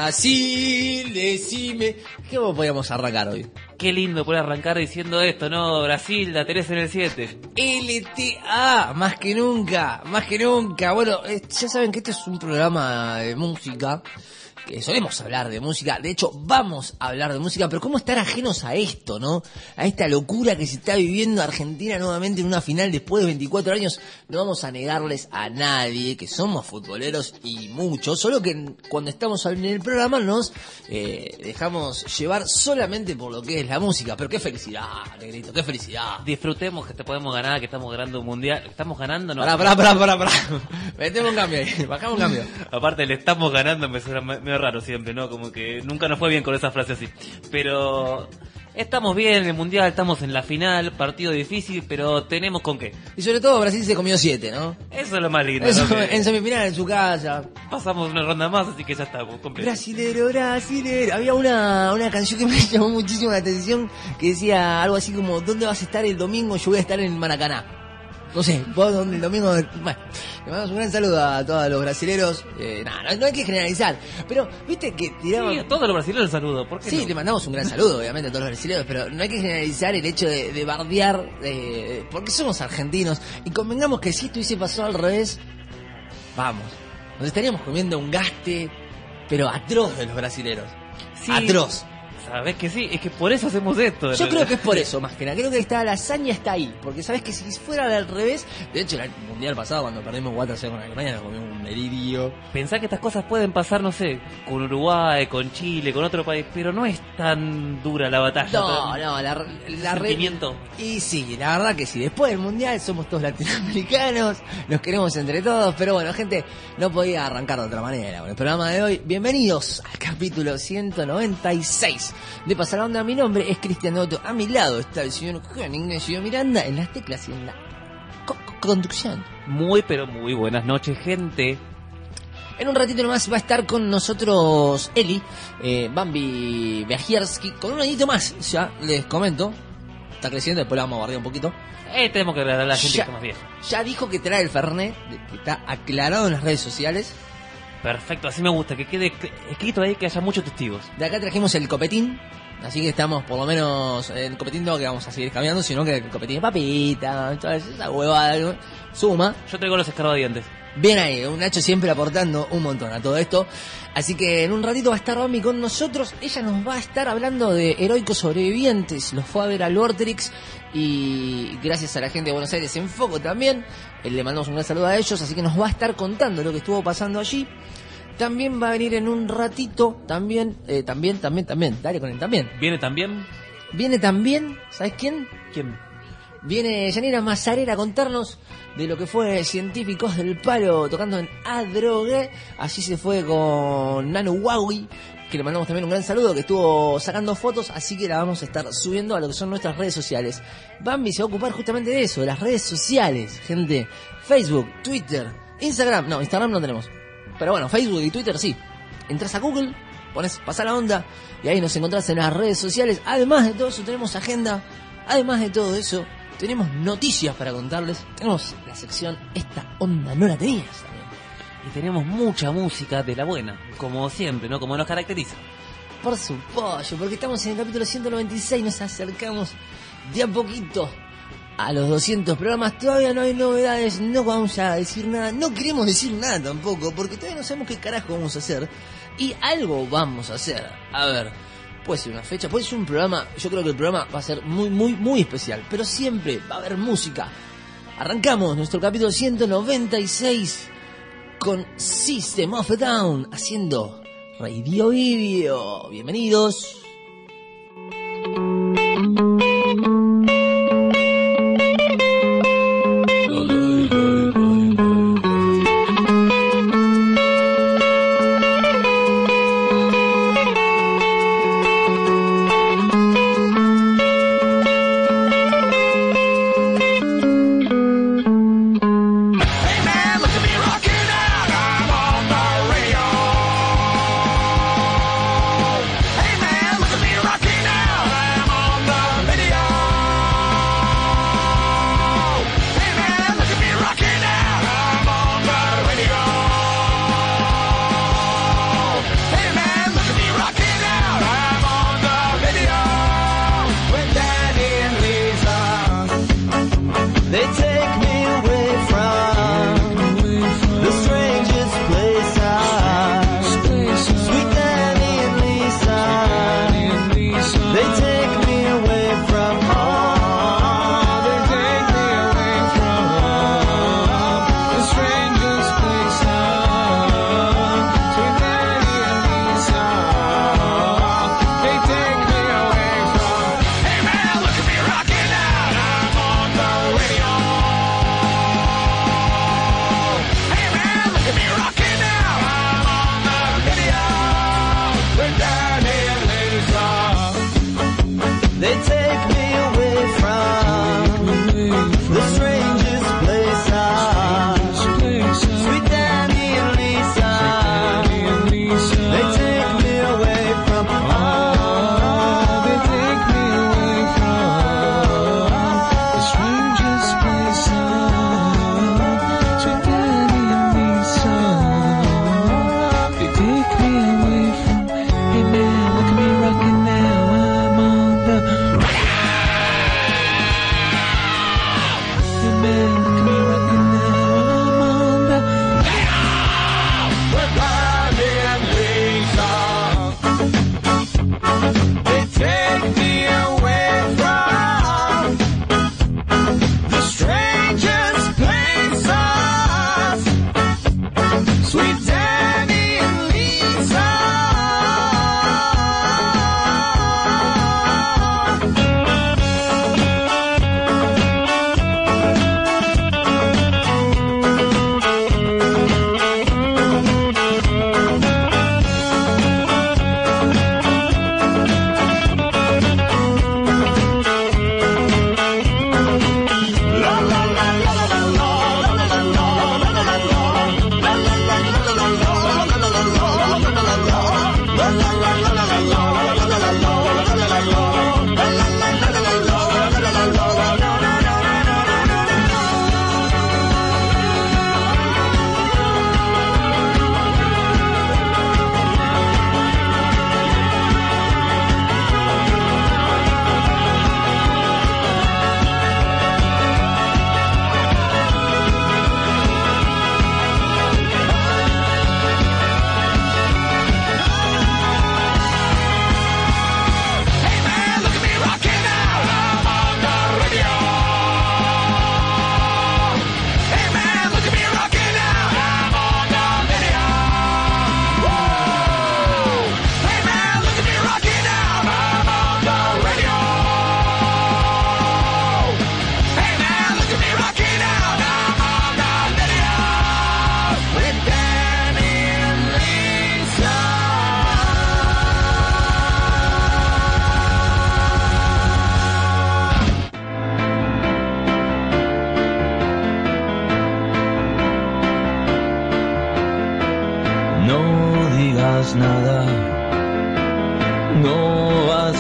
Brasil, decime. ¿Qué podíamos arrancar hoy? Qué lindo poder arrancar diciendo esto, ¿no? Brasil, la tenés en el 7. LTA, más que nunca, más que nunca. Bueno, ya saben que este es un programa de música, que solemos hablar de música, de hecho vamos a hablar de música, pero cómo estar ajenos a esto, ¿no? A esta locura que se está viviendo Argentina nuevamente en una final después de 24 años. No vamos a negarles a nadie que somos futboleros y muchos, solo que cuando estamos en el programa nos dejamos llevar solamente por lo que es la música. Pero qué felicidad, Negrito, qué felicidad. Disfrutemos que te podemos ganar, que estamos ganando un mundial. ¿Estamos ganando? No. Pará. Metemos un cambio ahí, bajamos un cambio. Aparte, le estamos ganando, me suena medio raro siempre, ¿no? Como que nunca nos fue bien con esa frase así. Pero estamos bien en el mundial, estamos en la final, partido difícil, pero tenemos con qué. Y sobre todo Brasil se comió 7, ¿no? Eso es lo más lindo. Eso, ¿no? en semifinal en su casa. Pasamos una ronda más, así que ya está completo. Brasilero. Había una canción que me llamó muchísimo la atención, que decía algo así como: ¿dónde vas a estar el domingo? Yo voy a estar en Maracaná. No sé, vos donde el domingo... Bueno, le mandamos un gran saludo a todos los brasileros. No hay que generalizar, pero viste que tiraban... Sí, a todos los brasileños el saludo, ¿por qué sí, no? le mandamos un gran saludo, obviamente, a todos los brasileños, pero no hay que generalizar el hecho de bardear, porque somos argentinos, y convengamos que si esto hubiese pasado al revés, vamos, nos estaríamos comiendo un gaste, pero atroz de los brasileros. Sí. Atroz. Sabés que sí, es que por eso hacemos esto. Yo creo que es por eso, más que nada. Creo que la hazaña está ahí. Porque sabes que si fuera al revés... De hecho, el mundial pasado, cuando perdimos 4-0 con Alemania, nos comimos un delirio. Pensá que estas cosas pueden pasar, no sé, con Uruguay, con Chile, con otro país, pero no es tan dura la batalla. No, la sentimiento. Y sí, la verdad que sí. Después del mundial somos todos latinoamericanos, nos queremos entre todos, pero bueno, gente, no podía arrancar de otra manera. Bueno, el programa de hoy, bienvenidos al capítulo 196 de Pasar la Onda. Mi nombre es Cristian Otto, a mi lado está el señor Juan Ignacio Miranda en las teclas y en la conducción. Muy, pero muy buenas noches, gente. En un ratito nomás va a estar con nosotros Eli, Bambi Beajierski, con un añito más, ya les comento. Está creciendo, después la vamos a bardear un poquito. Tenemos que aclarar a la gente que está más vieja. Ya dijo que trae el Fernet, que está aclarado en las redes sociales. Perfecto, así me gusta, que quede escrito ahí, que haya muchos testigos. De acá trajimos el copetín, así que estamos por lo menos... El copetín no que vamos a seguir cambiando, sino que el copetín de papita, toda esa huevada, suma. Yo traigo los escarbadientes. Bien ahí, un Nacho siempre aportando un montón a todo esto. Así que en un ratito va a estar Bambi con nosotros. Ella nos va a estar hablando de Heroicos Sobrevivientes. Los fue a ver al Vorterix y gracias a la gente de Buenos Aires en Foco también. Le mandamos un gran saludo a ellos, así que nos va a estar contando lo que estuvo pasando allí. También va a venir en un ratito, también, dale con él también. ¿Viene también? Viene también, ¿sabes quién? ¿Quién? Viene Yanira Mazzarera a contarnos de lo que fue Científicos del Palo tocando en Adrogué. Allí se fue con Nano Huawei, que le mandamos también un gran saludo, que estuvo sacando fotos, así que la vamos a estar subiendo a lo que son nuestras redes sociales. Bambi se va a ocupar justamente de eso, de las redes sociales, gente. Facebook, Twitter, Instagram. No, Instagram no tenemos. Pero bueno, Facebook y Twitter sí. Entras a Google, pones Pasar la Onda y ahí nos encontrás en las redes sociales. Además de todo eso tenemos agenda. Además de todo eso tenemos noticias para contarles. Tenemos la sección Esta Onda No La Tenías también. Y tenemos mucha música de la buena, como siempre, ¿no? Como nos caracteriza. Por supuesto, porque estamos en el capítulo 196, nos acercamos de a poquito a los 200 programas. Todavía no hay novedades, no vamos a decir nada, no queremos decir nada tampoco, porque todavía no sabemos qué carajo vamos a hacer. Y algo vamos a hacer. A ver, puede ser una fecha, puede ser un programa. Yo creo que el programa va a ser muy, muy, muy especial, pero siempre va a haber música. Arrancamos nuestro capítulo 196 con System of a Down haciendo Radio Vivio. Bienvenidos. Hey man,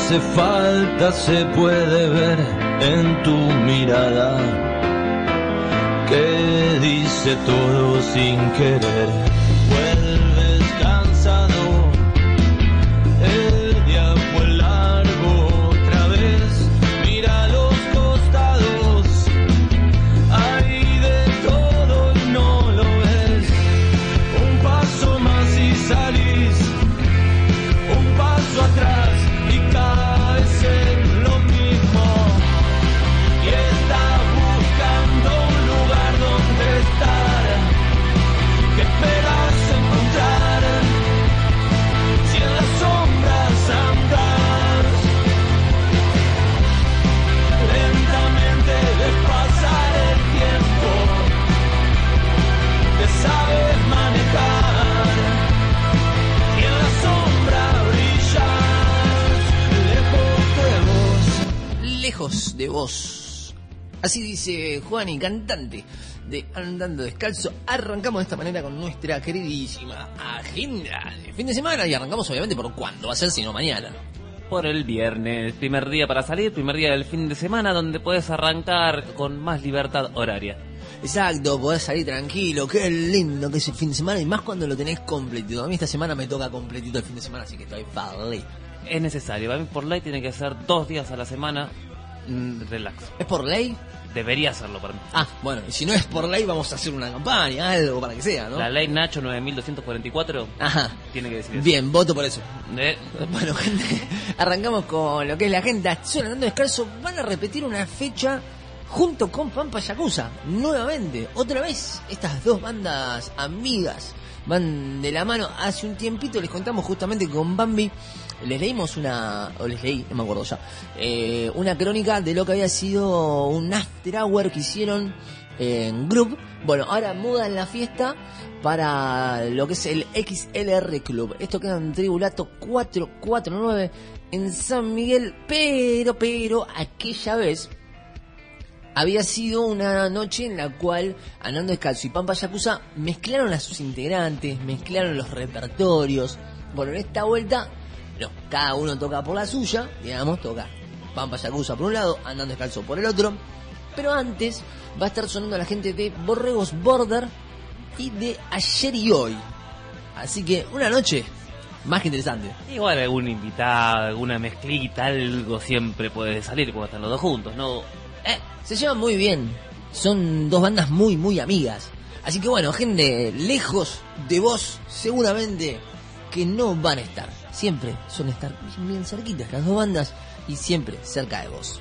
hace falta se puede ver en tu mirada, que dice todo sin querer. Vuelves cansado, el día fue largo otra vez. Mira a los costados, hay de todo y no lo ves. Un paso más y salís, un paso atrás y caes en lo mismo. Y estás buscando un lugar donde estar. ¿Qué esperas encontrar? Si en las sombras andas, lentamente ves pasar el tiempo, te sabes manejar. Y en la sombra brillas, lejos de vos. Lejos de vos. Así dice Juani, cantante de Andando Descalzo. Arrancamos de esta manera con nuestra queridísima agenda de fin de semana. Y arrancamos obviamente por cuándo va a ser, sino mañana. Por el viernes, primer día para salir, primer día del fin de semana, donde puedes arrancar con más libertad horaria. Exacto, podés salir tranquilo. Qué lindo que es el fin de semana. Y más cuando lo tenés completito. A mí esta semana me toca completito el fin de semana, así que estoy feliz. Es necesario, para mí por ley tiene que ser 2 días a la semana, relax. ¿Es por ley? Debería hacerlo para mí. Ah, bueno, y si no es por ley, vamos a hacer una campaña, algo para que sea, ¿no? La ley Nacho 9244 Ajá. tiene que decir eso. Bien, voto por eso. Eh, Bueno, gente, arrancamos con lo que es la agenda. Suena Andando Descalzo, van a repetir una fecha junto con Pampa Yakuza. Nuevamente, otra vez, estas dos bandas amigas van de la mano. Hace un tiempito les contamos justamente con Bambi. Les leímos les leí, no me acuerdo ya, una crónica de lo que había sido un after hour que hicieron en Group. Bueno, ahora mudan la fiesta para lo que es el XLR Club. Esto queda en Tribulato 449 en San Miguel, pero aquella vez había sido una noche en la cual Andando Descalzo y Pampa Yakuza mezclaron a sus integrantes, mezclaron los repertorios. Bueno, en esta vuelta, no, cada uno toca por la suya, digamos, toca Pampa Yakuza por un lado, Andando Descalzo por el otro. Pero antes va a estar sonando la gente de Borregos Border y de Ayer y Hoy. Así que una noche más que interesante. Igual algún invitado, alguna mezclita, algo siempre puede salir cuando están los dos juntos, ¿no? Se llevan muy bien. Son dos bandas muy, muy amigas. Así que bueno, gente, lejos de vos, seguramente que no van a estar. Siempre son estar bien cerquitas las dos bandas y siempre cerca de vos.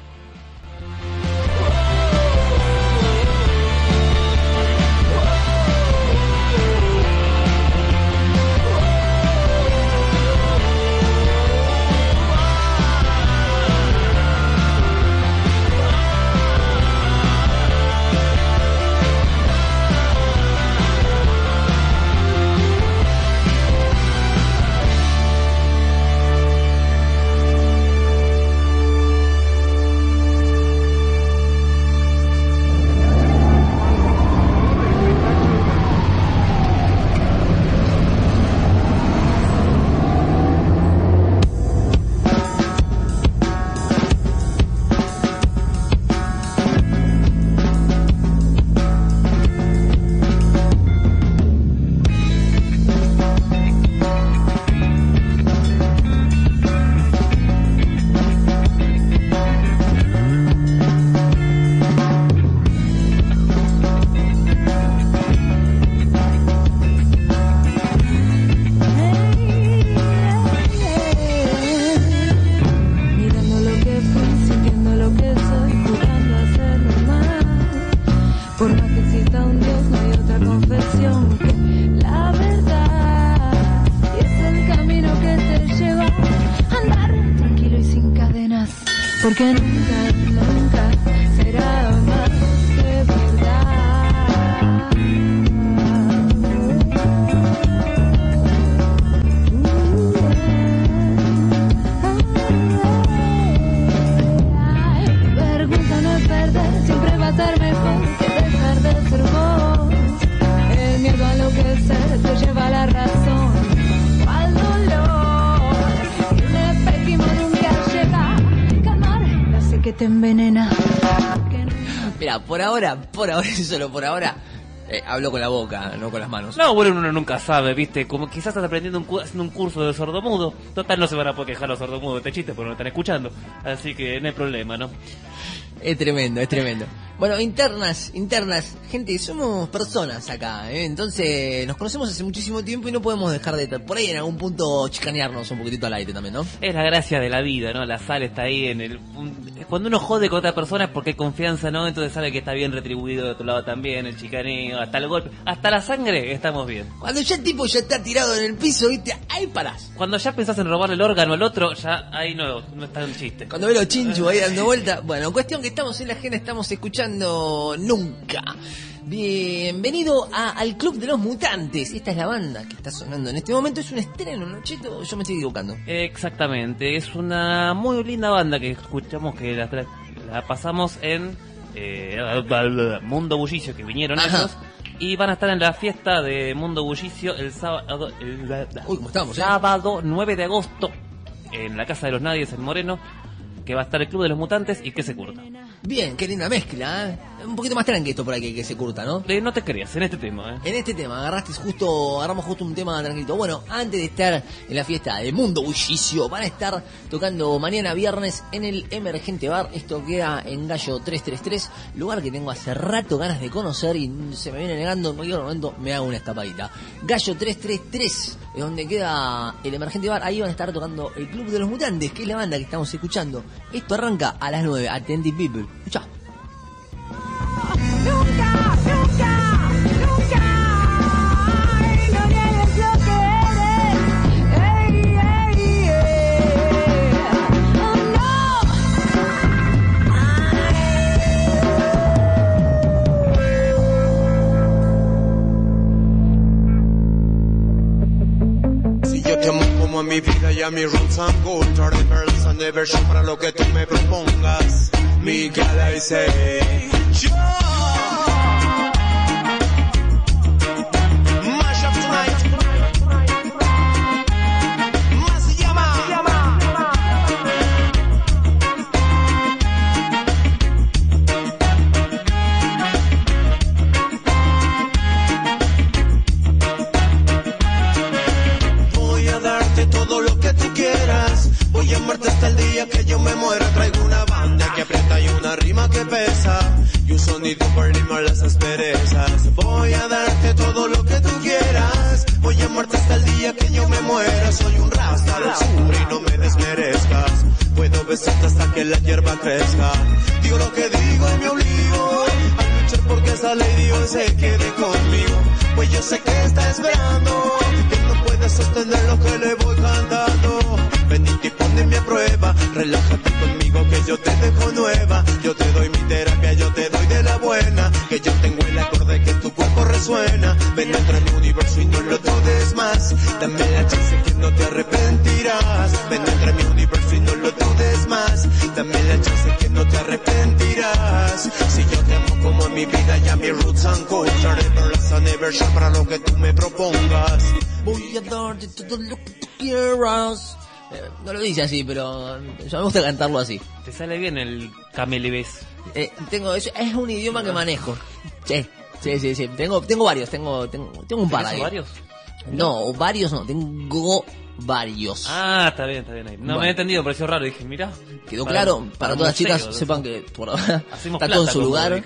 porque nunca, nunca será más que verdad. Vergüenza no es perder, siempre va a ser mejor que dejar de ser vos. El miedo a enloquecer te lleva a la razón, al dolor, y un espejismo nunca llega. envenena. Mira, por ahora, y solo por ahora, hablo con la boca, no con las manos. No, bueno, uno nunca sabe, ¿viste? Como quizás estás aprendiendo haciendo un curso de sordomudo. Total, no se van a poder quejar los sordomudos de este chiste porque no están escuchando. Así que no hay problema, ¿no? Es tremendo, es tremendo. Bueno, internas, gente, somos personas acá, ¿eh? Entonces nos conocemos hace muchísimo tiempo y no podemos dejar de por ahí en algún punto chicanearnos un poquito al aire también, ¿no? Es la gracia de la vida, ¿no? La sal está ahí en el... Cuando uno jode con otra persona es porque hay confianza, ¿no? Entonces sabe que está bien retribuido de otro lado también, el chicaneo, hasta el golpe, hasta la sangre, estamos bien. Cuando ya el tipo ya está tirado en el piso, ¿viste? Ahí parás. Cuando ya pensás en robarle el órgano al otro, ya ahí no está el chiste. Cuando ve los chinchos ahí dando vuelta. Bueno, cuestión que estamos en la agenda, estamos escuchando Nunca. Bienvenido al Club de los Mutantes. Esta es la banda que está sonando en este momento. Es un estreno, ¿no, Cheto? Yo me estoy equivocando. Exactamente, es una muy linda banda que escuchamos, que la pasamos en Mundo Bullicio, que vinieron ellos. Y van a estar en la fiesta de Mundo Bullicio el sábado, ¿Cómo estamos? sábado 9 de agosto en la Casa de los Nadies en Moreno, que va a estar el Club de los Mutantes y que se curta. Bien, qué linda mezcla, ¿eh? Un poquito más tranqui esto por ahí que se curta, ¿no? No te creas en este tema, En este tema, agarramos justo un tema tranquilito. Bueno, antes de estar en la fiesta de Mundo Bullicio, van a estar tocando mañana viernes en el Emergente Bar. Esto queda en Gallo 333, lugar que tengo hace rato ganas de conocer y se me viene negando. En cualquier momento me hago una escapadita. Gallo 333 es donde queda el Emergente Bar. Ahí van a estar tocando el Club de los Mutantes, que es la banda que estamos escuchando. Esto arranca a las 9. Attentive people. Escuchá. Nunca, nunca, nunca no niegues lo que eres. Ey, ey, ey. Oh no. Si yo te amo como a mi vida y a mi roots and culture, de pearls and the version para lo que tú me propongas. Me gotta say, yo. Mash up tonight. Más se llama. Voy a darte todo lo que tú quieras. Voy a amarte hasta el día que yo me muera. Traigo una banda que aprieta y una rima que pesa y un sonido para limar las asperezas. Voy a darte todo lo que tú quieras. Voy a amarte hasta el día que yo me muera. Soy un rasta del sur y no me desmerezcas. Puedo besarte hasta que la hierba crezca. Digo lo que digo y me obligo a luchar porque esa lady hoy se quede conmigo. Pues yo sé que está esperando, que no puede sostener lo que le voy cantando. Venite y poneme a prueba, relájate conmigo que yo te dejo nueva. Yo te doy mi terapia, yo te doy de la buena, que yo tengo el acorde que tu cuerpo resuena. Ven, entra en mi universo y no lo dudes más. Dame la chance que no te arrepentirás. Ven, entra en mi universo y no lo dudes más. Dame la chance que no te arrepentirás. Si yo te amo como a mi vida y a mi roots and culture, never last and never shall para lo que tú me propongas. Voy a darte todo lo que tú quieras. No lo dice así, pero yo me gusta cantarlo así. Te sale bien el camelibés. Es un idioma que manejo. Sí. Tengo varios, tengo un par ahí. ¿Varios? No, varios no, tengo varios. Ah, está bien ahí. No Bueno. me había entendido, pareció raro. Dije, mira. Quedó claro, para todas las chicas, sepan que por ahora está todo en su lugar.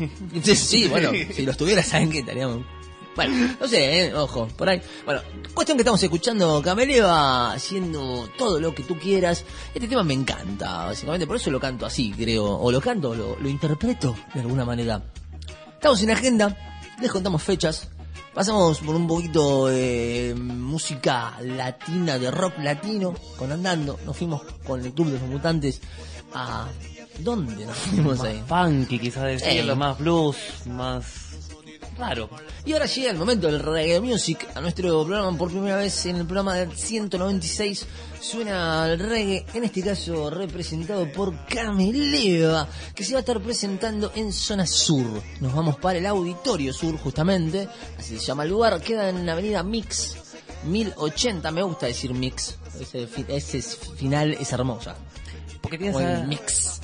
Sí, bueno, si los tuviera, saben que estaríamos... Bueno, no sé, ojo, por ahí. Bueno, cuestión que estamos escuchando Cameleva haciendo todo lo que tú quieras. Este tema me encanta, básicamente, por eso lo canto así, creo. O lo canto, lo interpreto de alguna manera. Estamos en agenda, les contamos fechas. Pasamos por un poquito de música latina, de rock latino, con Andando. Nos fuimos con el Club de los Mutantes a... ¿Dónde nos fuimos Más ahí? funky, quizás decirlo, más blues, más raro. Y ahora llega el momento del reggae music. A nuestro programa, por primera vez en el programa del 196, suena el reggae, en este caso representado por Cameleva, que se va a estar presentando en Zona Sur. Nos vamos para el Auditorio Sur, justamente, así se llama el lugar. Queda en la avenida Mix 1080, me gusta decir Mix, ese final es hermosa. Porque tienes O el Mix.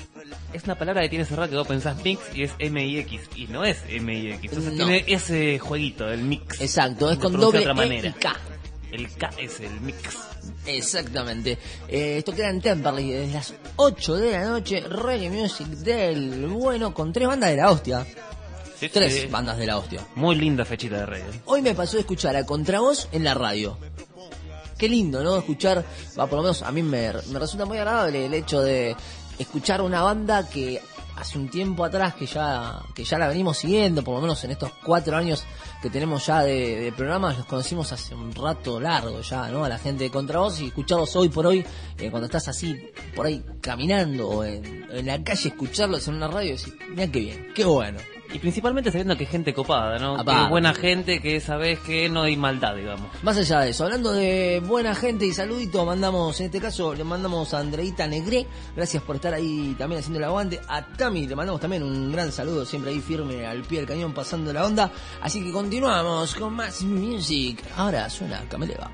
es una palabra que tiene ese rato que vos pensás mix y es M-I-X, y no es M-I-X, entonces No. tiene ese jueguito, el mix. Exacto, es Se con pronuncia doble de otra E manera. y K. El K es el mix. Exactamente. Esto queda en Temperley desde las 8 de la noche. Reggae Music del bueno con 3 bandas de la hostia. Sí, 3 sí. bandas de la hostia. Muy linda fechita de reggae. Hoy me pasó de escuchar a Contravoz en la radio. Qué lindo, ¿no? Escuchar, por lo menos a mí me resulta muy agradable el hecho de escuchar una banda que hace un tiempo atrás que ya la venimos siguiendo, por lo menos en estos 4 años que tenemos ya de programas, los conocimos hace un rato largo ya, ¿no? A la gente de Contravoz, y escucharlos hoy por hoy, cuando estás así, por ahí caminando o en la calle, escucharlos en una radio y decir, mira qué bien, qué bueno. Y principalmente sabiendo que es gente copada, ¿no? Aparte. Que es buena gente, que sabes que no hay maldad, digamos. Más allá de eso, hablando de buena gente y saludito, mandamos, en este caso, le mandamos a Andreita Negré, gracias por estar ahí también haciendo el aguante. A Tami le mandamos también un gran saludo, siempre ahí firme al pie del cañón pasando la onda. Así que continuamos con más music. Ahora suena Cameleva.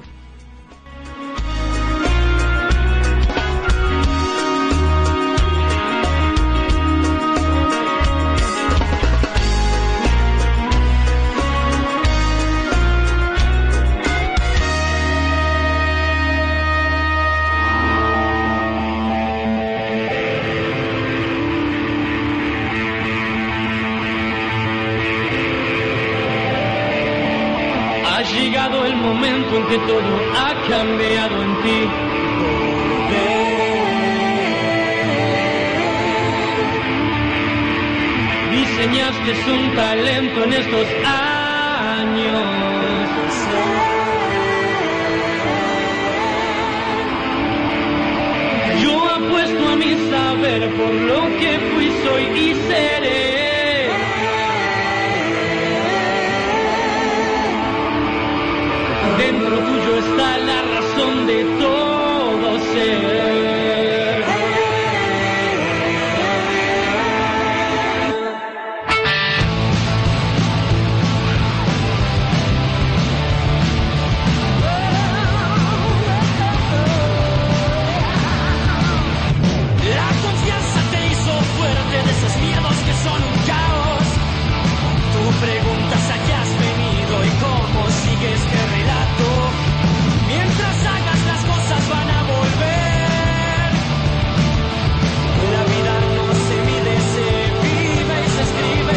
Ha llegado el momento en que todo ha cambiado en ti. Diseñaste un talento en estos años. Yo apuesto a mi saber por lo que fui, soy y seré. Dentro tuyo está la razón de todo ser. La confianza te hizo fuerte de esos miedos que son un caos. Tú preguntas a qué has venido y cómo sigue este relato. Mientras hagas las cosas van a volver. La vida no se mide, se vive y se escribe.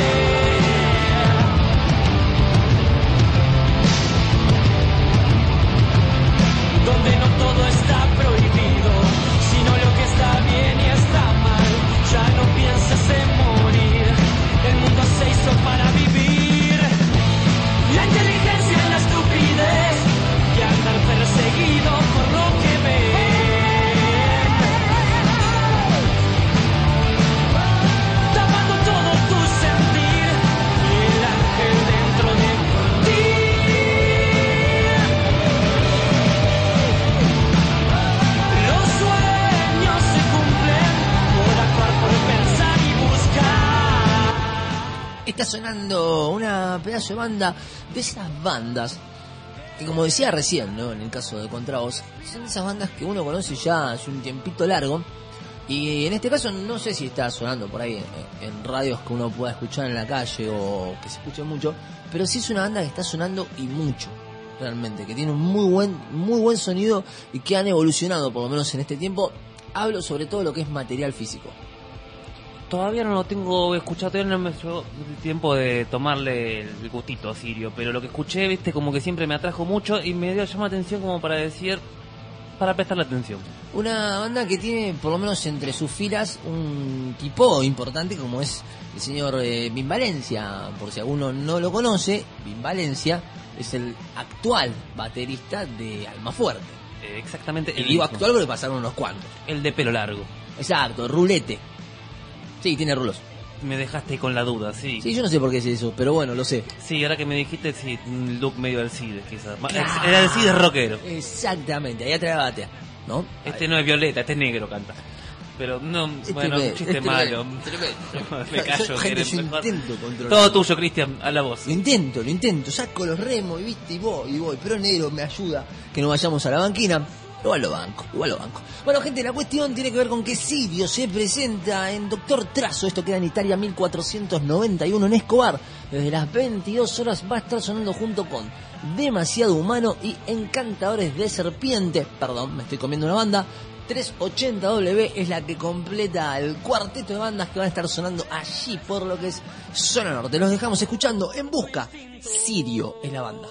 Donde no todo está prohibido, sino lo que está bien y está mal. Ya no pienses en morir, el mundo se hizo para vivir. La inteligencia en la estupidez y andar perseguido por lo que ven. Tapando todo tu sentir y el ángel dentro de ti. Los sueños se cumplen por actuar, por pensar y buscar. Está sonando una pedazo de banda, de esas bandas que, como decía recién, ¿no? En el caso de Contravoz, son esas bandas que uno conoce ya hace un tiempito largo. Y en este caso no sé si está sonando por ahí en radios que uno pueda escuchar en la calle o que se escuche mucho, pero sí es una banda que está sonando y mucho, realmente, que tiene un muy buen sonido y que han evolucionado, por lo menos en este tiempo. Hablo sobre todo lo que es material físico. Todavía no lo tengo escuchado, todavía no me dio el tiempo de tomarle el gustito a Sirio, pero lo que escuché, viste, como que siempre me atrajo mucho y me llama la atención como para decir, para prestarle atención. Una banda que tiene, por lo menos entre sus filas, un tipo importante como es el señor Vin Valencia. Por si alguno no lo conoce, Vin Valencia es el actual baterista de Almafuerte. Exactamente. Y digo actual porque pasaron unos cuantos. El de pelo largo. Exacto, Rulete. Sí, tiene rulos. Me dejaste con la duda, sí. Sí, yo no sé por qué es eso, pero bueno, lo sé. Sí, ahora que me dijiste, sí, un look medio Alcides, quizás. Claro. Era Alcides rockero. Exactamente, ahí atrás batea, ¿no? Este no es Violeta, este es negro, canta. Pero no, bueno, un chiste malo. Me callo. Gente, que yo mejor. intento controlar. Todo tuyo, Cristian, a la voz. Lo intento, saco los remos y viste y voy, pero negro me ayuda que no vayamos a la banquina. Igual lo banco. Bueno, gente, la cuestión tiene que ver con que Sirio se presenta en Doctor Trazo. Esto queda en Italia 1491 en Escobar. Desde las 22 horas va a estar sonando junto con Demasiado Humano y Encantadores de Serpiente. Perdón, me estoy comiendo una banda. 380W es la que completa el cuarteto de bandas que van a estar sonando allí por lo que es Zona Norte. Los dejamos escuchando En Busca. Sirio es la banda.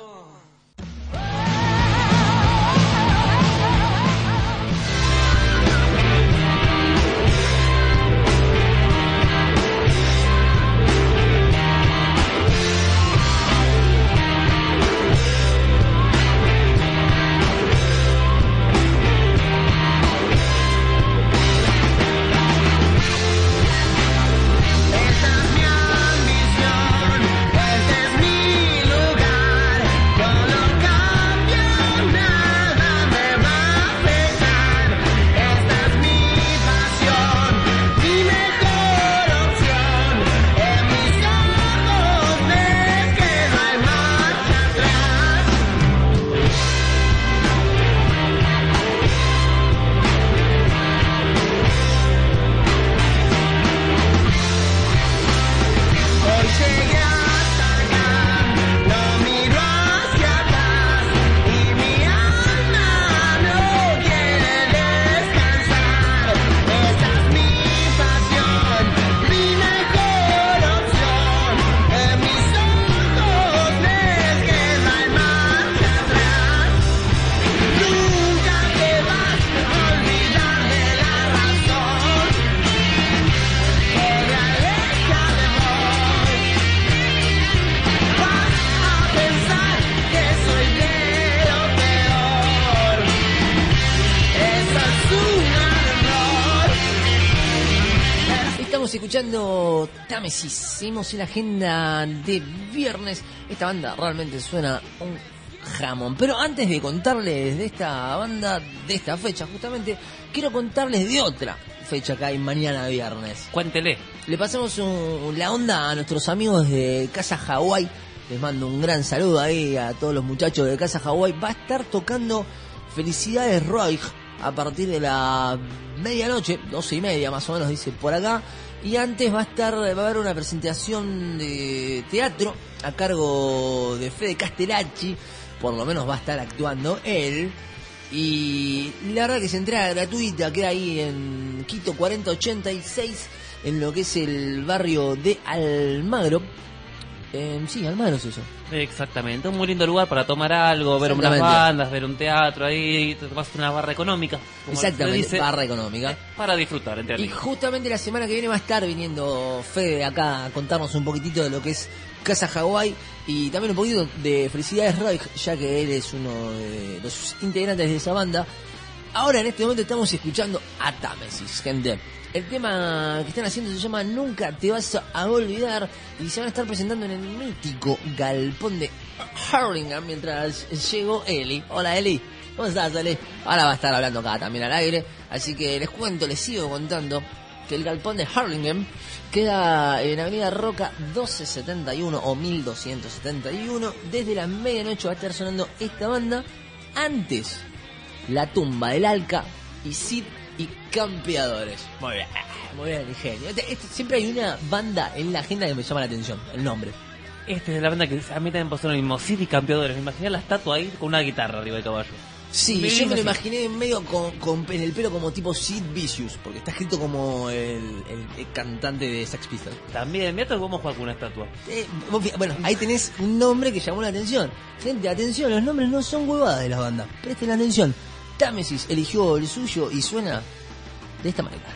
Escuchando Támesis, seguimos en la agenda de viernes. Esta banda realmente suena un jamón. Pero antes de contarles de esta banda, de esta fecha justamente, quiero contarles de otra fecha que hay mañana viernes. Cuéntele. Le pasamos la onda a nuestros amigos de Casa Hawái. Les mando un gran saludo ahí a todos los muchachos de Casa Hawái. Va a estar tocando Felicidades Roig a partir de la medianoche, 12:30 más o menos dice por acá. Y antes va a haber una presentación de teatro a cargo de Fede Castellacci, por lo menos va a estar actuando él. Y la verdad que es entrada gratuita, queda ahí en Quito 4086, en lo que es el barrio de Almagro. Sí, Almagro es eso. Exactamente, un muy lindo lugar para tomar algo, ver unas bandas, ver un teatro ahí, te tomas una barra económica. Exactamente, dice, barra económica. Para disfrutar, entre amigos. Y justamente la semana que viene va a estar viniendo Fede acá a contarnos un poquitito de lo que es Casa Hawái y también un poquito de Felicidades Roig, ya que él es uno de los integrantes de esa banda. Ahora en este momento estamos escuchando a Támesis, gente. El tema que están haciendo se llama Nunca te vas a olvidar y se van a estar presentando en el mítico galpón de Hurlingham mientras llegó Eli. Hola Eli, ¿cómo estás Eli? Ahora va a estar hablando acá también al aire, así que les sigo contando que el galpón de Hurlingham queda en Avenida Roca 1271 o 1271. Desde la medianoche va a estar sonando esta banda. Antes, La Tumba del Alca y Sid y Campeadores. Muy bien, ingenio. Siempre hay una banda en la agenda que me llama la atención, el nombre. Esta es la banda que a mí también pasó lo mismo, Sid y Campeadores. Me imaginé la estatua ahí con una guitarra arriba del caballo. Sí, yo me lo imaginé medio en el pelo como tipo Sid Vicious, porque está escrito como el cantante de Sex Pistols. También, mira cómo jugar con una estatua. Bueno, ahí tenés un nombre que llamó la atención. Gente, atención, los nombres no son huevadas de las bandas. Presten atención. Támesis eligió el suyo y suena de esta manera.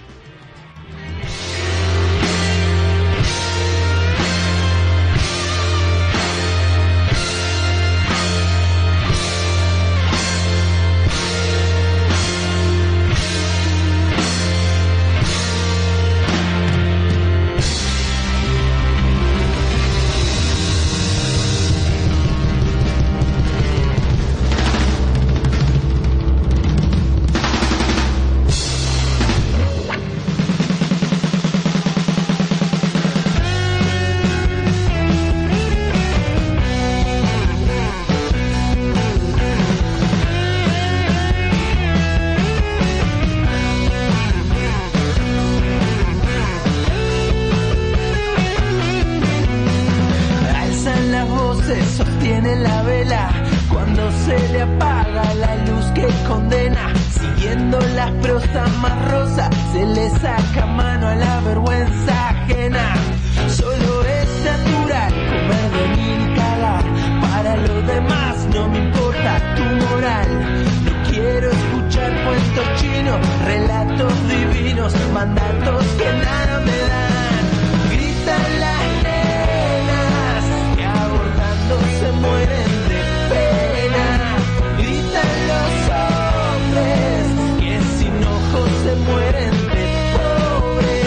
las prosas más rosas, se le saca mano a la vergüenza ajena. Solo es natural comer de mil cagar. Para los demás no me importa tu moral. No quiero escuchar cuentos chinos, relatos divinos, mandatos que nada me dan. Gritan las nenas que abordando se mueren de pena. Gritan los hombres que sin ojos se mueren de pobre.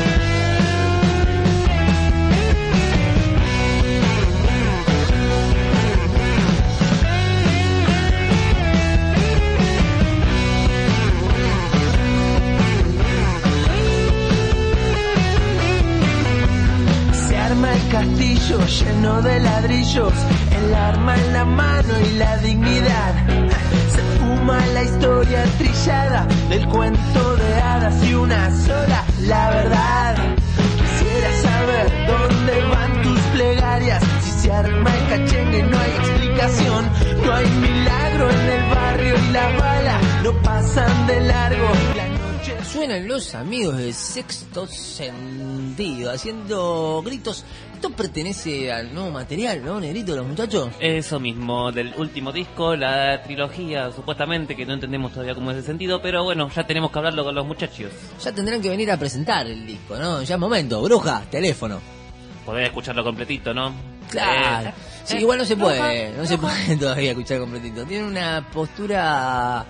El castillo lleno de ladrillos, el arma en la mano y la dignidad. Se fuma la historia trillada del cuento de hadas y una sola la verdad. Quisiera saber dónde van tus plegarias. Si se arma el cachengue no hay explicación, no hay milagro en el barrio y las balas no pasan de largo. La noche Suenan los amigos de Sexto Sentido haciendo gritos. Esto pertenece al nuevo material, ¿no, Negrito, los muchachos? Eso mismo, del último disco, la trilogía, supuestamente, que no entendemos todavía cómo es el sentido, pero bueno, ya tenemos que hablarlo con los muchachos. Ya tendrán que venir a presentar el disco, ¿no? Ya es momento. Bruja, teléfono. Podés escucharlo completito, ¿no? Claro. Sí, igual no se puede, no se puede todavía escuchar completito. Tiene una postura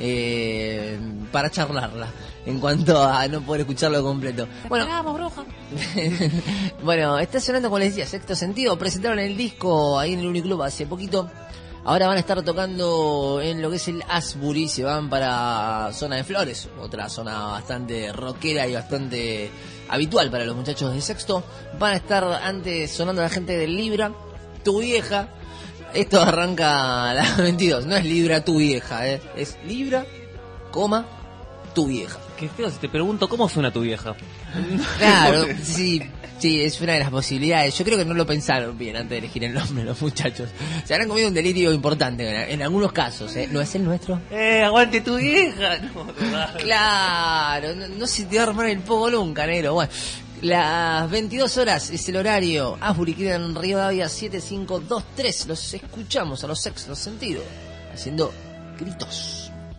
para charlarla en cuanto a no poder escucharlo completo. Bueno, Bruja. bueno, está sonando, como les decía, Sexto Sentido. Presentaron el disco ahí en el Uniclub hace poquito. Ahora van a estar tocando en lo que es el Asbury. Se van para Zona de Flores, otra zona bastante rockera y bastante habitual para los muchachos de Sexto. Van a estar antes sonando la gente de Libra, Tu Vieja. Esto arranca a las 22. No es Libra, Tu Vieja, es Libra, coma, Tu Vieja. Qué feo si te pregunto cómo suena tu vieja. Claro, sí, es una de las posibilidades. Yo creo que no lo pensaron bien antes de elegir el nombre los muchachos. Se habrán comido un delirio importante en algunos casos, ¿eh? ¿No es el nuestro? Aguante tu vieja. No, claro, no se te va a armar el pogo nunca, negro. Bueno, las 22 horas es el horario. Asbury queda en Rivadavia 7523. Los escuchamos a los Sexto Sentido haciendo gritos.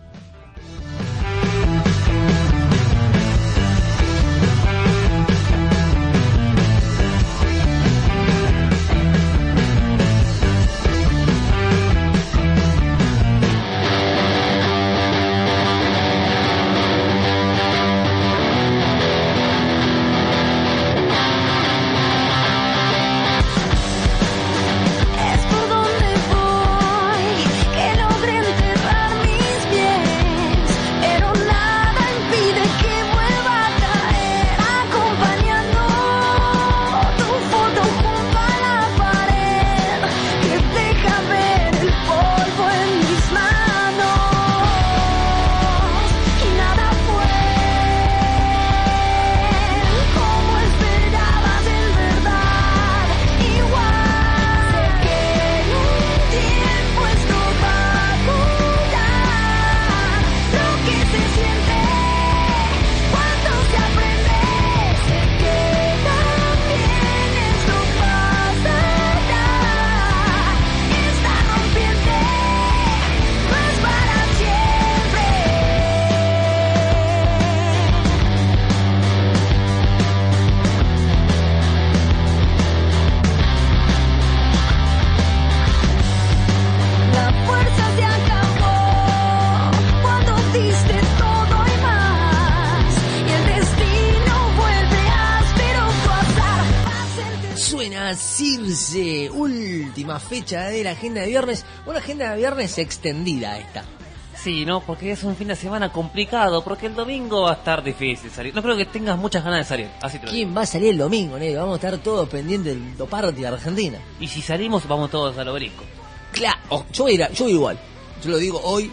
Circe, última fecha de la agenda de viernes. Una agenda de viernes extendida esta. Sí, no, porque es un fin de semana complicado, porque el domingo va a estar difícil salir. No creo que tengas muchas ganas de salir, así te lo digo. ¿Quién va a salir el domingo, negro? Vamos a estar todos pendientes del Doparty de Argentina. Y si salimos, vamos todos al obelisco. Claro, yo voy igual. Yo lo digo hoy,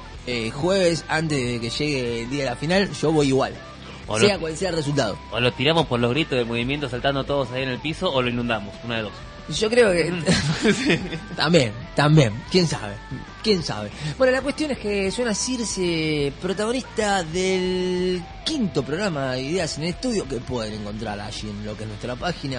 jueves, antes de que llegue el día de la final, yo voy igual. O sea cual sea el resultado. O lo tiramos por los gritos del movimiento saltando todos ahí en el piso, o lo inundamos, una de dos. Yo creo que también También, quién sabe. Bueno, la cuestión es que suena Circe, protagonista del 5º programa de Ideas en el Estudio, que pueden encontrar allí en lo que es nuestra página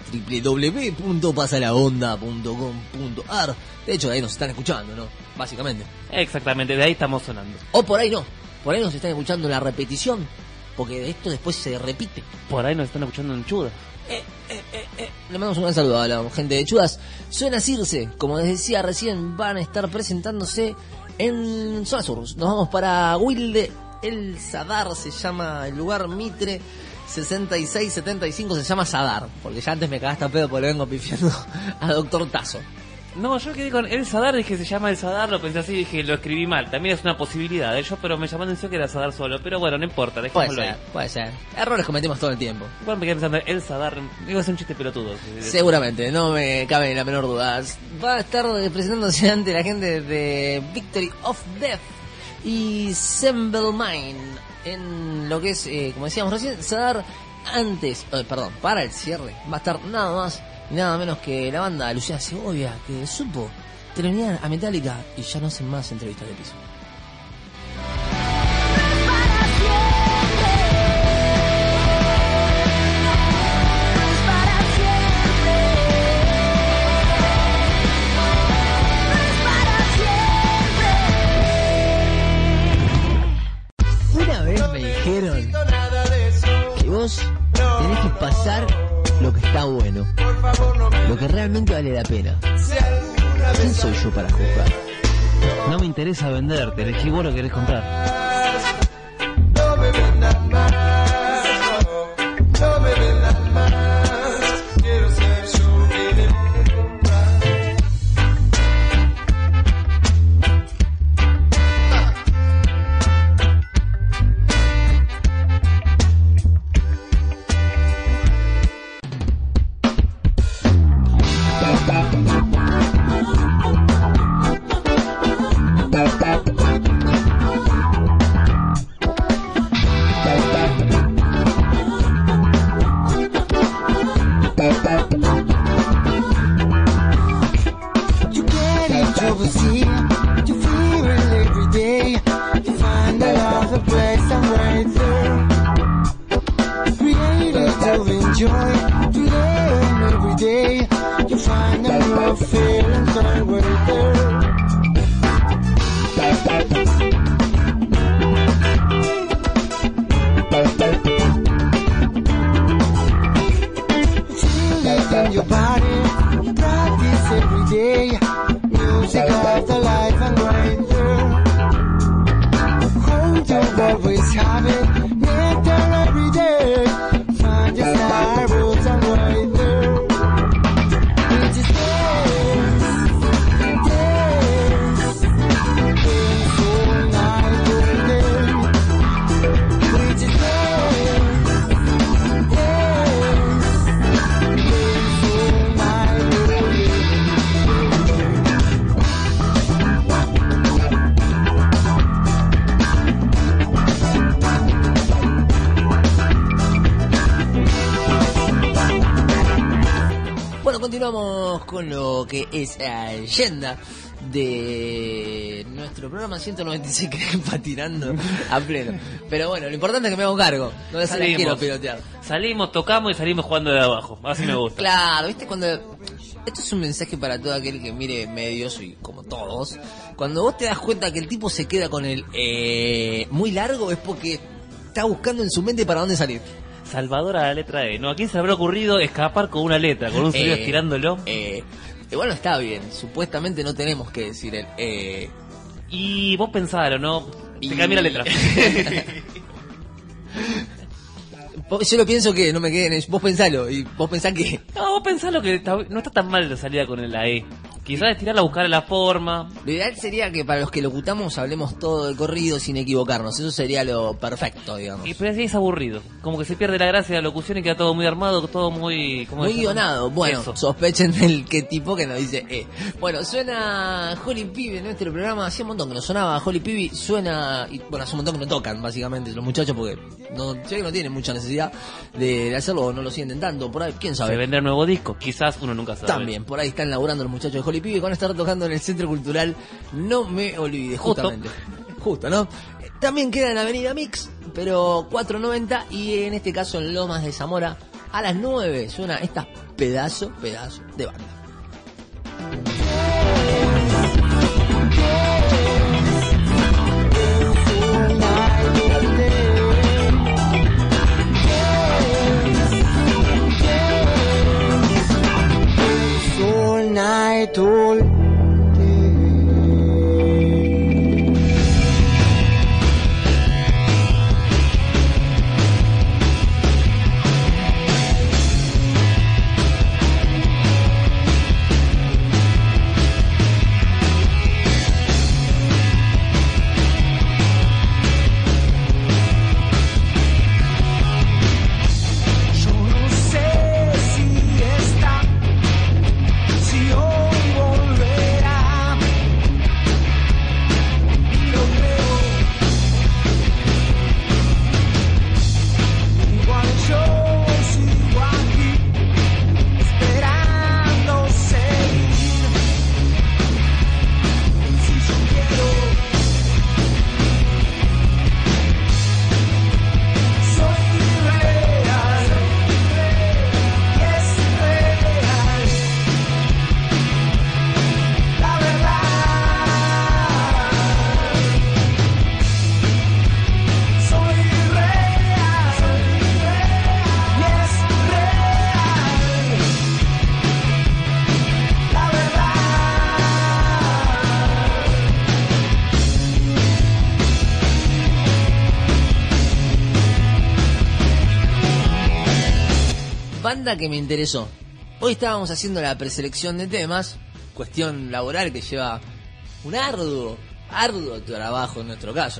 www.pasalaonda.com.ar. De hecho, de ahí nos están escuchando, ¿no? Básicamente. Exactamente, de ahí estamos sonando. O por ahí no, por ahí nos están escuchando en la repetición, porque esto después se repite. Por ahí nos están escuchando en Chudas. Le mandamos un gran saludo a la gente de Chudas. Suena Circe, como les decía recién, van a estar presentándose en Zona Sur. Nos vamos para Wilde, El Sadar se llama el lugar, Mitre 6675 se llama Sadar, porque ya antes me cagaste a pedo porque le vengo pifiando a Doctor Tazo. No, yo quedé con El Sadar, dije se llama El Sadar, lo pensé así, dije lo escribí mal. También es una posibilidad, pero me llamó la atención que era Sadar solo. Pero bueno, no importa, dejémoslo ahí. Puede ser. Errores cometimos todo el tiempo. Igual me quedé pensando, El Sadar, digo, es un chiste pelotudo. Seguramente, no me cabe ni la menor duda. Va a estar presentándose ante la gente de Victory of Death y Semble Mine en lo que es, como decíamos recién, Sadar para el cierre. Va a estar nada más y nada menos que la banda Luciana Segovia, que supo terminar a Metallica y ya no hacen más entrevistas de piso. Una vez me dijeron que vos tenés que pasar lo que está bueno, lo que realmente vale la pena. ¿Quién soy yo para juzgar? No me interesa venderte, elegí vos lo que querés comprar. No me vendas más, no me vendas más. Quiero ser yo quien debo comprar. Continuamos con lo que es la leyenda de nuestro programa 196 que patinando a pleno. Pero bueno, lo importante es que me hago cargo. No les quiero pilotear. Salimos, tocamos y salimos jugando de abajo. Así me gusta. Claro, ¿viste? Cuando... Esto es un mensaje para todo aquel que mire medios y como todos. Cuando vos te das cuenta que el tipo se queda con el muy largo es porque está buscando en su mente para dónde salir. Salvador a la letra E. ¿No? ¿A quién se habrá ocurrido escapar con una letra? Con un sonido estirándolo. Igual no está bien. Supuestamente no tenemos que decir el Y vos pensalo, ¿no? Te cambié la letra. Yo lo pienso que no me queden. Vos pensalo. Y vos pensás que... No, vos pensalo que no está tan mal la salida con la E. Quizás estirarla, buscar la forma. Lo ideal sería que para los que locutamos hablemos todo de corrido sin equivocarnos. Eso sería lo perfecto, digamos. Y pero así es aburrido. Como que se pierde la gracia de la locución y queda todo muy armado, todo muy... Muy guionado. Bueno, eso. Sospechen del qué tipo que nos dice Bueno, suena Holy Pibi en nuestro programa. Hacía un montón que no sonaba Holy Pibi. Suena... Y, bueno, hace un montón que no tocan, básicamente, los muchachos, porque no tienen mucha necesidad de hacerlo o no lo siguen intentando. Por ahí, quién sabe. Se vendrá un nuevo disco. Quizás uno nunca sabe. También, por ahí están laburando los muchachos de Holy Brócoli Pibe que van a estar tocando en el Centro Cultural No Me Olvides, justamente. Justo, ¿no? También queda en Avenida Mix, pero 490, y en este caso en Lomas de Zamora a las 9 suena esta pedazo de banda. All night, all day. Banda que me interesó. Hoy estábamos haciendo la preselección de temas, cuestión laboral que lleva un arduo trabajo en nuestro caso.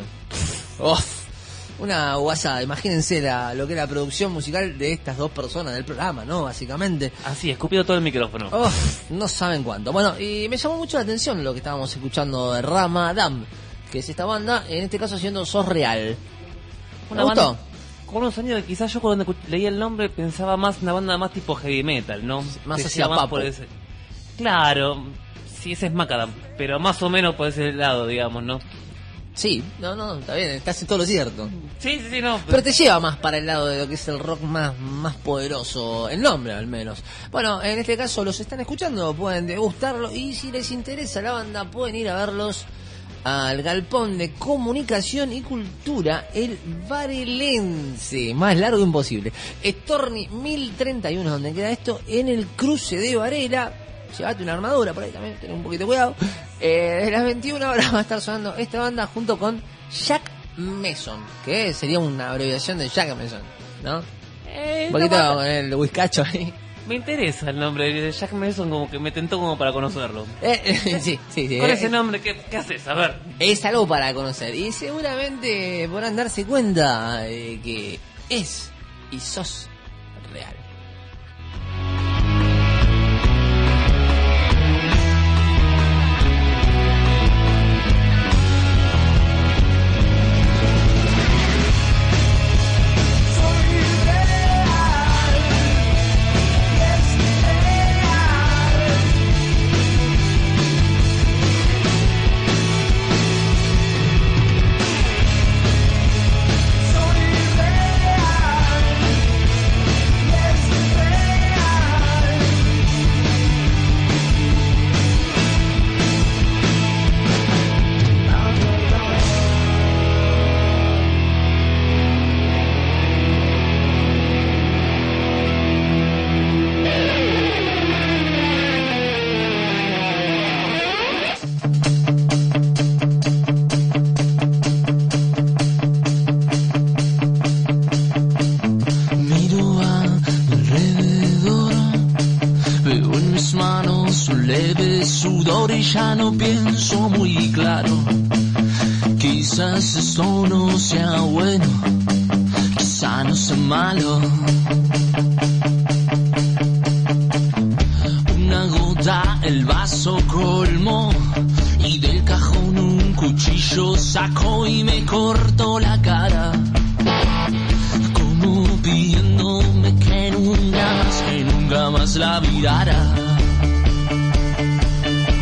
Una guasada, imagínense lo que es la producción musical de estas dos personas del programa, ¿no? Básicamente. Así, escupido todo el micrófono. No saben cuánto. Bueno, y me llamó mucho la atención lo que estábamos escuchando de Ramadam, que es esta banda, en este caso haciendo Sos Real. ¿Me gustó? Con un sonido que quizás yo cuando leí el nombre pensaba más una banda más tipo heavy metal, ¿no? Más hacia papo. Claro, sí, ese es Macadam, pero más o menos por ese lado, digamos, ¿no? Sí, no, está bien, estás en todo lo cierto. Sí, no. Pero te lleva más para el lado de lo que es el rock más poderoso, el nombre al menos. Bueno, en este caso los están escuchando, pueden degustarlo, y si les interesa la banda pueden ir a verlos al Galpón de Comunicación y Cultura, el Varelense, más largo imposible. Storni 1031, donde queda esto, en el cruce de Varela. Llévate una armadura por ahí también, ten un poquito de cuidado. Desde las 21 horas va a estar sonando esta banda junto con Jack Mason, que sería una abreviación de Jack Mason, ¿no? Un poquito con el whiskacho ahí. Me interesa el nombre de Jack Mason, como que me tentó como para conocerlo. Sí. Con ese nombre, ¿qué haces? A ver. Es algo para conocer. Y seguramente podrán darse cuenta de que es y sos real. Ya no pienso muy claro, quizás esto no sea bueno, quizá no sea malo. Una gota el vaso colmó y del cajón un cuchillo sacó y me cortó la cara, como pidiéndome que nunca más la mirara.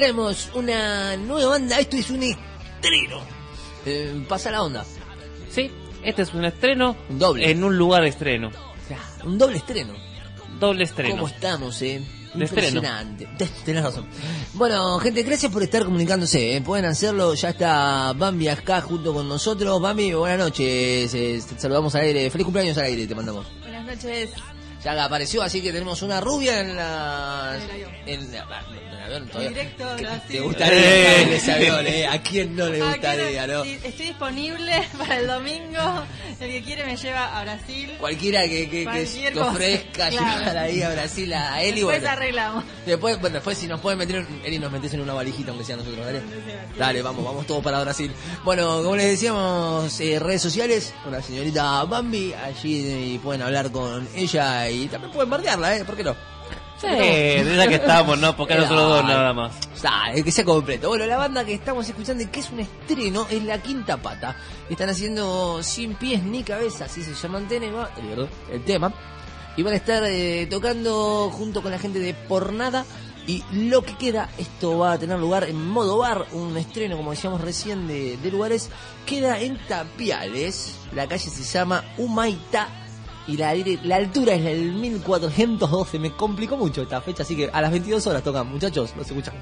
traemos una nueva banda. Esto es un estreno. Pasa la onda. Sí, este es un estreno. Un doble. En un lugar estreno. Un doble estreno. Doble estreno. ¿Cómo estamos, De estreno. Impresionante. Tenés razón. Bueno, gente, gracias por estar comunicándose. Pueden hacerlo. Ya está Bambi acá junto con nosotros. Bambi, buenas noches. Te saludamos al aire. Feliz cumpleaños al aire, te mandamos. Buenas noches. Ya apareció, así que tenemos una rubia en la... En el avión todavía. Directo a Brasil. ¿Te gustaría ese avión, ¿A quién no le gustaría, no? Sí, estoy disponible para el domingo. El que quiere me lleva a Brasil. Cualquiera que ofrezca Claro. llegar ahí a Brasil a Eli. Después Bueno, arreglamos. después si nos pueden meter, Eli, nos metes en una valijita, aunque sea nosotros, ¿dale? Dale, vamos todos para Brasil. Bueno, como les decíamos, redes sociales, una señorita Bambi, allí pueden hablar con ella y también pueden bardearla, ¿por qué no? Sí, de esa que estamos, ¿no? Porque nosotros dos nada más. Dale, que sea completo. Bueno, la banda que estamos escuchando y que es un estreno es La Quinta Pata. Están haciendo Sin Pies Ni Cabeza, así se llama el tema. Y van a estar tocando junto con la gente de Por Nada. Y lo que queda, esto va a tener lugar en modo bar, un estreno, como decíamos recién, de lugares. Queda en Tapiales, la calle se llama Humaitá. Y la altura es el 1412. Me complicó mucho esta fecha, así que a las 22 horas tocan, muchachos, los escuchamos.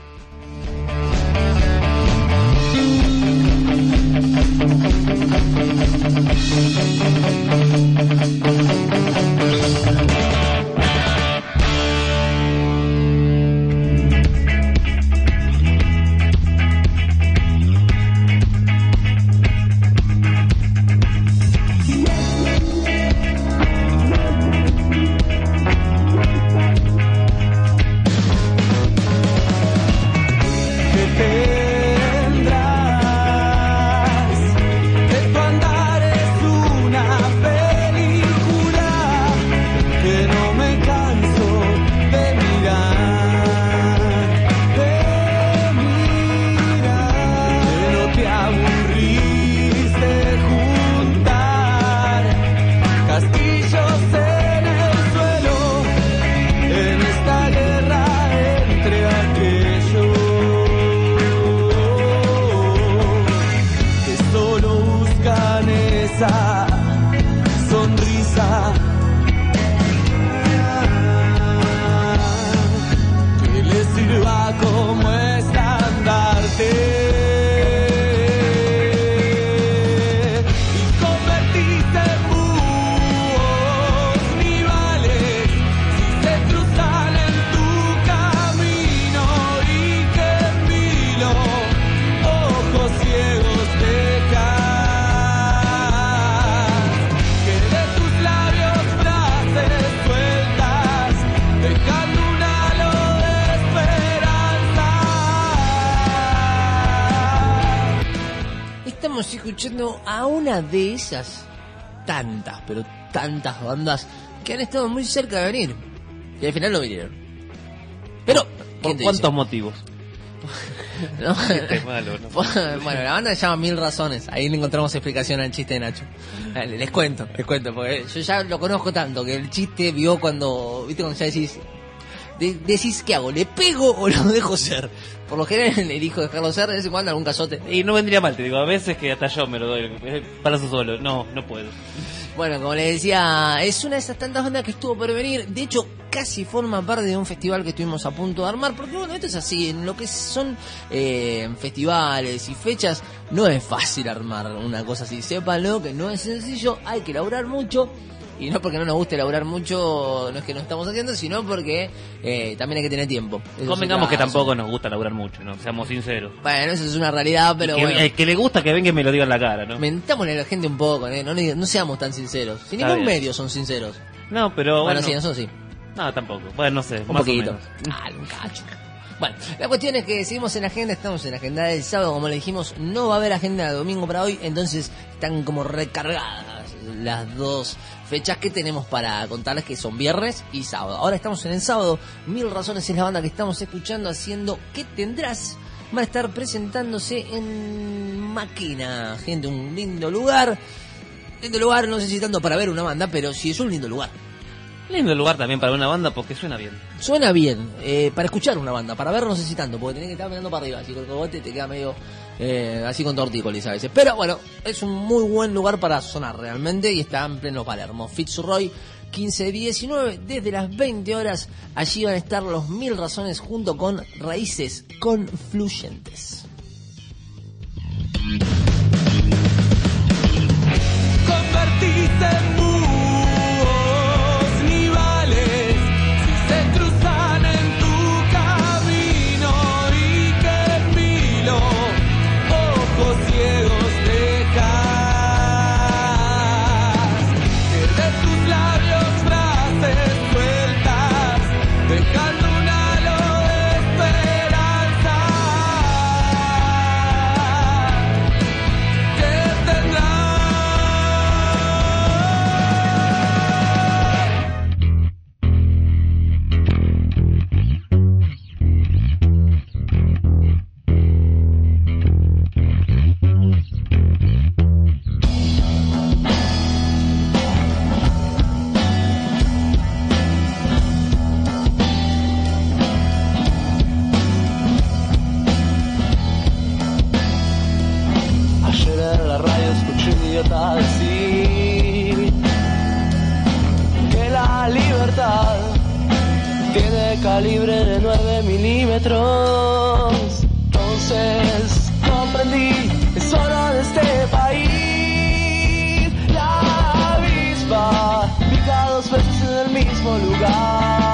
Escuchando a una de esas tantas, pero tantas bandas que han estado muy cerca de venir y al final no vinieron. Pero, ¿por cuántos motivos? ¿No? Chiste malo, ¿no? Bueno, la banda se llama Mil Razones. Ahí le encontramos explicación al chiste de Nacho. Les cuento, porque yo ya lo conozco tanto que el chiste vio cuando, viste, cuando ya decís, ¿qué hago? ¿Le pego o lo dejo ser? Por lo general elijo dejarlo ser, de vez en cuando algún cazote. Y no vendría mal, te digo, a veces que hasta yo me lo doy para eso solo. No puedo. Bueno, como les decía, es una de esas tantas bandas que estuvo por venir. De hecho, casi forma parte de un festival que estuvimos a punto de armar. Porque bueno, esto es así, en lo que son festivales y fechas, no es fácil armar una cosa así. Sépanlo, que no es sencillo, hay que laburar mucho. Y no porque no nos guste laburar mucho, no es que no estamos haciendo, sino porque también hay que tener tiempo. Convengamos que tampoco nos gusta laburar mucho, ¿no? Seamos sinceros. Bueno, eso es una realidad, pero bueno. El que le gusta que venga y me lo diga en la cara, ¿no? Mentámosle a la gente un poco, no seamos tan sinceros. Si ningún medio son sinceros. No, pero bueno, sí, nosotros sí. No, tampoco. Bueno, no sé, un más poquito. o menos. Un cacho. Bueno, la cuestión es que seguimos en la agenda, estamos en la agenda del sábado, como le dijimos, no va a haber agenda de domingo para hoy, entonces están como recargadas las dos fechas que tenemos para contarles, que son viernes y sábado. Ahora estamos en el sábado, Mil Razones es la banda que estamos escuchando haciendo ¿Qué tendrás? Va a estar presentándose en Maquena, gente, un lindo lugar, no sé si tanto para ver una banda, pero sí es un lindo lugar. Lindo lugar también para una banda porque suena bien. Suena bien, para escuchar una banda, para ver no sé si tanto, porque tenés que estar mirando para arriba, así con el cogote te queda medio así con tortícolis a veces. Pero bueno, es un muy buen lugar para sonar realmente y está en pleno Palermo. Fitzroy 1519, desde las 20 horas, allí van a estar los 1000 razones junto con Raíces Confluyentes. Convertiste en búhos nivales si se cruzan en tu camino y que en vilo ojos ciegos dejas que de tus labios frases sueltas dejando un halo de esperanza que tendrá. Ayer en la radio escuché un idiota decir que la libertad tiene calibre de 9 milímetros. Entonces comprendí que solo en este país la avispa pica 2 veces en el mismo lugar.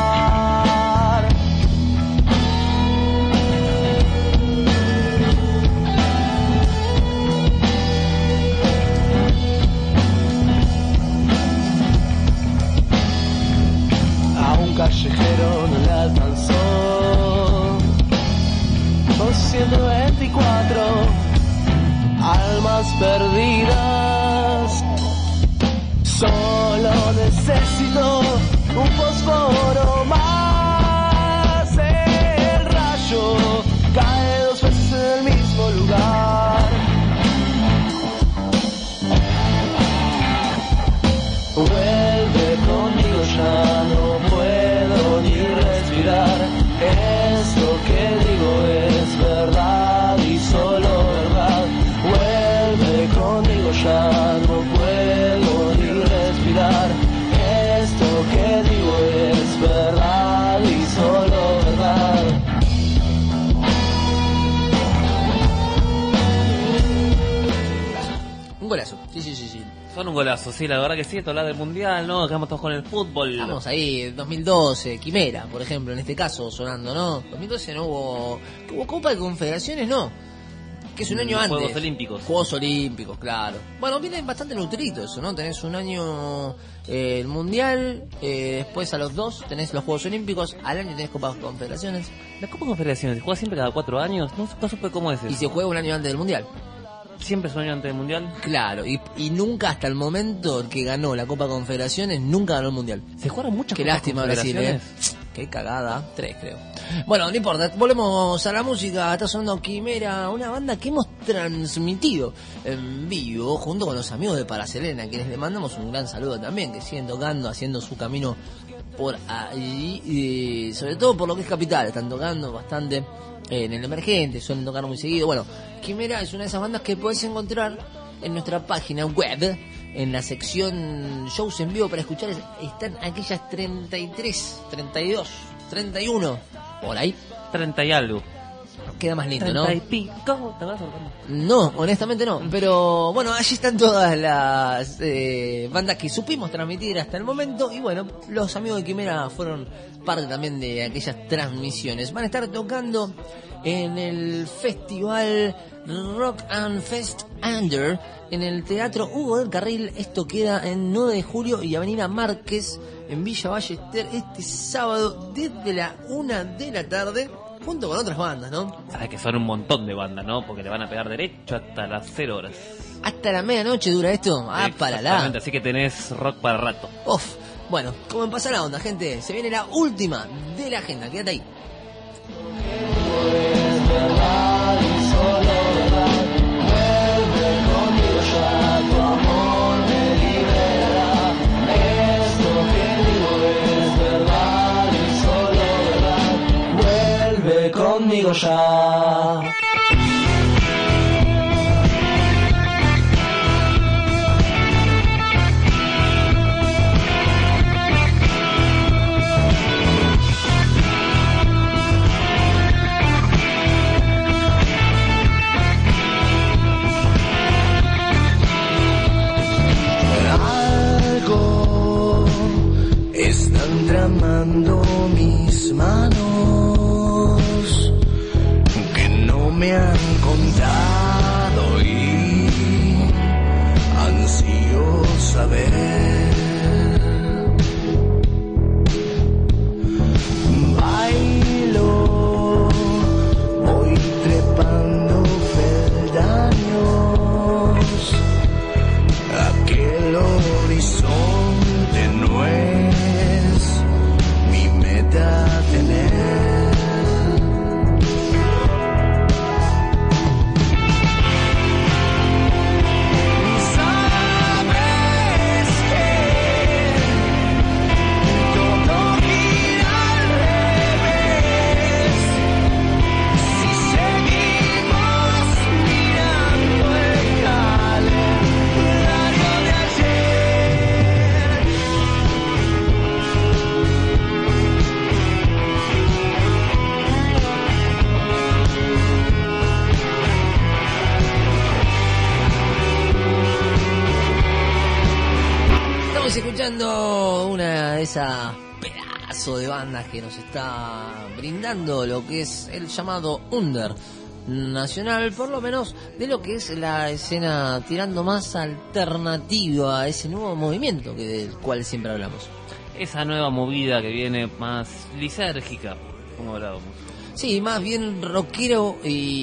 A un callejero no le alcanzó 224 almas perdidas. Solo necesito un fósforo más. El rayo cae 2 veces en el mismo lugar. Vuelve conmigo, ya no puedo ni respirar. Esto que digo es verdad y solo verdad. Vuelve conmigo, ya no puedo ni respirar. Esto que digo es verdad y solo verdad. Un golazo, sí. Son un golazo, sí, la verdad que sí, esto habla del mundial, ¿no? Quedamos todos con el fútbol. Vamos ahí, 2012, Quimera, por ejemplo, en este caso, sonando, ¿no? 2012 no hubo Copa de Confederaciones, no. Que es un año antes. Juegos Olímpicos. Juegos Olímpicos, claro. Bueno, viene bastante nutrito eso, ¿no? Tenés un año el Mundial, después a los 2 tenés los Juegos Olímpicos, al año tenés Copa de Confederaciones. La Copa de Confederaciones, ¿se juega siempre cada 4 años? No supe cómo es eso. Y se juega un año antes del Mundial. ¿Siempre es un año antes del mundial? Claro, y nunca hasta el momento el que ganó la Copa Confederaciones, nunca ganó el Mundial. ¿Se jugaron muchas Qué Copas lástima Brasil, Confederaciones? Qué cagada, 3 creo. Bueno, no importa, volvemos a la música. Está sonando Quimera, una banda que hemos transmitido en vivo junto con los amigos de Paraselena, quienes le mandamos un gran saludo también, que siguen tocando, haciendo su camino por allí, y sobre todo por lo que es Capital, están tocando bastante en el Emergente, suelen tocar muy seguido. Bueno, Quimera es una de esas bandas que podés encontrar en nuestra página web, en la sección shows en vivo para escuchar. Están aquellas 33, 32, 31, por ahí. 30 y algo. Queda más lindo, 30 ¿no? y pico, ¿te vas a acordar? No, honestamente no. Pero bueno, allí están todas las bandas que supimos transmitir hasta el momento. Y bueno, los amigos de Quimera fueron parte también de aquellas transmisiones. Van a estar tocando en el festival Rock and Fest Under en el Teatro Hugo del Carril. Esto queda en 9 de julio y Avenida Márquez en Villa Ballester este sábado desde la 1 de la tarde. Junto con otras bandas, ¿no? Sabes que son un montón de bandas, ¿no? Porque le van a pegar derecho hasta las 0 horas. ¿Hasta la medianoche dura esto? Ah, para la. Exactamente, así que tenés rock para rato. Uf. Bueno, ¿cómo pasa la onda, gente? Se viene la última de la agenda. Quédate ahí. Tu amor me libera. Esto que digo es vuelve conmigo ya. Están tramando mis manos que no me han contado y ansío saber. Bailo, voy trepando peldaños, aquel horizonte no es mi meta tener. Sabes que todo gira al revés si seguimos mirando el calendario de ayer. Estamos escuchando una de esas pedazos de bandas que nos está brindando lo que es el llamado under nacional, por lo menos de lo que es la escena tirando más alternativa a ese nuevo movimiento del cual siempre hablamos. Esa nueva movida que viene más lisérgica, como hablábamos. Sí, más bien rockero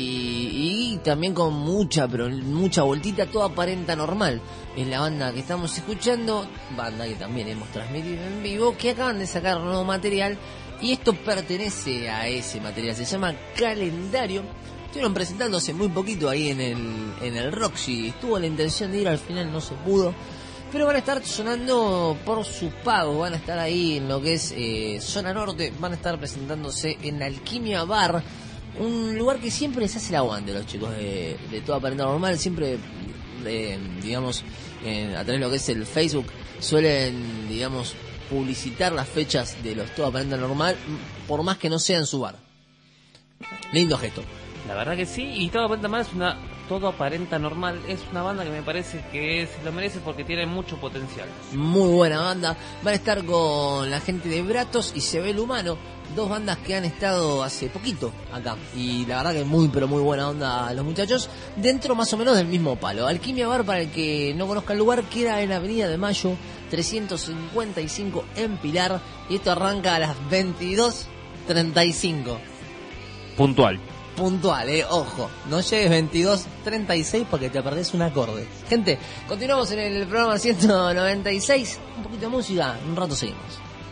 y también con mucha vueltita, todo aparenta normal. Es la banda que estamos escuchando, banda que también hemos transmitido en vivo, que acaban de sacar nuevo material y esto pertenece a ese material, se llama Calendario. Estuvieron presentándose muy poquito ahí en el Roxy, tuvo la intención de ir, al final no se pudo. Pero van a estar sonando por su pago, van a estar ahí en lo que es Zona Norte, van a estar presentándose en Alquimia Bar, un lugar que siempre les hace el aguante los chicos de Todo Aparenta Normal, siempre, digamos, a través de lo que es el Facebook, suelen, digamos, publicitar las fechas de los Todo Aparenta Normal, por más que no sea en su bar. Lindo gesto. La verdad que sí, y Todo Aparenta Normal es una banda que me parece que se lo merece porque tiene mucho potencial. Muy buena banda. Van a estar con la gente de Bratos y Se Ve el Humano, dos bandas que han estado hace poquito acá. Y la verdad que muy pero muy buena onda los muchachos, dentro más o menos del mismo palo. Alquimia Bar, para el que no conozca el lugar, queda en Avenida de Mayo 355 en Pilar. Y esto arranca a las 22:35. Puntual, ojo, no llegues 22:36 porque te perdés un acorde. Gente, continuamos en el programa 196, un poquito de música, un rato seguimos.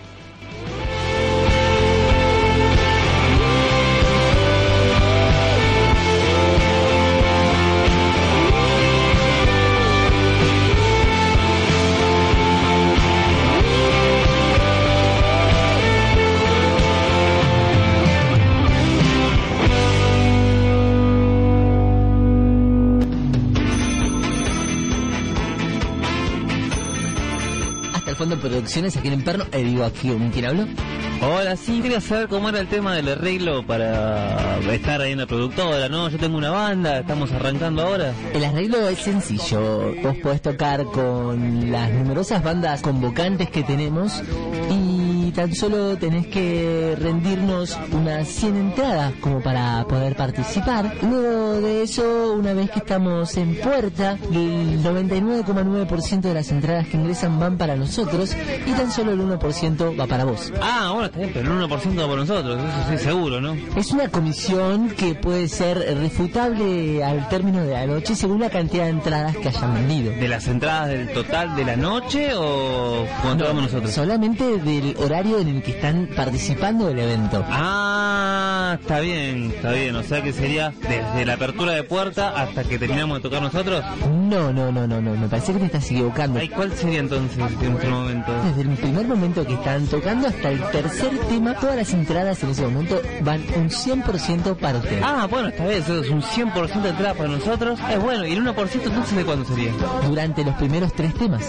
Fondo Producciones aquí en Emperno. Digo, aquí, ¿quién habló? Hola, sí, quería saber cómo era el tema del arreglo para estar ahí en la productora, ¿no? Yo tengo una banda, estamos arrancando ahora. El arreglo es sencillo. Vos podés tocar con las numerosas bandas convocantes que tenemos y tan solo tenés que rendirnos unas 100 entradas como para poder participar. Luego de eso, una vez que estamos en puerta, el 99,9% de las entradas que ingresan van para nosotros y tan solo el 1% va para vos. Ah, bueno, está bien, pero el 1% va para nosotros, eso sí, seguro, ¿no? Es una comisión que puede ser refutable al término de la noche según la cantidad de entradas que hayan vendido. ¿De las entradas del total de la noche o cuánto vamos nosotros? Solamente del horario en el que están participando del evento. Ah, Ah, está bien. O sea que sería desde la apertura de puerta hasta que terminamos de tocar nosotros. No, me parece que te estás equivocando. Ay, ¿cuál sería entonces en otro momento? Desde el primer momento que están tocando hasta el tercer tema, todas las entradas en ese momento van un 100% para ustedes. Ah, bueno, está bien, eso es un 100% de entrada para nosotros. Es bueno, ¿y el 1% entonces de cuándo sería? Durante los primeros 3 temas.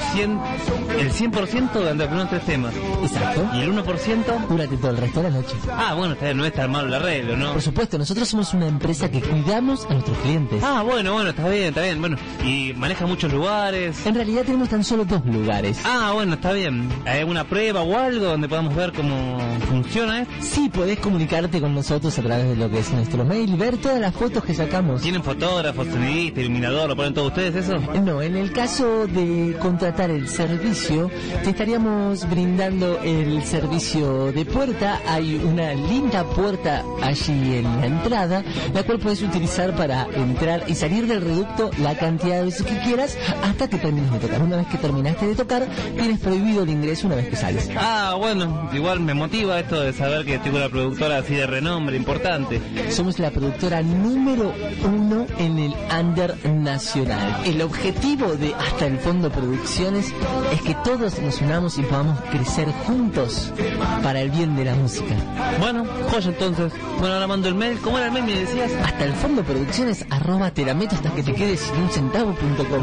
El 100% durante los primeros 3 temas. Exacto. ¿Y el 1%? Durante todo el resto de la noche. Ah, bueno, está bien, no es tan malo el arreglo, ¿no? Por supuesto, nosotros somos una empresa que cuidamos a nuestros clientes. Ah, bueno, está bien. Bueno, y maneja muchos lugares. En realidad tenemos tan solo 2 lugares. Ah, bueno, está bien. ¿Hay alguna prueba o algo donde podamos ver cómo funciona esto? Sí, podés comunicarte con nosotros a través de lo que es nuestro mail, ver todas las fotos que sacamos. ¿Tienen fotógrafos, sonidista, iluminador? ¿Lo ponen todos ustedes eso? No, en el caso de contratar el servicio, te estaríamos brindando el servicio de puerta. Hay una linda puerta allí en la entrada, la cual puedes utilizar para entrar y salir del reducto la cantidad de veces que quieras hasta que termines de tocar. Una vez que terminaste de tocar, tienes prohibido el ingreso una vez que sales. Ah, bueno, igual me motiva esto de saber que tengo una productora así de renombre importante. Somos la productora número 1 en el under nacional. El objetivo de Hasta el Fondo Producciones es que todos nos unamos y podamos crecer juntos para el bien de la música. Bueno, joya entonces. Bueno, ahora mando el mail. ¿Cómo era el mail, me decías? Hasta el Fondo Producciones @te la meto hasta que te quedes sin un centavo.com.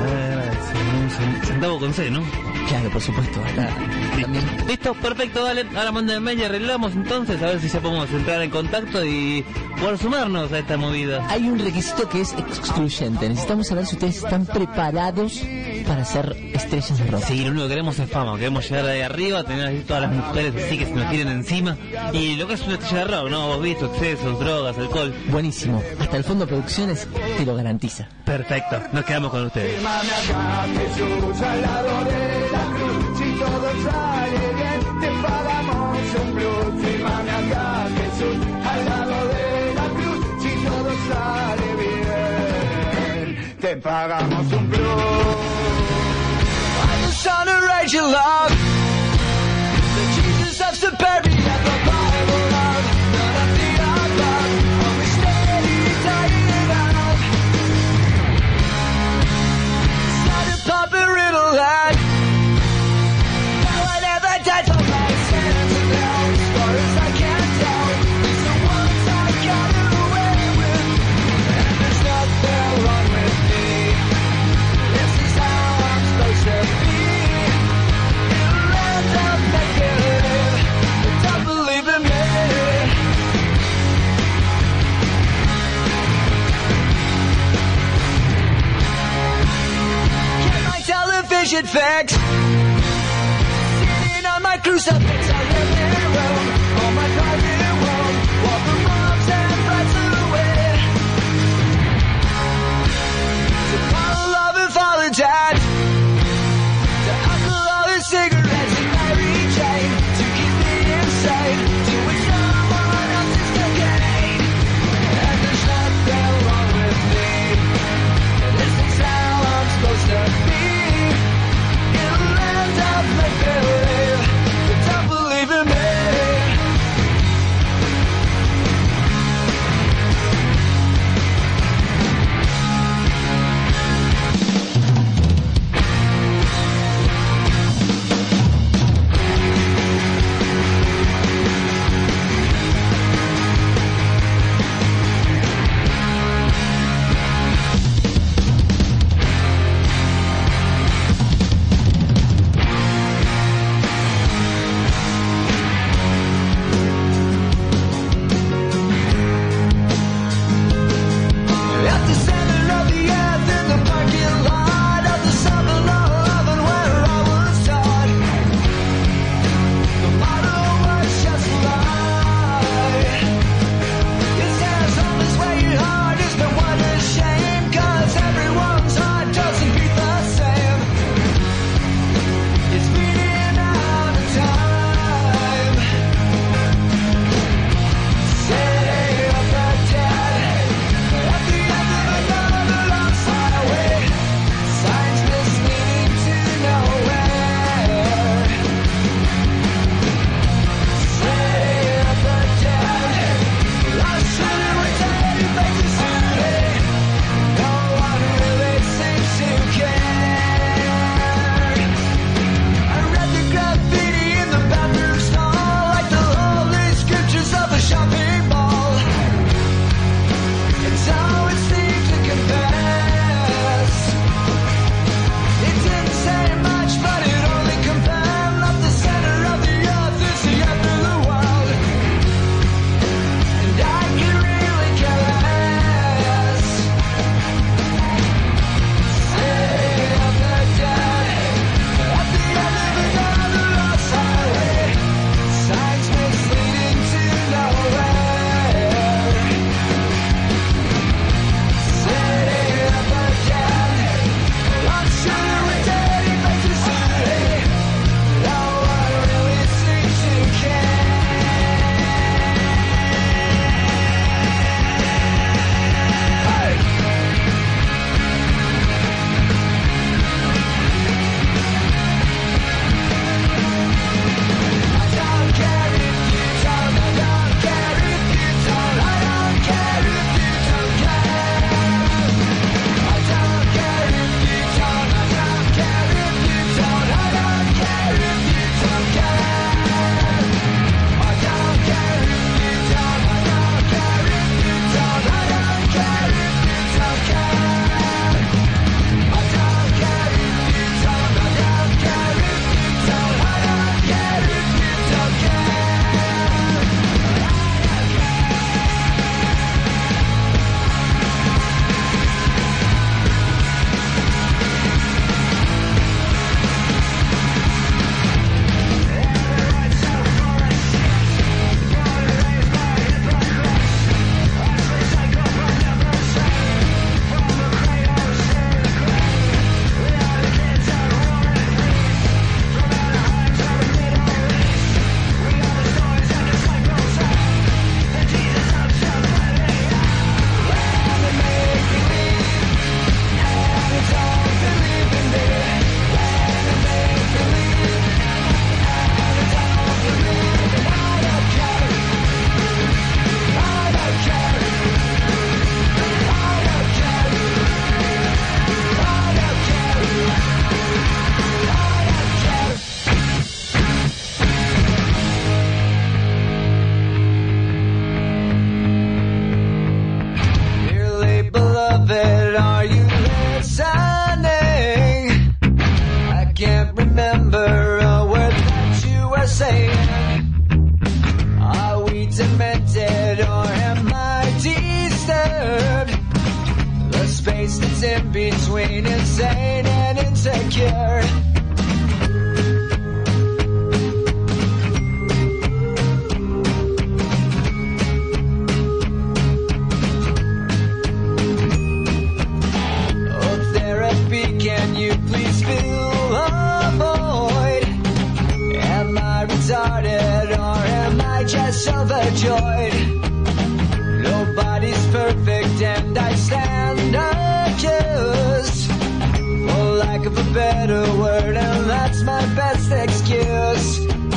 Un centavo con C, ¿no? Claro, por supuesto. También. Listo, perfecto, dale. Ahora mando el mail y arreglamos entonces a ver si ya podemos entrar en contacto y poder sumarnos a esta movida. Hay un requisito que es excluyente. Necesitamos saber si ustedes están preparados para ser estrellas de rock. Sí, lo único que queremos es fama, queremos llegar de ahí arriba, tener así todas las mujeres así que se nos tiren encima. Y lo que es una estrella de rock, ¿no? Vos visto, excesos, drogas, alcohol. Buenísimo. Hasta el Fondo Producciones te lo garantiza. Perfecto, nos quedamos con ustedes. Te pagamos un plus. I'm the son of Rachel Love, the Jesus of Siberia, the Bible love, none of the above, only steady dying out. Started pumping riddle lad. Now I never died for my sins, and now as far as I can tell, it's the ones I got away with, and there's nothing wrong with me. This is how I'm supposed to be. In a land of make-believe, but don't believe in me. Get my television fixed. Sitting on my crucifix, I live in Rome, on my private room, while the moms and friends away. To follow love and follow dad, to alcohol and cigarettes and Mary Jane, to keep me insane, doing someone else's cocaine. And there's nothing wrong with me, and this is how I'm supposed to be. In a land of make-believe, but don't believe in me. space in between insane and insecure. Oh, therapy, can you please fill a void? Am I retarded or am I just overjoyed? Nobody's perfect and I stand accused, for lack of a better word, and that's my best excuse.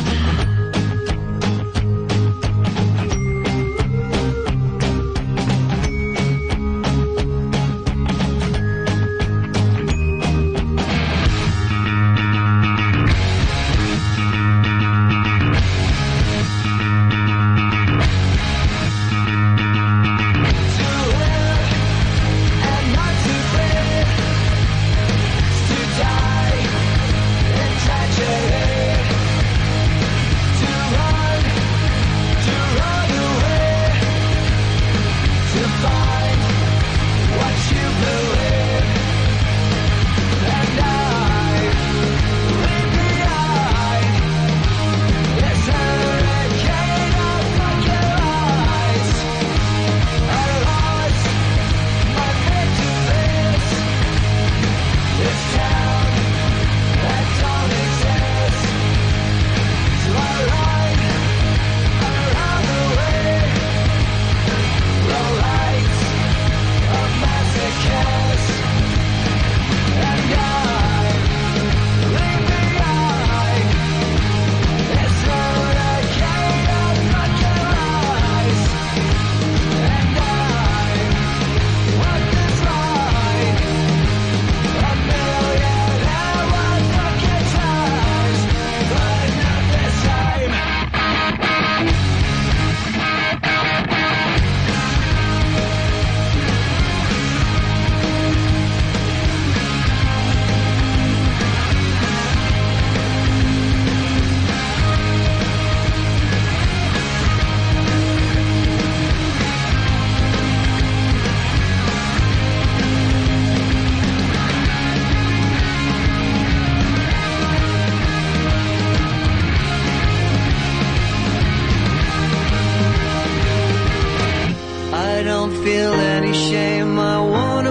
Feel any shame, I won't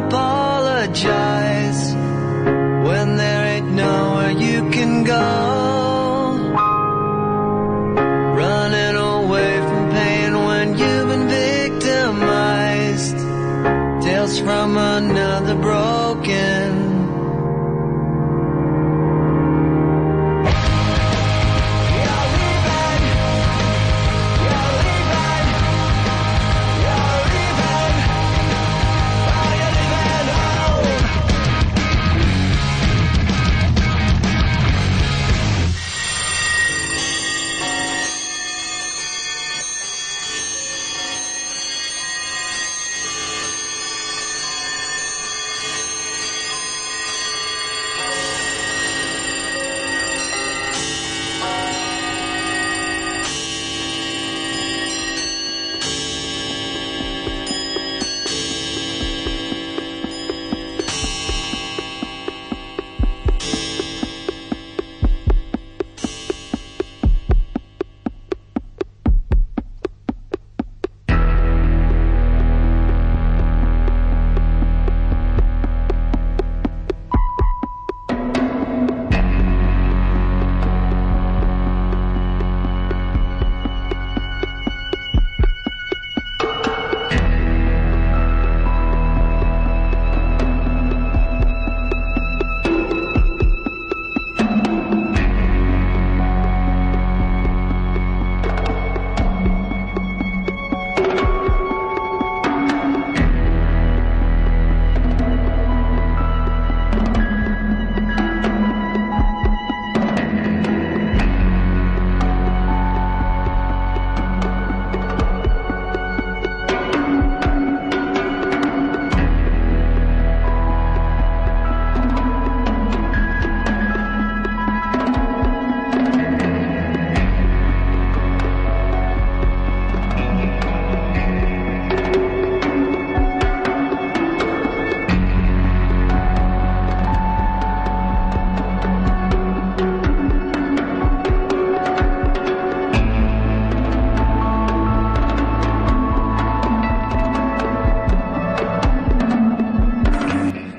apologize when there ain't nowhere you can go. Running away from pain when you've been victimized. Tales from another broken.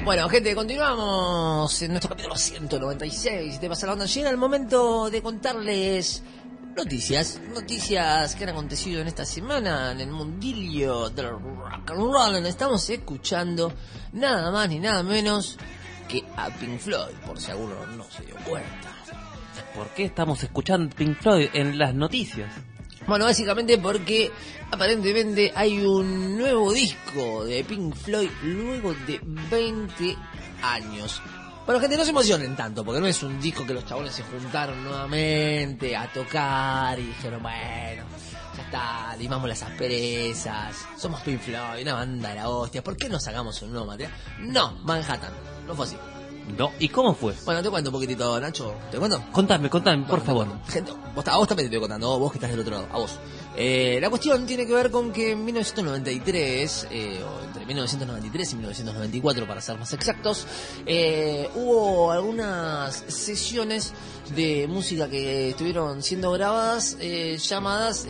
Bueno, gente, continuamos en nuestro capítulo 196. Si te pasa la onda, llega el momento de contarles noticias que han acontecido en esta semana en el mundillo del rock and roll. Estamos escuchando nada más ni nada menos que a Pink Floyd, por si alguno no se dio cuenta. ¿Por qué estamos escuchando Pink Floyd en las noticias? Bueno, básicamente porque aparentemente hay un nuevo disco de Pink Floyd luego de 20 años. Bueno, gente, no se emocionen tanto, porque no es un disco que los chabones se juntaron nuevamente a tocar y dijeron, bueno, ya está, limamos las asperezas, somos Pink Floyd, una banda de la hostia, ¿por qué no sacamos un nuevo material? No, Manhattan, no fue así. No, ¿y cómo fue? Bueno, te cuento un poquitito, Nacho, ¿te cuento? Contame, por favor. Gente, a vos también te estoy contando, vos que estás del otro lado, a vos. La cuestión tiene que ver con que en 1993, o entre 1993 y 1994 para ser más exactos, hubo algunas sesiones de música que estuvieron siendo grabadas, llamadas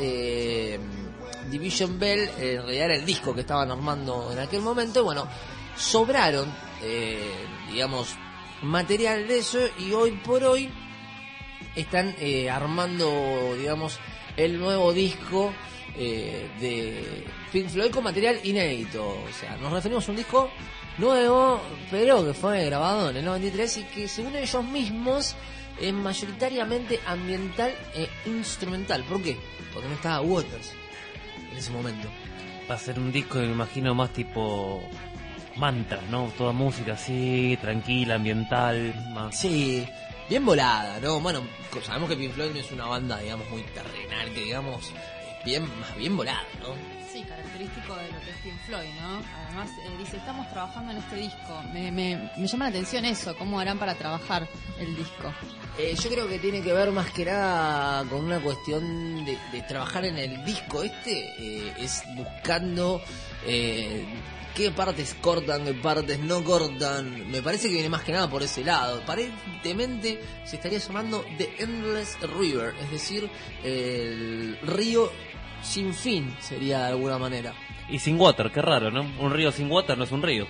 Division Bell. En realidad era el disco que estaban armando en aquel momento. Bueno, sobraron, digamos, material de eso, y hoy por hoy están armando, digamos, el nuevo disco de Pink Floyd con material inédito. O sea, nos referimos a un disco nuevo, pero que fue grabado en el 93 y que, según ellos mismos, es mayoritariamente ambiental e instrumental. ¿Por qué? Porque no estaba Waters en ese momento. Va a ser un disco, me imagino, más tipo mantra, ¿no? Toda música así, tranquila, ambiental, más... Sí, bien volada, ¿no? Bueno, sabemos que Pink Floyd no es una banda, digamos, muy terrenal, que digamos, más bien volada, ¿no? Sí, característico de lo que es Pink Floyd, ¿no? Además, dice, estamos trabajando en este disco. Me llama la atención eso, cómo harán para trabajar el disco. Yo creo que tiene que ver más que nada con una cuestión de trabajar en el disco es buscando qué partes cortan, qué partes no cortan. Me parece que viene más que nada por ese lado. Aparentemente se estaría llamando The Endless River, es decir, el río sin fin, sería de alguna manera. Y sin water, qué raro, ¿no? Un río sin water no es un río.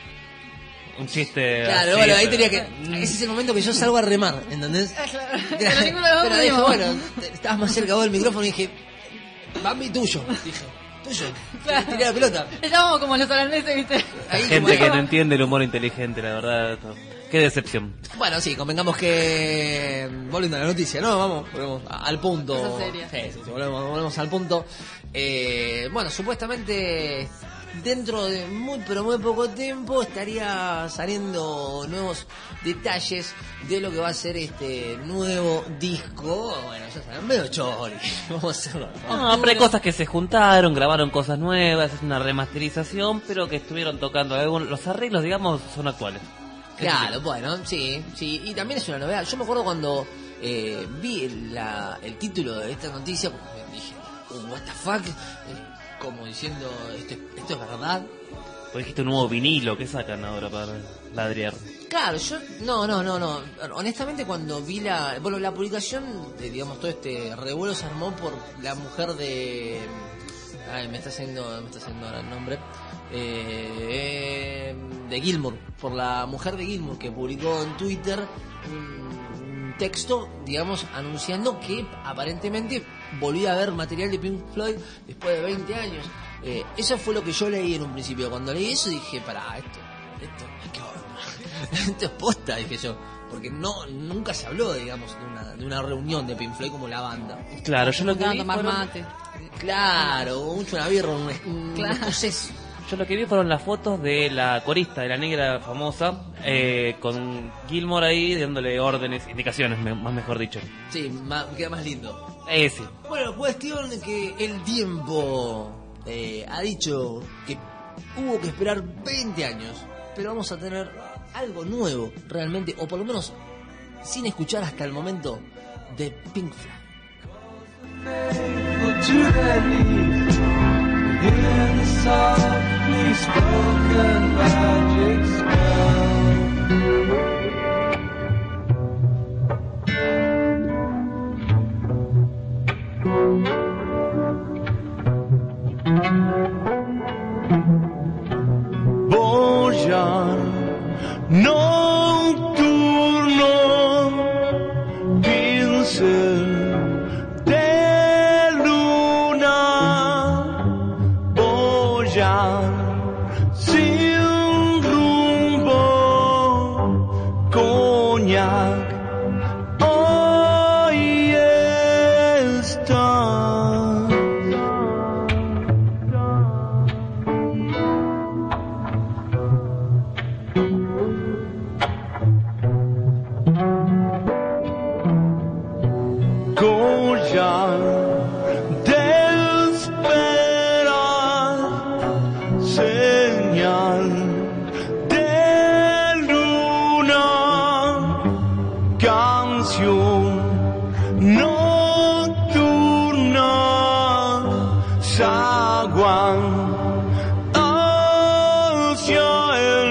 Un chiste. Claro, así, bueno, ahí tenía que. Ese es el momento que yo salgo a remar, ¿entendés? Claro. Pero ninguno de los dos dije, pudimos. bueno, estabas más cerca vos del micrófono y dije, Bambi, tuyo. Dije, tuyo. Claro. Tiré la pelota. Estábamos como los holandeses, ¿viste? Ahí, Gente como- que no entiende el humor inteligente, la verdad. Qué decepción. Bueno, sí, convengamos que. Volviendo a la noticia, ¿no? Volvemos al punto. Cosa seria. Sí, volvemos al punto. Bueno, supuestamente dentro de muy pero muy poco tiempo estaría saliendo nuevos detalles de lo que va a ser este nuevo disco. Bueno, ya saben, medio chori. Vamos a hacerlo. No, pero hay cosas que se juntaron, grabaron cosas nuevas, es una remasterización, pero que estuvieron tocando. Los arreglos, digamos, son actuales. Claro, bueno, sí, y también es una novedad. Yo me acuerdo cuando vi el título de esta noticia, dije, what the fuck, como diciendo, esto es verdad. Pues dijiste un nuevo vinilo, ¿qué sacan ahora para ladrear? Claro, yo, no, honestamente cuando vi la publicación, digamos, todo este revuelo se armó por la mujer de... Ay, me está haciendo ahora el nombre. De Gilmour, por la mujer de Gilmour, que publicó en Twitter un texto, digamos, anunciando que aparentemente volvía a haber material de Pink Floyd después de 20 años. Eso fue lo que yo leí en un principio. Cuando leí eso dije, pará, esto, ¿qué onda? Esto es posta, dije yo. Porque nunca se habló, digamos, de una reunión de Pink Floyd como la banda. Claro, yo lo que vi Tomar fueron, mate. Claro, mucho una birra, un Claro. escocés. yo lo que vi fueron las fotos de la corista, de la negra famosa, con Gilmour ahí dándole órdenes, indicaciones, más mejor dicho. Sí, queda más lindo. Sí. Bueno, cuestión que el tiempo ha dicho que hubo que esperar 20 años, pero vamos a tener algo nuevo, realmente, o por lo menos sin escuchar hasta el momento, de Pink Floyd. Faithful to their knees, hear the softly spoken magic spell. Bon Jean, nocturno, pincel de luna, boya sin rumbo, coñac, hoy está. Collar de esperar, señal de luna, canción nocturna, zaguán hacia el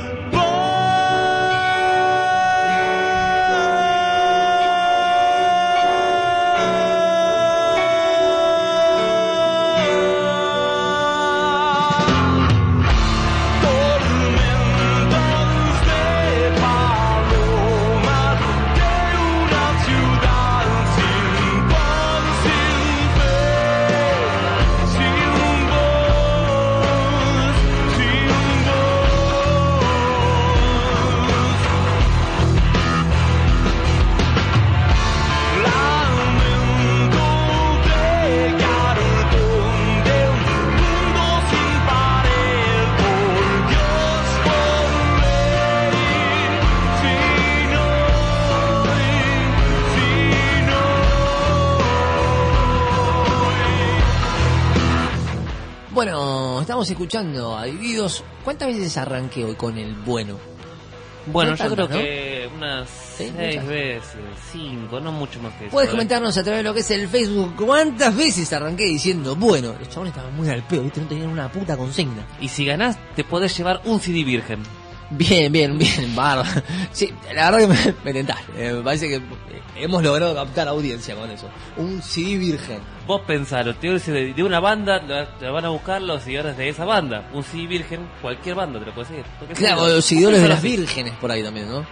Bueno, estamos escuchando a Divididos. ¿Cuántas veces arranqué hoy con el bueno? Bueno, No yo tantas, creo ¿no? que unas Sí, 6 muchas. veces, 5, no mucho más que eso. Puedes ¿eh? comentarnos a través de lo que es el Facebook cuántas veces arranqué diciendo bueno. Los chabones estaban muy al pedo, ¿viste? No tenían una puta consigna. Y si ganás, te podés llevar un CD virgen. Bien, bárbaro. Sí, la verdad que me tentaste. Me parece que hemos logrado captar audiencia con eso. Un CD virgen. Vos pensalo, te digo, de una banda, te van a buscar los seguidores de esa banda. Un CD virgen, cualquier banda te lo puedes seguir. Porque Claro, son los seguidores de las así. vírgenes por ahí también, ¿no?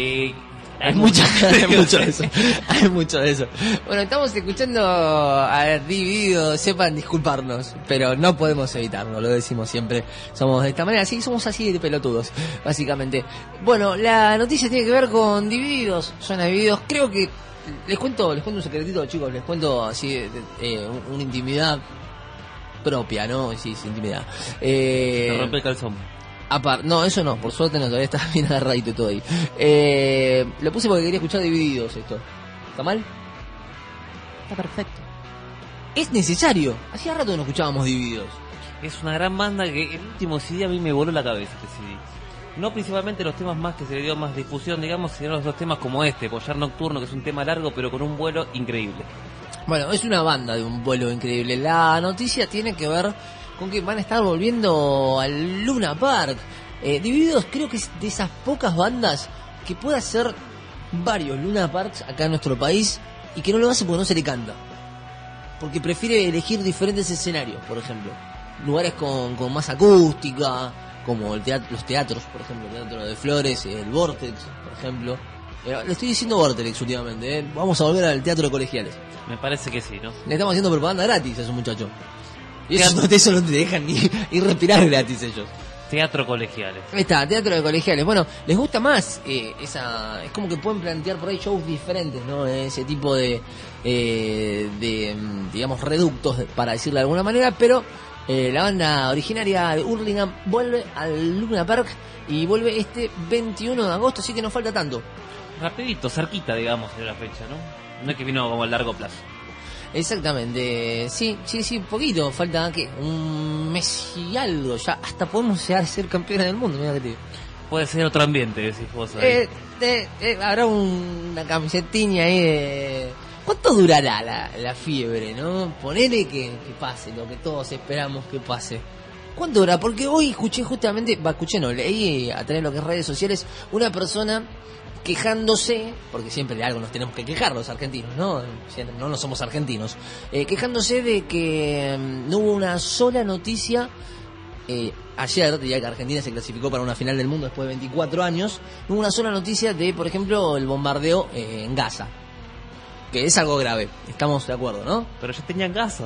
Hay Hay mucho de eso. Hay mucho de eso. Bueno, estamos escuchando a Divididos. Sepan disculparnos, pero no podemos evitarlo. Lo decimos siempre. Somos de esta manera. Sí, somos así de pelotudos, básicamente. Bueno, la noticia tiene que ver con Divididos. Suena Divididos. Creo que les cuento un secretito, chicos. Les cuento así una intimidad propia, ¿no? Sí, es intimidad. Te rompe el calzón. No, eso no, por suerte no, todavía está bien agarradito y todo ahí. Lo puse porque quería escuchar Divididos esto. ¿Está mal? Está perfecto. Es necesario. Hacía rato que no escuchábamos Divididos. Es una gran banda que el último CD a mí me voló la cabeza este CD. No principalmente los temas más que se le dio más difusión, digamos, sino los dos temas como este, Collar Nocturno, que es un tema largo pero con un vuelo increíble. Bueno, es una banda de un vuelo increíble. La noticia tiene que ver con que van a estar volviendo al Luna Park. Divididos creo que es de esas pocas bandas que puede hacer varios Luna Parks acá en nuestro país y que no lo hace porque no se le canta. Porque prefiere elegir diferentes escenarios, por ejemplo. Lugares con más acústica, como los teatros, por ejemplo, el Teatro de Flores, el Vortex, por ejemplo. Le estoy diciendo Vortex últimamente, ¿eh? Vamos a volver al Teatro de Colegiales. Me parece que sí, ¿no? Le estamos haciendo propaganda gratis a esos muchachos. Y eso no te dejan ni respirar gratis ellos. Teatro Colegiales. Ahí está, Teatro de Colegiales. Bueno, les gusta más es como que pueden plantear por ahí shows diferentes, ¿no? Ese tipo de digamos, reductos, para decirlo de alguna manera, pero la banda originaria de Hurlingham vuelve al Luna Park y vuelve este 21 de agosto, así que no falta tanto. Rapidito, cerquita, digamos, de la fecha, ¿no? No es que vino como a largo plazo. Exactamente, sí, poquito, falta ¿qué? Un mes y algo, ya hasta podemos llegar a ser campeones del mundo, mira que te digo. Puede ser otro ambiente, decís vos ahí. Habrá una camisetina ahí de... ¿Cuánto durará la fiebre, no? Ponele que pase lo que todos esperamos que pase. ¿Cuánto durará? Porque hoy escuché justamente, leí a través de lo que es redes sociales, una persona quejándose, porque siempre de algo nos tenemos que quejar los argentinos, ¿no? Siempre, no somos argentinos. Quejándose de que no hubo una sola noticia Ayer, día que Argentina se clasificó para una final del mundo después de 24 años, hubo una sola noticia de, por ejemplo, el bombardeo en Gaza. Que es algo grave, estamos de acuerdo, ¿no? Pero ya tenían gasos.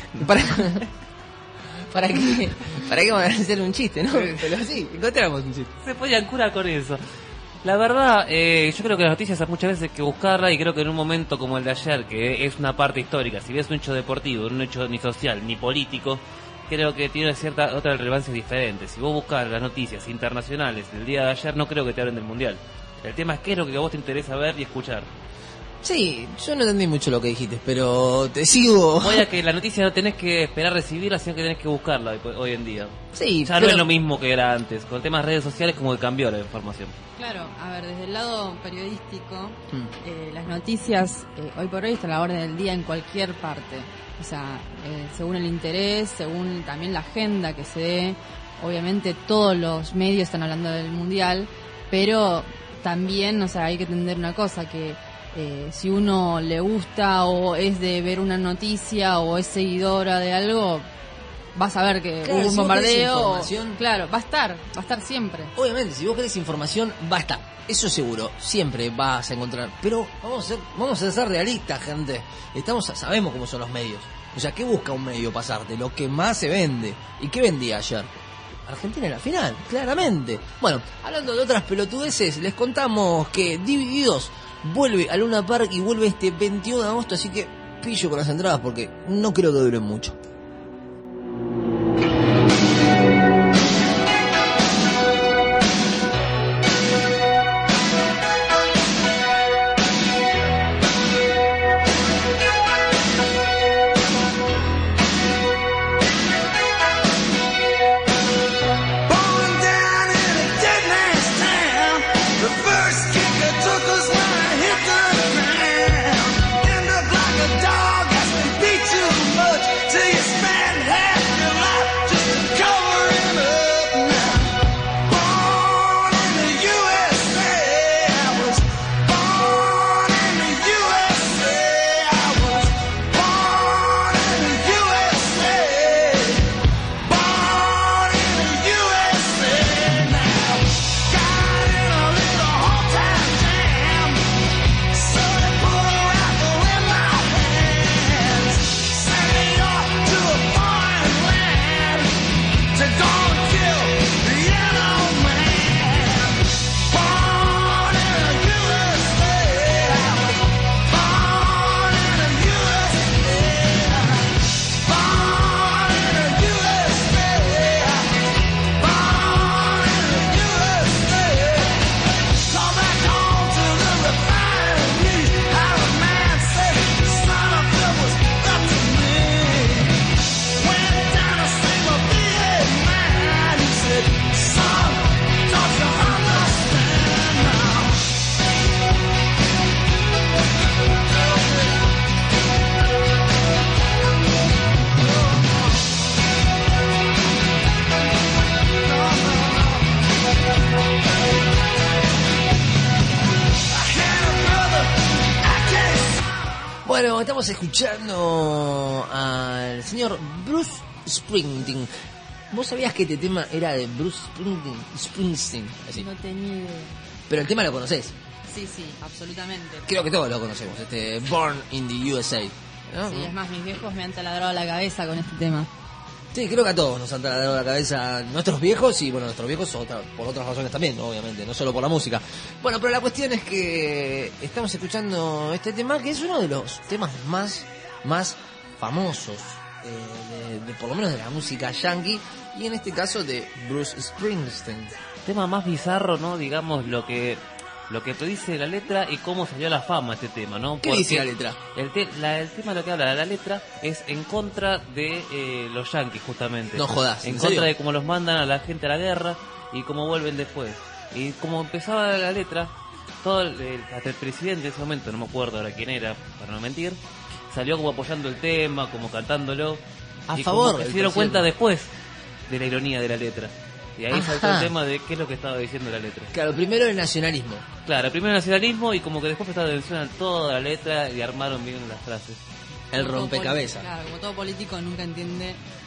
¿Para qué van a hacer un chiste, no? Pero sí, encontramos un chiste. Se podían curar con eso. La verdad, yo creo que las noticias muchas veces hay que buscarla, y creo que en un momento como el de ayer, que es una parte histórica, si bien es un hecho deportivo, no un hecho ni social ni político, creo que tiene cierta otra relevancia diferente. Si vos buscas las noticias internacionales del día de ayer, no creo que te hablen del Mundial. El tema es qué es lo que a vos te interesa ver y escuchar. Sí, yo no entendí mucho lo que dijiste, pero te sigo. Voy a que la noticia no tenés que esperar recibirla, sino que tenés que buscarla hoy en día. Sí, ya no es lo mismo que era antes. Con temas redes sociales como que cambió la información. Claro, a ver, desde el lado periodístico, las noticias hoy por hoy están a la orden del día en cualquier parte. O sea, según el interés, según también la agenda que se dé. Obviamente todos los medios están hablando del Mundial, pero también, o sea, hay que entender una cosa, que si uno le gusta o es de ver una noticia o es seguidora de algo, vas a ver que claro, hubo un si bombardeo. Vos claro, va a estar siempre. Obviamente, si vos querés información, va a estar. Eso seguro, siempre vas a encontrar. Pero vamos a ser realistas, gente. Sabemos cómo son los medios. O sea, ¿qué busca un medio pasarte? Lo que más se vende. ¿Y qué vendía ayer? Argentina en la final, claramente. Bueno, hablando de otras pelotudeces, les contamos que Divididos vuelve a Luna Park y vuelve este 21 de agosto, así que pillo con las entradas porque no creo que duren mucho. Bueno, estamos escuchando al señor Bruce Springsteen. ¿Vos sabías que este tema era de Bruce Springsteen? Así. No tenía idea. Pero el tema lo conocés. Sí, absolutamente. Creo que todos lo conocemos, Born in the USA, ¿no? Sí, es más, mis viejos me han taladrado la cabeza con este tema. Sí, creo que a todos nos han taladrado la cabeza nuestros viejos y, bueno, nuestros viejos por otras razones también, obviamente, no solo por la música. Bueno, pero la cuestión es que estamos escuchando este tema, que es uno de los temas más famosos, por lo menos de la música yankee, y en este caso de Bruce Springsteen. Tema más bizarro, ¿no? Digamos, lo que te dice la letra y cómo salió a la fama este tema, ¿no? ¿Qué dice la letra? El tema, lo que habla la letra es en contra de los yanquis, justamente. No jodas, En serio? contra de cómo los mandan a la gente a la guerra y cómo vuelven después. Y como empezaba la letra, hasta el presidente de ese momento, no me acuerdo ahora quién era, para no mentir, salió como apoyando el tema, como cantándolo. A y favor. Como que se dieron cuenta después de la ironía de la letra. Y ahí saltó el tema de qué es lo que estaba diciendo la letra. Claro, primero el nacionalismo. Claro, primero el nacionalismo y como que después prestaron atención a toda la letra y armaron bien las frases. El rompecabezas. Claro, como todo político nunca entiende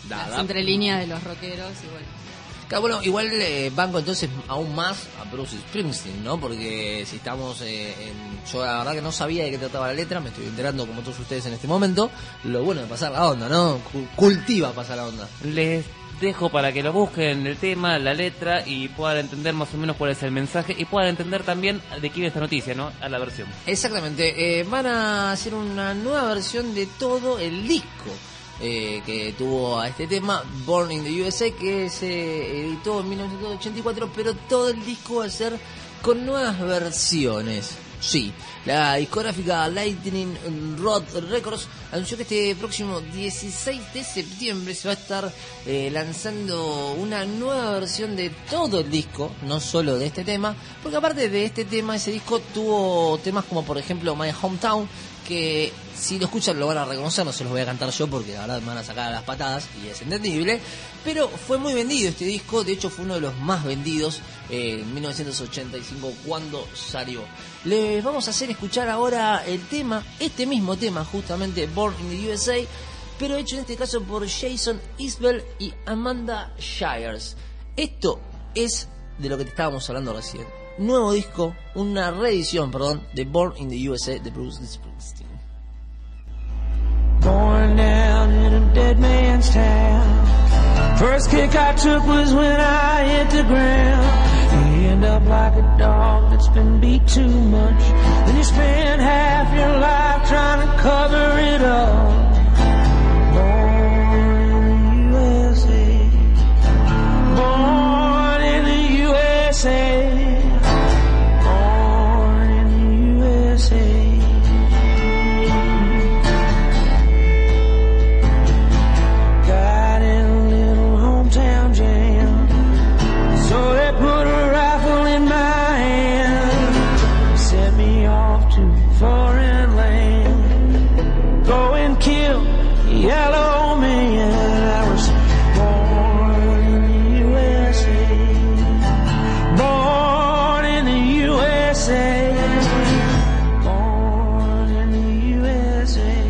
las entrelíneas de los rockeros y bueno. Claro, bueno, igual banco entonces aún más a Bruce Springsteen, ¿no? Porque si estamos yo la verdad que no sabía de qué trataba la letra, me estoy enterando como todos ustedes en este momento. Lo bueno de pasar la onda, ¿no? Cultiva pasar la onda. Les dejo para que lo busquen el tema, la letra y puedan entender más o menos cuál es el mensaje y puedan entender también de qué viene esta noticia, ¿no? A la versión. Exactamente, van a hacer una nueva versión de todo el disco que tuvo a este tema, Born in the USA, que se editó en 1984, pero todo el disco va a ser con nuevas versiones. Sí, la discográfica Lightning Rod Records anunció que este próximo 16 de septiembre se va a estar lanzando una nueva versión de todo el disco, no solo de este tema, porque aparte de este tema, ese disco tuvo temas como por ejemplo My Hometown, que si lo escuchan lo van a reconocer, no se los voy a cantar yo porque la verdad me van a sacar a las patadas y es entendible, pero fue muy vendido este disco, de hecho fue uno de los más vendidos en 1985 cuando salió. Les vamos a hacer escuchar ahora el tema, este mismo tema justamente, Born in the USA, pero hecho en este caso por Jason Isbell y Amanda Shires. Esto es de lo que te estábamos hablando recién. Nuevo disco, una reedición, perdón, de Born in the USA de Bruce Springsteen. Born down in a dead man's town. First kick I took was when I hit the ground. You end up like a dog that's been beat too much. Then you spend half your life trying to cover it up. Born in the USA. Born in the USA. Yellow man, I was born in the USA, born in the USA, born in the USA.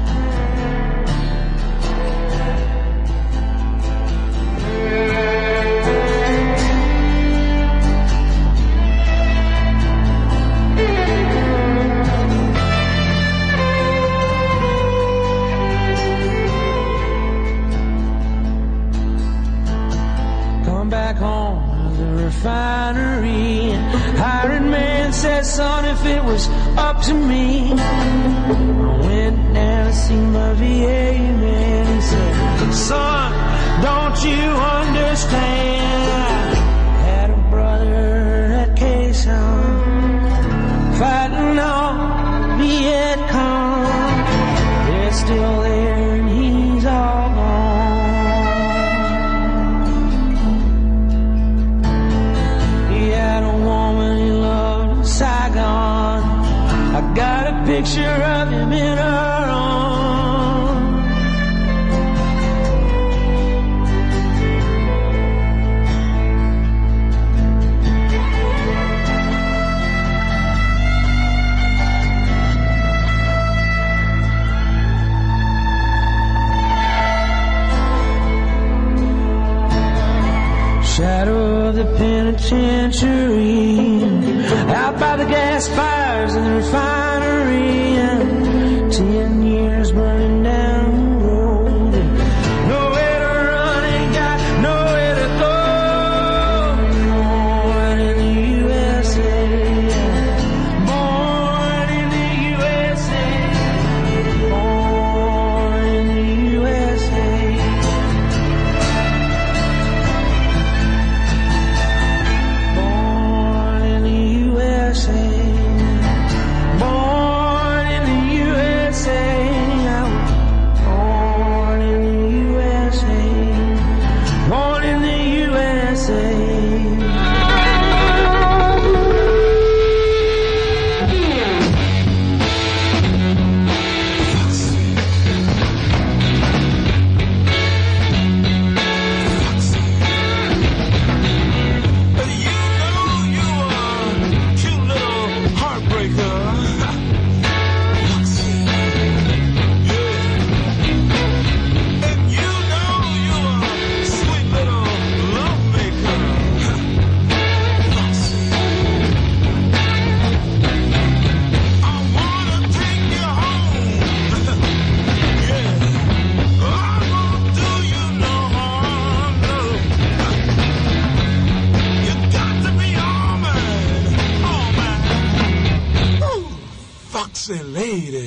Back home to the refinery, hired man said, son, if it was up to me, I went down to see my VA man. He said, son, don't you understand? I had a brother at Quezon, fighting on Viet Cong. They're still there and he's all gone. Saigon, I got a picture of him in her arms. Shadow of the penitentiary, out by the gas fires in the refinery, and 10 years burning down the road, and nowhere to run, ain't got nowhere to go. Born in the USA, born in the USA, born in the USA. Born Foxy lady.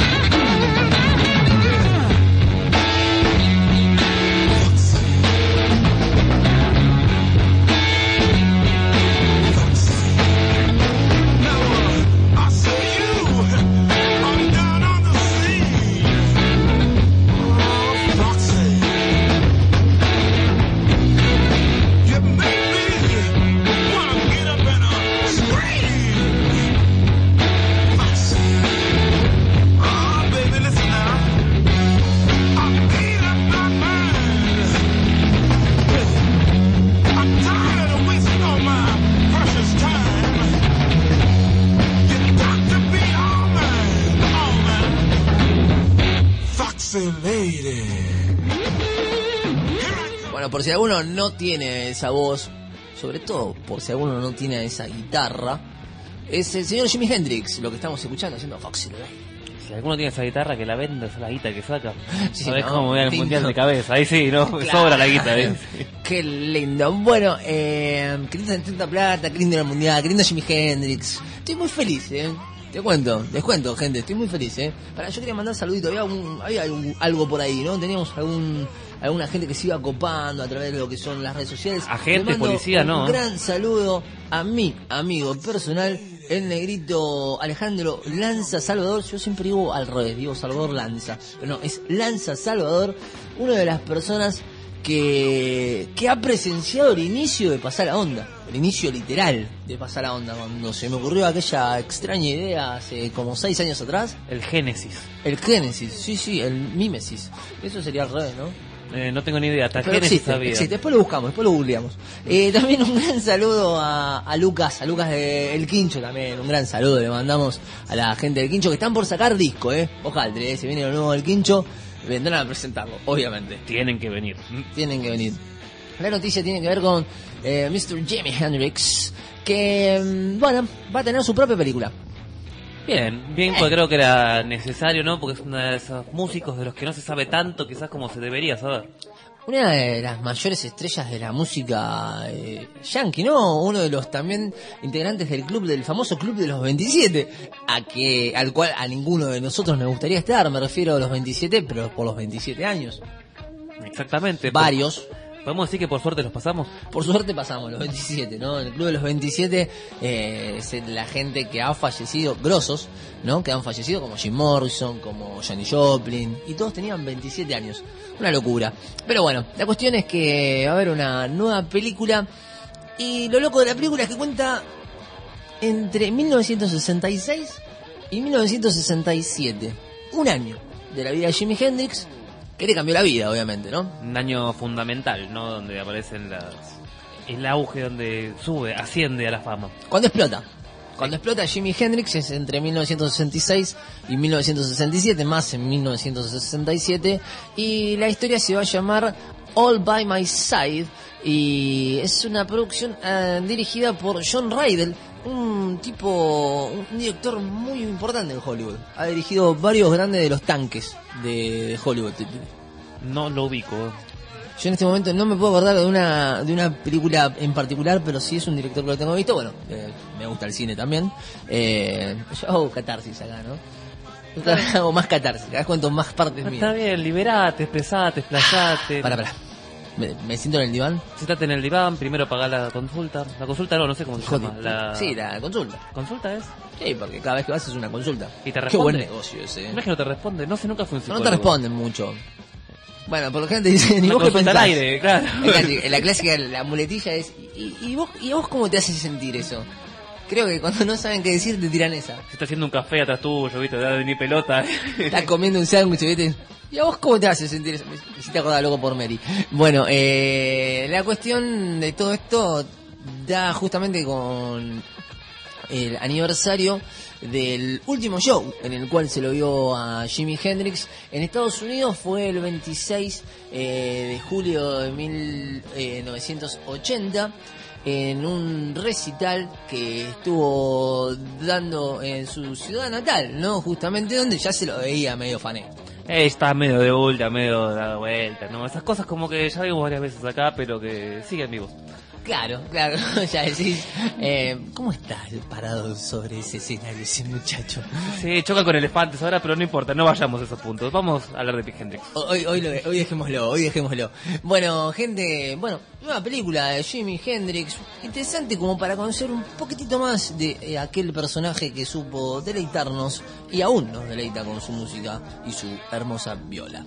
Bueno, por si alguno no tiene esa voz, sobre todo por si alguno no tiene esa guitarra, es el señor Jimi Hendrix, lo que estamos escuchando haciendo Foxy Lady. Si alguno tiene esa guitarra, que la venda, esa es la guita que saca. Sí, ¿Sabés ¿no? cómo voy al Lindo. mundial de cabeza? Ahí sí, ¿no? Claro. Sobra la guita. ¿Eh? Qué lindo. Bueno, qué lindo en tanta plata, qué lindo en el mundial, qué lindo Jimi Hendrix. Estoy muy feliz, les cuento, gente, estoy muy feliz, Para, yo quería mandar saluditos, había algo por ahí, ¿no? Teníamos alguna gente que se iba copando a través de lo que son las redes sociales. Agente, Le mando policía, ¿no? Un gran saludo a mi amigo personal, el negrito Alejandro Lanza Salvador. Yo siempre digo al revés, digo Salvador Lanza, pero no, es Lanza Salvador, una de las personas que ha presenciado el inicio de Pasar la Onda, el inicio literal de Pasar la Onda, cuando se me ocurrió aquella extraña idea hace como 6 años atrás. El Génesis. El Génesis, sí, el Mímesis. Eso sería al revés, ¿no? No tengo ni idea, hasta Pero Génesis existe, sabía. existe. Después lo buscamos, después lo googleamos. También un gran saludo a Lucas de El Quincho también, un gran saludo le mandamos a la gente del Quincho que están por sacar disco, ojalá, se viene lo nuevo del Quincho, vendrán a presentarlo, obviamente. Tienen que venir. Tienen que venir. La noticia tiene que ver con Mr. Jimi Hendrix, que, bueno, va a tener su propia película. Bien, porque creo que era necesario, ¿no? Porque es uno de esos músicos de los que no se sabe tanto, quizás como se debería saber. Una de las mayores estrellas de la música yankee, ¿no? Uno de los también integrantes del famoso Club de los 27, al cual a ninguno de nosotros nos gustaría estar, me refiero a los 27, pero por los 27 años. Exactamente. Varios. ¿Podemos decir que por suerte los pasamos? Por suerte pasamos los 27, ¿no? En el Club de los 27 es la gente que ha fallecido, grosos, ¿no? Que han fallecido, como Jim Morrison, como Janis Joplin, y todos tenían 27 años. Una locura. Pero bueno, la cuestión es que va a haber una nueva película, y lo loco de la película es que cuenta entre 1966 y 1967. Un año de la vida de Jimi Hendrix, que le cambió la vida, obviamente, ¿no? Un año fundamental, ¿no? Donde aparecen el auge, donde asciende a la fama. Cuando explota Jimi Hendrix es entre 1966 y 1967, más en 1967, y la historia se va a llamar All By My Side, y es una producción dirigida por John Rydell, un director muy importante en Hollywood. Ha dirigido varios grandes de los tanques de Hollywood. No lo ubico. Yo en este momento no me puedo acordar de una película en particular, pero sí es un director que lo tengo visto. Bueno, me gusta el cine también. Yo hago catarsis acá, ¿no? Hago más catarsis, cada vez cuento más partes mías. Está bien, liberate, expresate, explayate. Pará. Me siento en el diván. Siéntate en el diván, primero pagá la consulta. La consulta no sé cómo se llama. Sí, la consulta. ¿Consulta es? Sí, porque cada vez que vas es una consulta. ¿Y te responde? Qué buen negocio ese. No es que no te responde, no sé, nunca fue un psicólogo. No te responden mucho. Bueno, por lo general te dicen, ¿y vos qué consulta pensás? al aire, claro. La clásica, la muletilla es, ¿y vos cómo te hace sentir eso? Creo que cuando no saben qué decir te tiran esa. Se está haciendo un café atrás tuyo, ¿viste? Da ni pelota. Estás comiendo un sándwich, ¿viste? ¿Y a vos cómo te hace sentir eso? Me hiciste acordar loco por Mary. Bueno, la cuestión de todo esto da justamente con el aniversario del último show en el cual se lo vio a Jimi Hendrix en Estados Unidos. Fue el 26 de julio de 1980 en un recital que estuvo dando en su ciudad natal, ¿no? Justamente donde ya se lo veía medio fané. Está medio de ultra, medio dado vuelta, ¿no? Esas cosas como que ya vimos varias veces acá, pero que siguen vivos. Claro, ya decís, ¿cómo está el parado sobre ese escenario, ese muchacho? Sí, choca con elefantes ahora, pero no importa, no vayamos a esos puntos. Vamos a hablar de Pete Hendrix. Hoy dejémoslo. Bueno, gente, nueva película de Jimi Hendrix, interesante como para conocer un poquitito más de aquel personaje que supo deleitarnos y aún nos deleita con su música y su hermosa viola.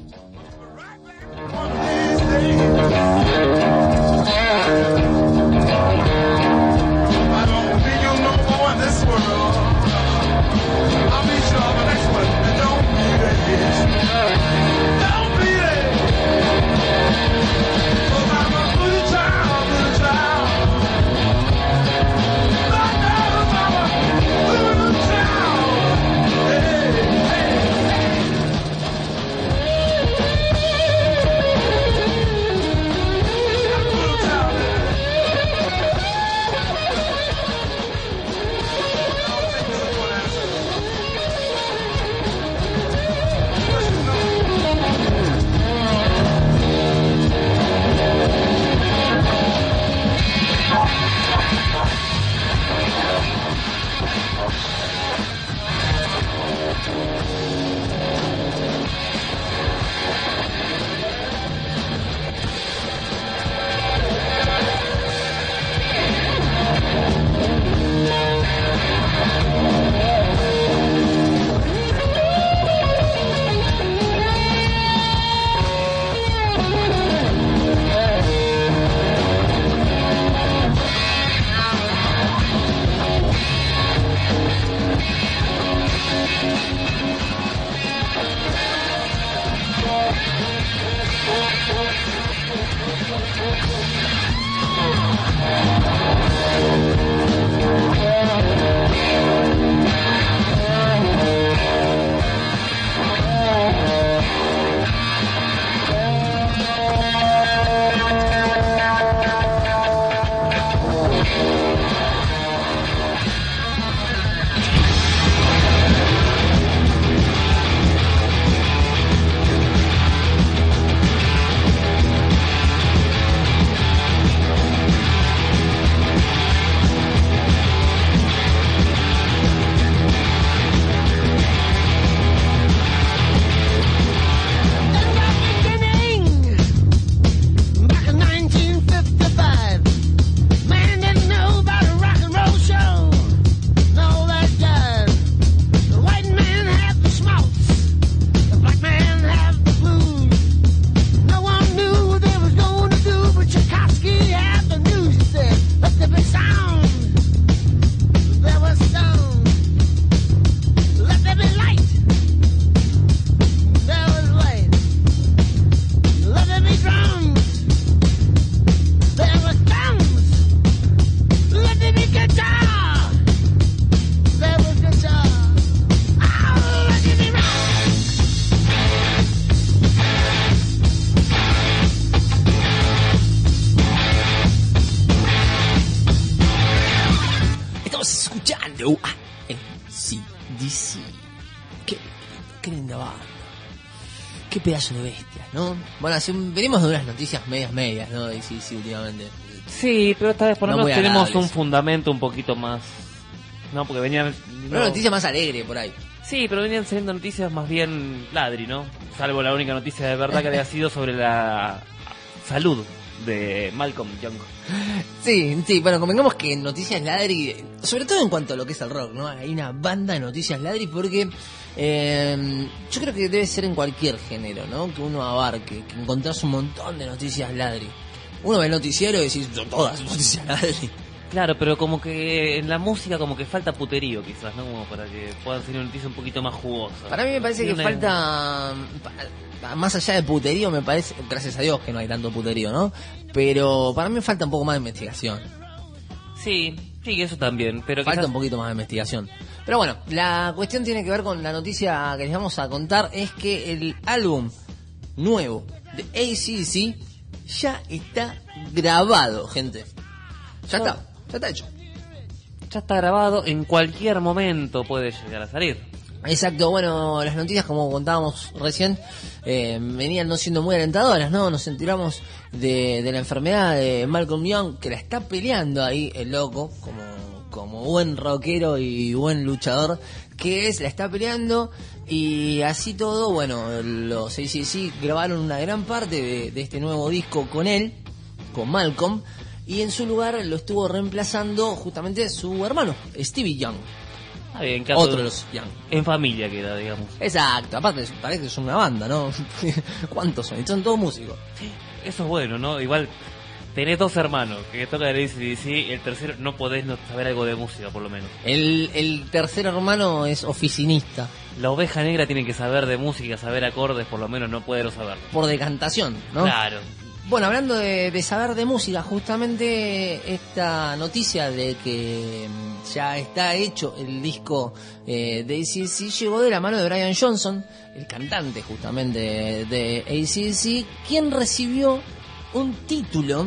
DC. Qué linda banda. Qué pedazo de bestias, ¿no? Bueno, venimos de unas noticias medias, ¿no? De DC últimamente. Sí, pero esta vez por lo menos tenemos agradables. un fundamento un poquito más... No, porque venían... Una noticia más alegre por ahí. Sí, pero venían saliendo noticias más bien ladri, ¿no? Salvo la única noticia de verdad que había sido sobre la salud de Malcolm Young. Sí, bueno, convengamos que Noticias Ladri, sobre todo en cuanto a lo que es el rock, ¿no? Hay una banda de Noticias Ladri porque yo creo que debe ser en cualquier género, ¿no? Que uno abarque, que encontrás un montón de Noticias Ladri. Uno ve el noticiero y decís, son todas Noticias Ladri. Claro, pero como que en la música como que falta puterío quizás, ¿no? Como para que puedan ser una noticia un poquito más jugosa. Para mí me parece que falta, más allá de puterío, me parece, gracias a Dios que no hay tanto puterío, ¿no? Pero para mí falta un poco más de investigación. Sí, eso también, pero falta quizás... un poquito más de investigación. Pero bueno, la cuestión tiene que ver con la noticia que les vamos a contar, es que el álbum nuevo de AC/DC ya está grabado, gente. Ya está hecho. Ya está grabado, en cualquier momento puede llegar a salir. Exacto, bueno, las noticias, como contábamos recién, venían no siendo muy alentadoras, ¿no? Nos enteramos de la enfermedad de Malcolm Young, que la está peleando ahí el loco, como buen rockero y buen luchador que es, la está peleando. Y así todo, bueno, los AC/DC grabaron una gran parte de este nuevo disco con él, con Malcolm, y en su lugar lo estuvo reemplazando justamente su hermano, Stevie Young. Ah, bien, Otro de los Young. En familia queda, digamos. Exacto, aparte parece que es una banda, ¿no? ¿Cuántos son? Y son todos músicos. Eso es bueno, ¿no? Igual tenés dos hermanos que tocan el AC/DC, el tercero no podés no saber algo de música, por lo menos. El tercer hermano es oficinista. La oveja negra tiene que saber de música, saber acordes, por lo menos no puede no saberlo. Por decantación, ¿no? Claro. Bueno, hablando de saber de música, justamente esta noticia de que ya está hecho el disco de AC/DC llegó de la mano de Brian Johnson, el cantante justamente de AC/DC, quien recibió un título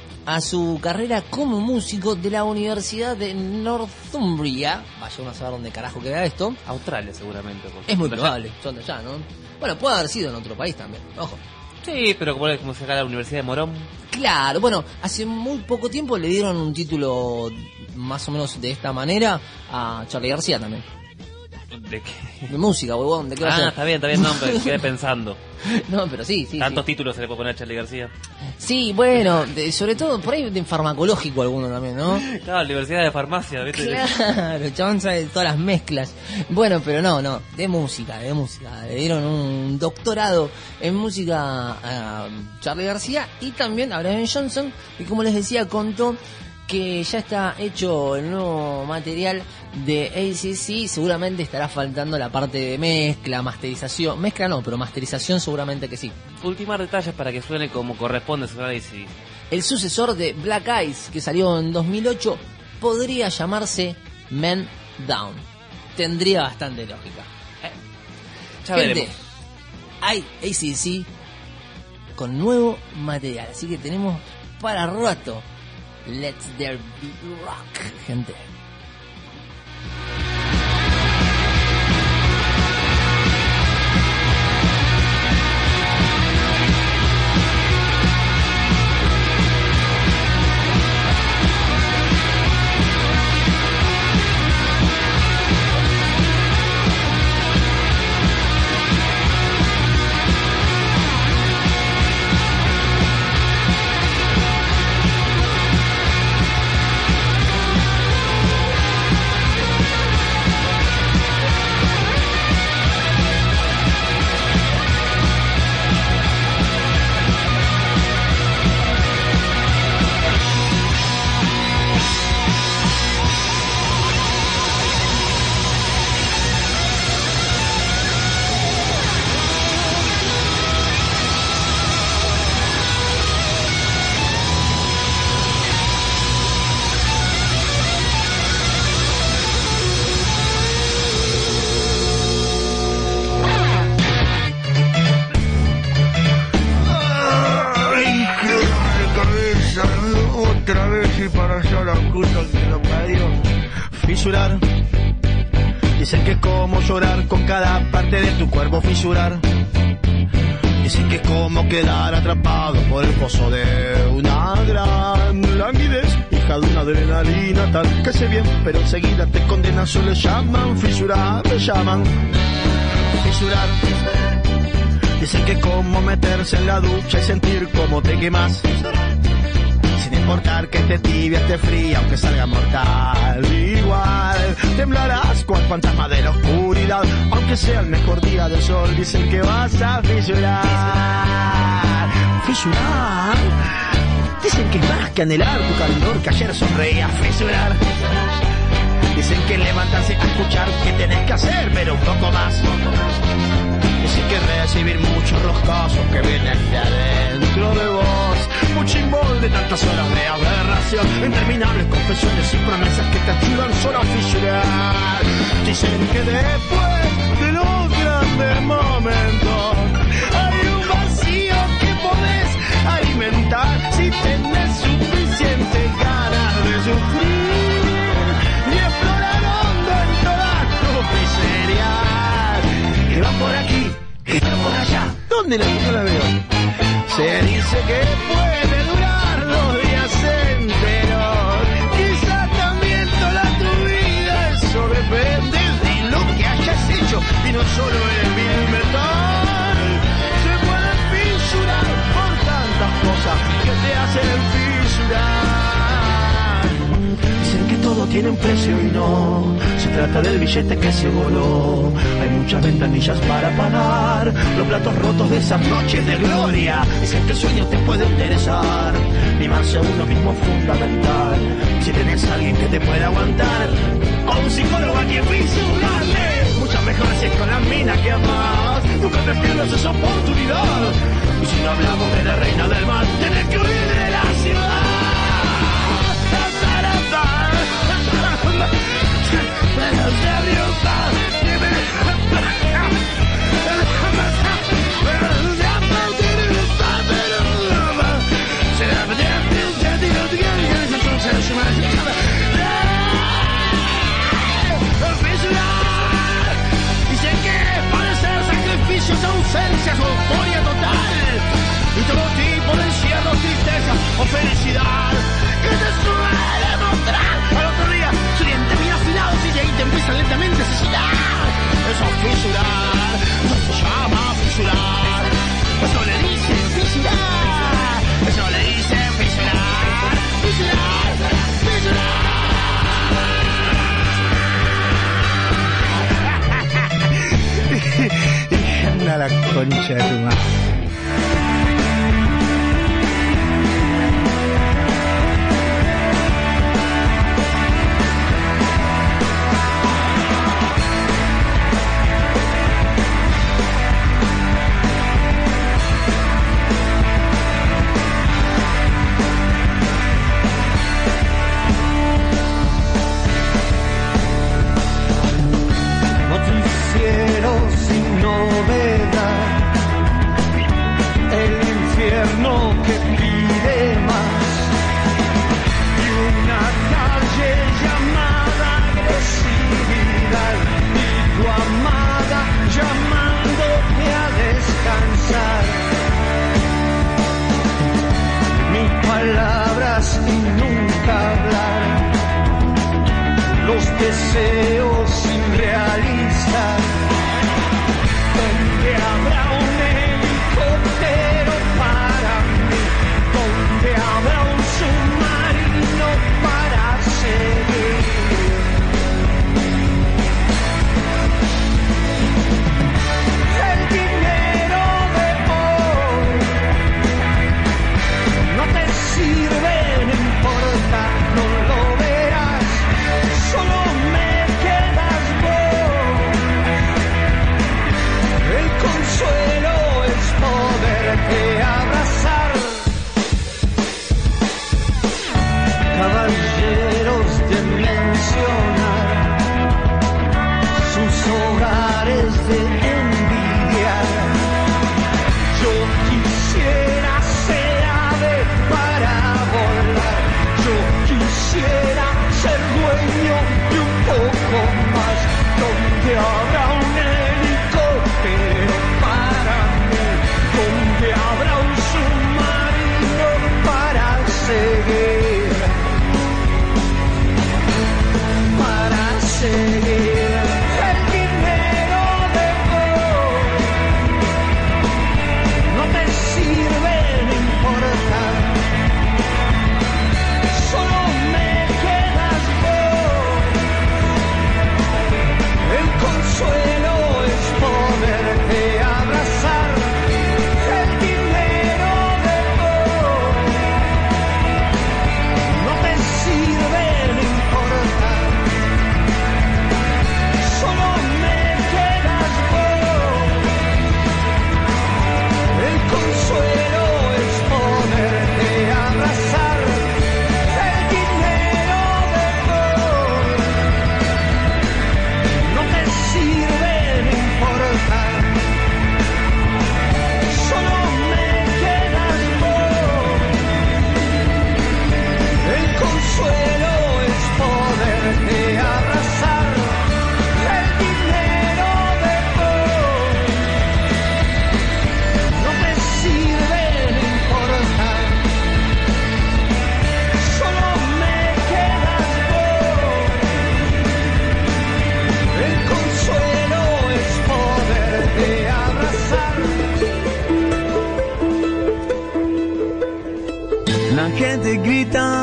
a su carrera como músico de la Universidad de Northumbria. Vaya uno a saber dónde carajo queda esto. Australia seguramente. Es muy probable, son de allá, ¿no? Bueno, puede haber sido en otro país también, ojo. Sí, pero como se acá la Universidad de Morón. Claro, bueno, hace muy poco tiempo le dieron un título más o menos de esta manera a Charly García también. ¿De qué? De música, huevón, ¿de qué va a ser? Está bien, no, pero quedé pensando. No, pero sí. Tantos títulos se le puede poner a Charly García. Sí, bueno, sobre todo por ahí de farmacológico alguno también, ¿no? Claro, Universidad de Farmacia, ¿viste? Claro, el chabón sabe todas las mezclas. Bueno, pero no, de música. Le dieron un doctorado en música a Charly García y también a Brian Johnson, y como les decía, contó que ya está hecho el nuevo material de AC/DC. Seguramente estará faltando la parte de mezcla, masterización. Mezcla no, pero masterización seguramente que sí. Ultimar detalles para que suene como corresponde su análisis. El sucesor de Black Eyes, que salió en 2008, podría llamarse Men Down. Tendría bastante lógica. Ya Gente, veremos. hay AC/DC con nuevo material, así que tenemos para rato. Let's There Be Rock, gente. Otra vez y para allá la puta que lo parió. Fisurar. Dicen que es como llorar con cada parte de tu cuerpo fisurar. Dicen que es como quedar atrapado por el pozo de una gran languidez, hija de una adrenalina tal que sé bien, pero enseguida te condenan, solo le llaman fisurar, le llaman fisurar. Dicen que es como meterse en la ducha y sentir como te quemas, sin importar que esté tibia, esté fría, aunque salga mortal. Igual temblarás con fantasma de la oscuridad, aunque sea el mejor día del sol. Dicen que vas a fisurar. ¿Fisurar? Dicen que es más que anhelar tu calor que ayer sonreía. Fisurar. Dicen que levantarse a escuchar que tenés que hacer, pero un poco más. Dicen que recibir muchos roscazos que vienen de adentro de vos. Mucho imbol de tantas horas de aberración, interminables confesiones y promesas que te ayudan solo a fisurar. Dicen que después de los grandes momentos hay un vacío que podés alimentar si tenés suficientes ganas de sufrir y explorar hondo en toda tu miseria. mándenla, yo la veo. Se dice que puede durar los días enteros. Quizás también toda tu vida. Eso depende de lo que hayas hecho. Y no solo el vil metal. Se puede fisurar por tantas cosas que te hacen fisurar. Dicen que todo tiene un precio y no. Se trata del billete que se voló. Hay muchas ventanillas para pagar los platos rotos de esas noches de gloria. Dicen que el sueño te puede interesar. Mimarse a uno mismo es fundamental. Si tenés a alguien que te pueda aguantar, o un psicólogo a quien fisurarle. Muchas mejores es con la mina que amás. Nunca te pierdas esa oportunidad. Y si no hablamos de la reina del mar, tenés que huir de la ciudad. Dicen que padecer sacrificios, ausencias o euforia total y todo tipo de encierros, tristeza o felicidad que te suele mostrar al otro día su diente bien afilado y de ahí te empiezan lentamente a asesinar. Eso es fisurar, eso se llama fisurar, eso le dicen fisurar, eso le dicen fisurar, fisurar, fisurar. Anda la concha de tu madre. Sin novedad, el infierno que pide más y una calle llamada agresividad y tu amada llamándote a descansar. Mis palabras y nunca hablar, los deseos sin realizar. Donde habrá un helicóptero para mí, donde habrá un submarino para seguir. El dinero de hoy no te sirve, no importa, no lo verás, solo me queda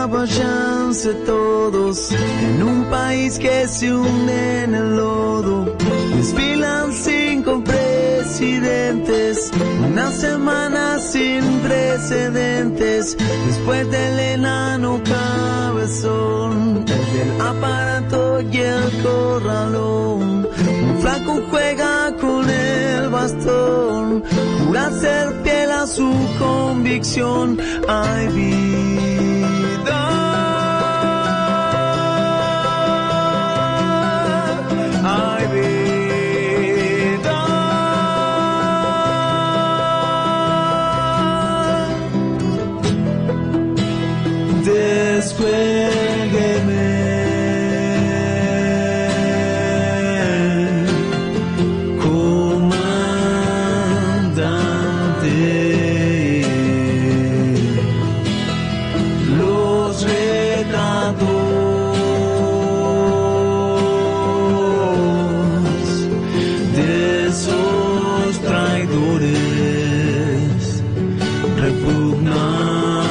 váyanse todos en un país que se hunde en el lodo. Desfilan 5 presidentes, una semana sin precedentes. Después del enano cabezón, el del aparato y el corralón. Un flaco juega con el bastón, jura ser fiel a su convicción. Hay vida, hay vida. Descuélgueme, comandante. Los retratos de esos traidores repugnantes.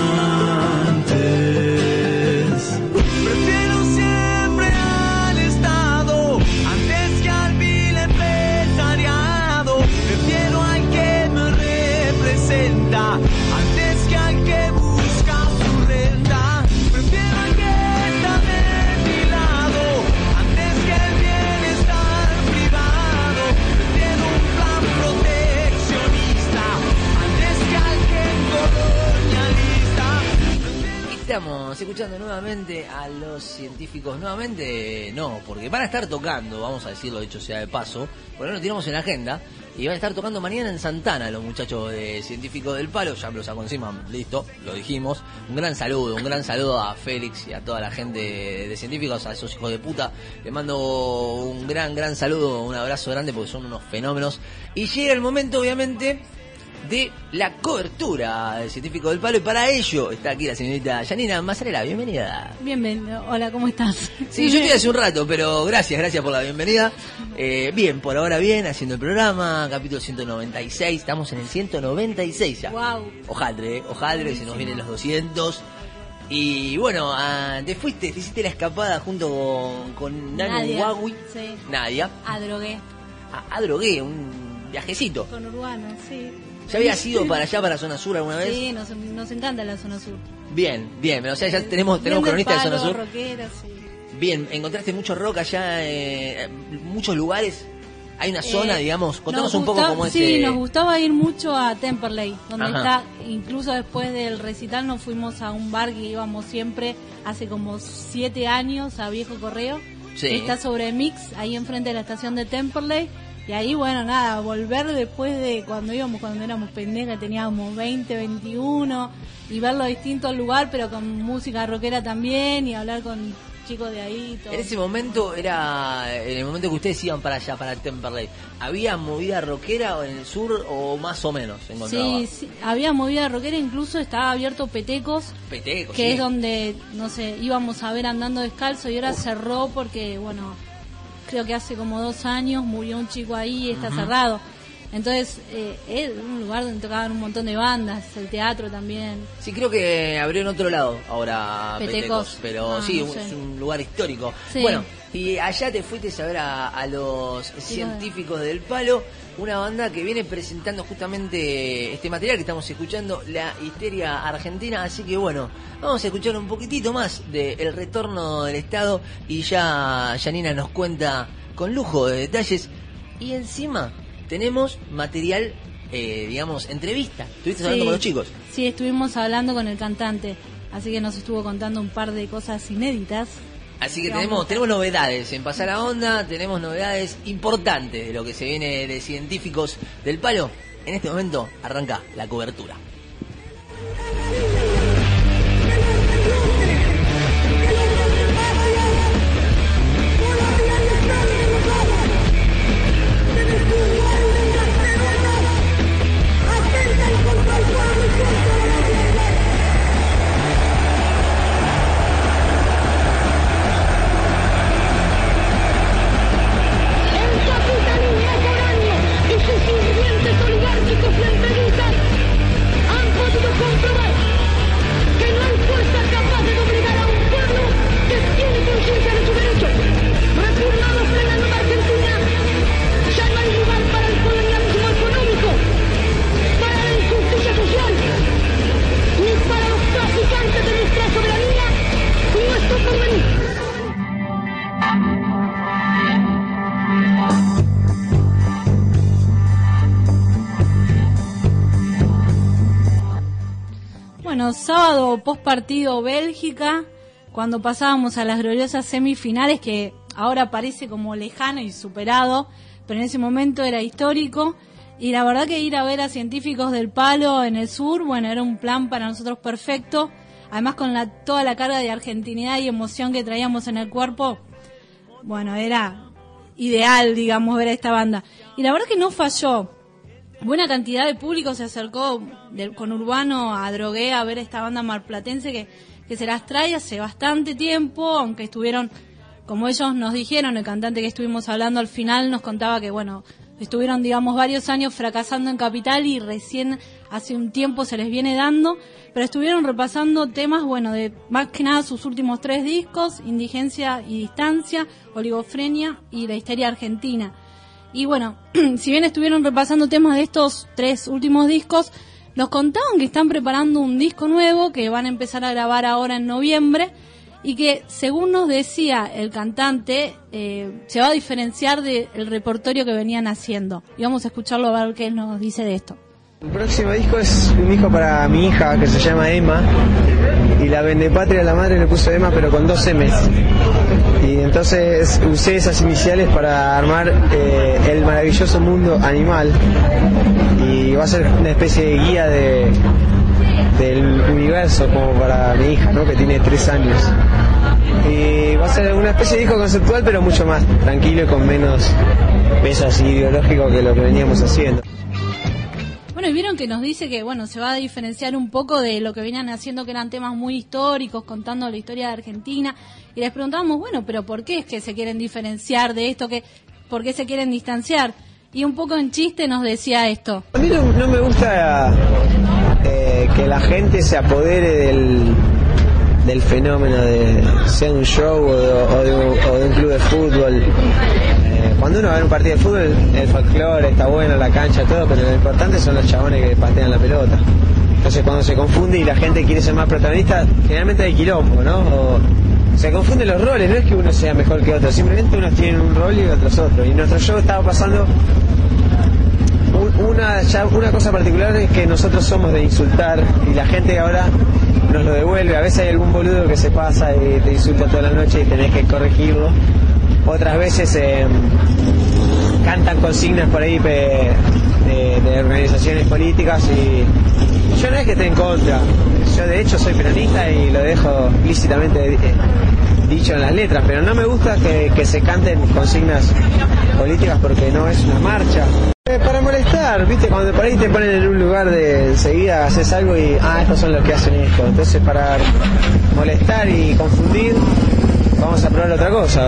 Prefiero siempre al Estado antes que al vil empresariado. Prefiero al que me representa antes que al que busca su renta. Prefiero al que está de mi lado antes que el bienestar privado. Prefiero un plan proteccionista antes que al que colonialista. Estamos escuchando nuevamente a los científicos. Nuevamente no, porque van a estar tocando, vamos a decirlo dicho sea de paso, por ahí lo tiramos en la agenda, y van a estar tocando mañana en Santana los muchachos de Científicos del Palo. Ya me lo saco encima, listo, lo dijimos. Un gran saludo a Félix y a toda la gente de Científicos, a esos hijos de puta. Les mando un gran saludo, un abrazo grande porque son unos fenómenos. Y llega el momento, obviamente, de la cobertura del Científico del Palo, y para ello está aquí la señorita Janina Mazzarella. Bienvenida. Bienvenido. Hola, ¿cómo estás? Sí, yo estoy hace un rato, pero gracias por la bienvenida. Bien, por ahora bien, haciendo el programa, capítulo 196, estamos en el 196 ya. Wow. Ojaldre, se nos vienen los 200. Y bueno, te hiciste la escapada junto con Nano Nadia, Huawei. sí. Nadia. Adrogué. Adrogué, un viajecito. Con Urbano, sí. ¿Ya habías ido para allá, para Zona Sur alguna vez? Sí, nos encanta la Zona Sur. Bien, o sea, ya tenemos Bien del cronistas de palo, Zona Sur. rockera, sí. Bien, ¿encontraste mucho rock allá, muchos lugares? ¿Hay una zona, digamos? Contanos un poco cómo es. Sí, nos gustaba ir mucho a Temperley, donde Ajá. está, incluso después del recital nos fuimos a un bar que íbamos siempre hace como 7 años, a Viejo Correo. Sí. Que está sobre Mix, ahí enfrente de la estación de Temperley. Y ahí, bueno, nada, volver después de cuando éramos pendejas, teníamos 20, 21, y ver los distintos lugares, pero con música rockera también, y hablar con chicos de ahí. Todo. En ese momento, en el momento que ustedes iban para allá, para Temperley, ¿había movida rockera en el sur o más o menos encontraba? Sí, había movida rockera, incluso estaba abierto Petecos, que sí. es donde, no sé, íbamos a ver Andando Descalzo, y ahora cerró porque, bueno, creo que hace como 2 años murió un chico ahí y está cerrado. Entonces, es un lugar donde tocaban un montón de bandas, el teatro también. Sí, creo que abrió en otro lado ahora Petecos. pero sí, no sé. es un lugar histórico. Sí. Bueno, y allá te fuiste a ver a los Científicos del Palo, una banda que viene presentando justamente este material que estamos escuchando, La Histeria Argentina. Así que bueno, vamos a escuchar un poquitito más del retorno del Estado, y ya Janina nos cuenta con lujo de detalles. Y encima tenemos material, digamos, entrevista. ¿Estuviste hablando con los chicos? Sí, estuvimos hablando con el cantante, así que nos estuvo contando un par de cosas inéditas. Así que tenemos novedades en Pasar a Onda, tenemos novedades importantes de lo que se viene de Científicos del Palo. En este momento arranca la cobertura. Capitanía foráneo y sus sirvientes oligárquicos y entrevistas sábado post partido Bélgica, cuando pasábamos a las gloriosas semifinales, que ahora parece como lejano y superado, pero en ese momento era histórico. Y la verdad que ir a ver a Científicos del Palo en el sur, bueno, era un plan para nosotros perfecto. Además, con toda la carga de argentinidad y emoción que traíamos en el cuerpo, bueno, era ideal, digamos, ver a esta banda. Y la verdad que no falló. Buena cantidad de público se acercó con Urbano a Drogué a ver a esta banda marplatense que se las trae hace bastante tiempo, aunque estuvieron, como ellos nos dijeron, el cantante que estuvimos hablando al final nos contaba que, bueno, estuvieron, digamos, varios años fracasando en Capital y recién hace un tiempo se les viene dando, pero estuvieron repasando temas, bueno, de más que nada sus últimos 3 discos, Indigencia y Distancia, Oligofrenia y La Histeria Argentina. Y bueno, si bien estuvieron repasando temas de estos 3 últimos discos, nos contaban que están preparando un disco nuevo que van a empezar a grabar ahora en noviembre y que, según nos decía el cantante, se va a diferenciar del repertorio que venían haciendo. Y vamos a escucharlo a ver qué nos dice de esto. El próximo disco es un disco para mi hija que se llama Emma, y la vendepatria de la madre le puso Emma pero con 2 M's, y entonces usé esas iniciales para armar el maravilloso mundo animal, y va a ser una especie de guía del universo como para mi hija, ¿no?, que tiene 3 años. Y va a ser una especie de disco conceptual pero mucho más tranquilo y con menos peso así ideológico que lo que veníamos haciendo. Bueno, y vieron que nos dice que, bueno, se va a diferenciar un poco de lo que venían haciendo, que eran temas muy históricos, contando la historia de Argentina. Y les preguntábamos, bueno, pero ¿por qué es que se quieren diferenciar de esto? ¿Por qué se quieren distanciar? Y un poco en chiste nos decía esto. A mí no me gusta que la gente se apodere del fenómeno de sea un show o de un club de fútbol. Cuando uno va a ver un partido de fútbol, el folclore está bueno, la cancha, todo, pero lo importante son los chabones que patean la pelota. Entonces cuando se confunde y la gente quiere ser más protagonista, generalmente hay quilombo, ¿no? O se confunden los roles, no es que uno sea mejor que otro, simplemente unos tienen un rol y otros otro. Y nuestro show estaba pasando una cosa particular, es que nosotros somos de insultar y la gente ahora nos lo devuelve. A veces hay algún boludo que se pasa y te insulta toda la noche y tenés que corregirlo. Otras veces cantan consignas por ahí de organizaciones políticas, y yo no es que esté en contra, yo de hecho soy peronista y lo dejo explícitamente dicho en las letras, pero no me gusta que se canten consignas políticas porque no es una marcha. Para molestar, viste, cuando por ahí te ponen en un lugar de enseguida haces algo y estos son los que hacen esto, entonces para molestar y confundir vamos a probar otra cosa.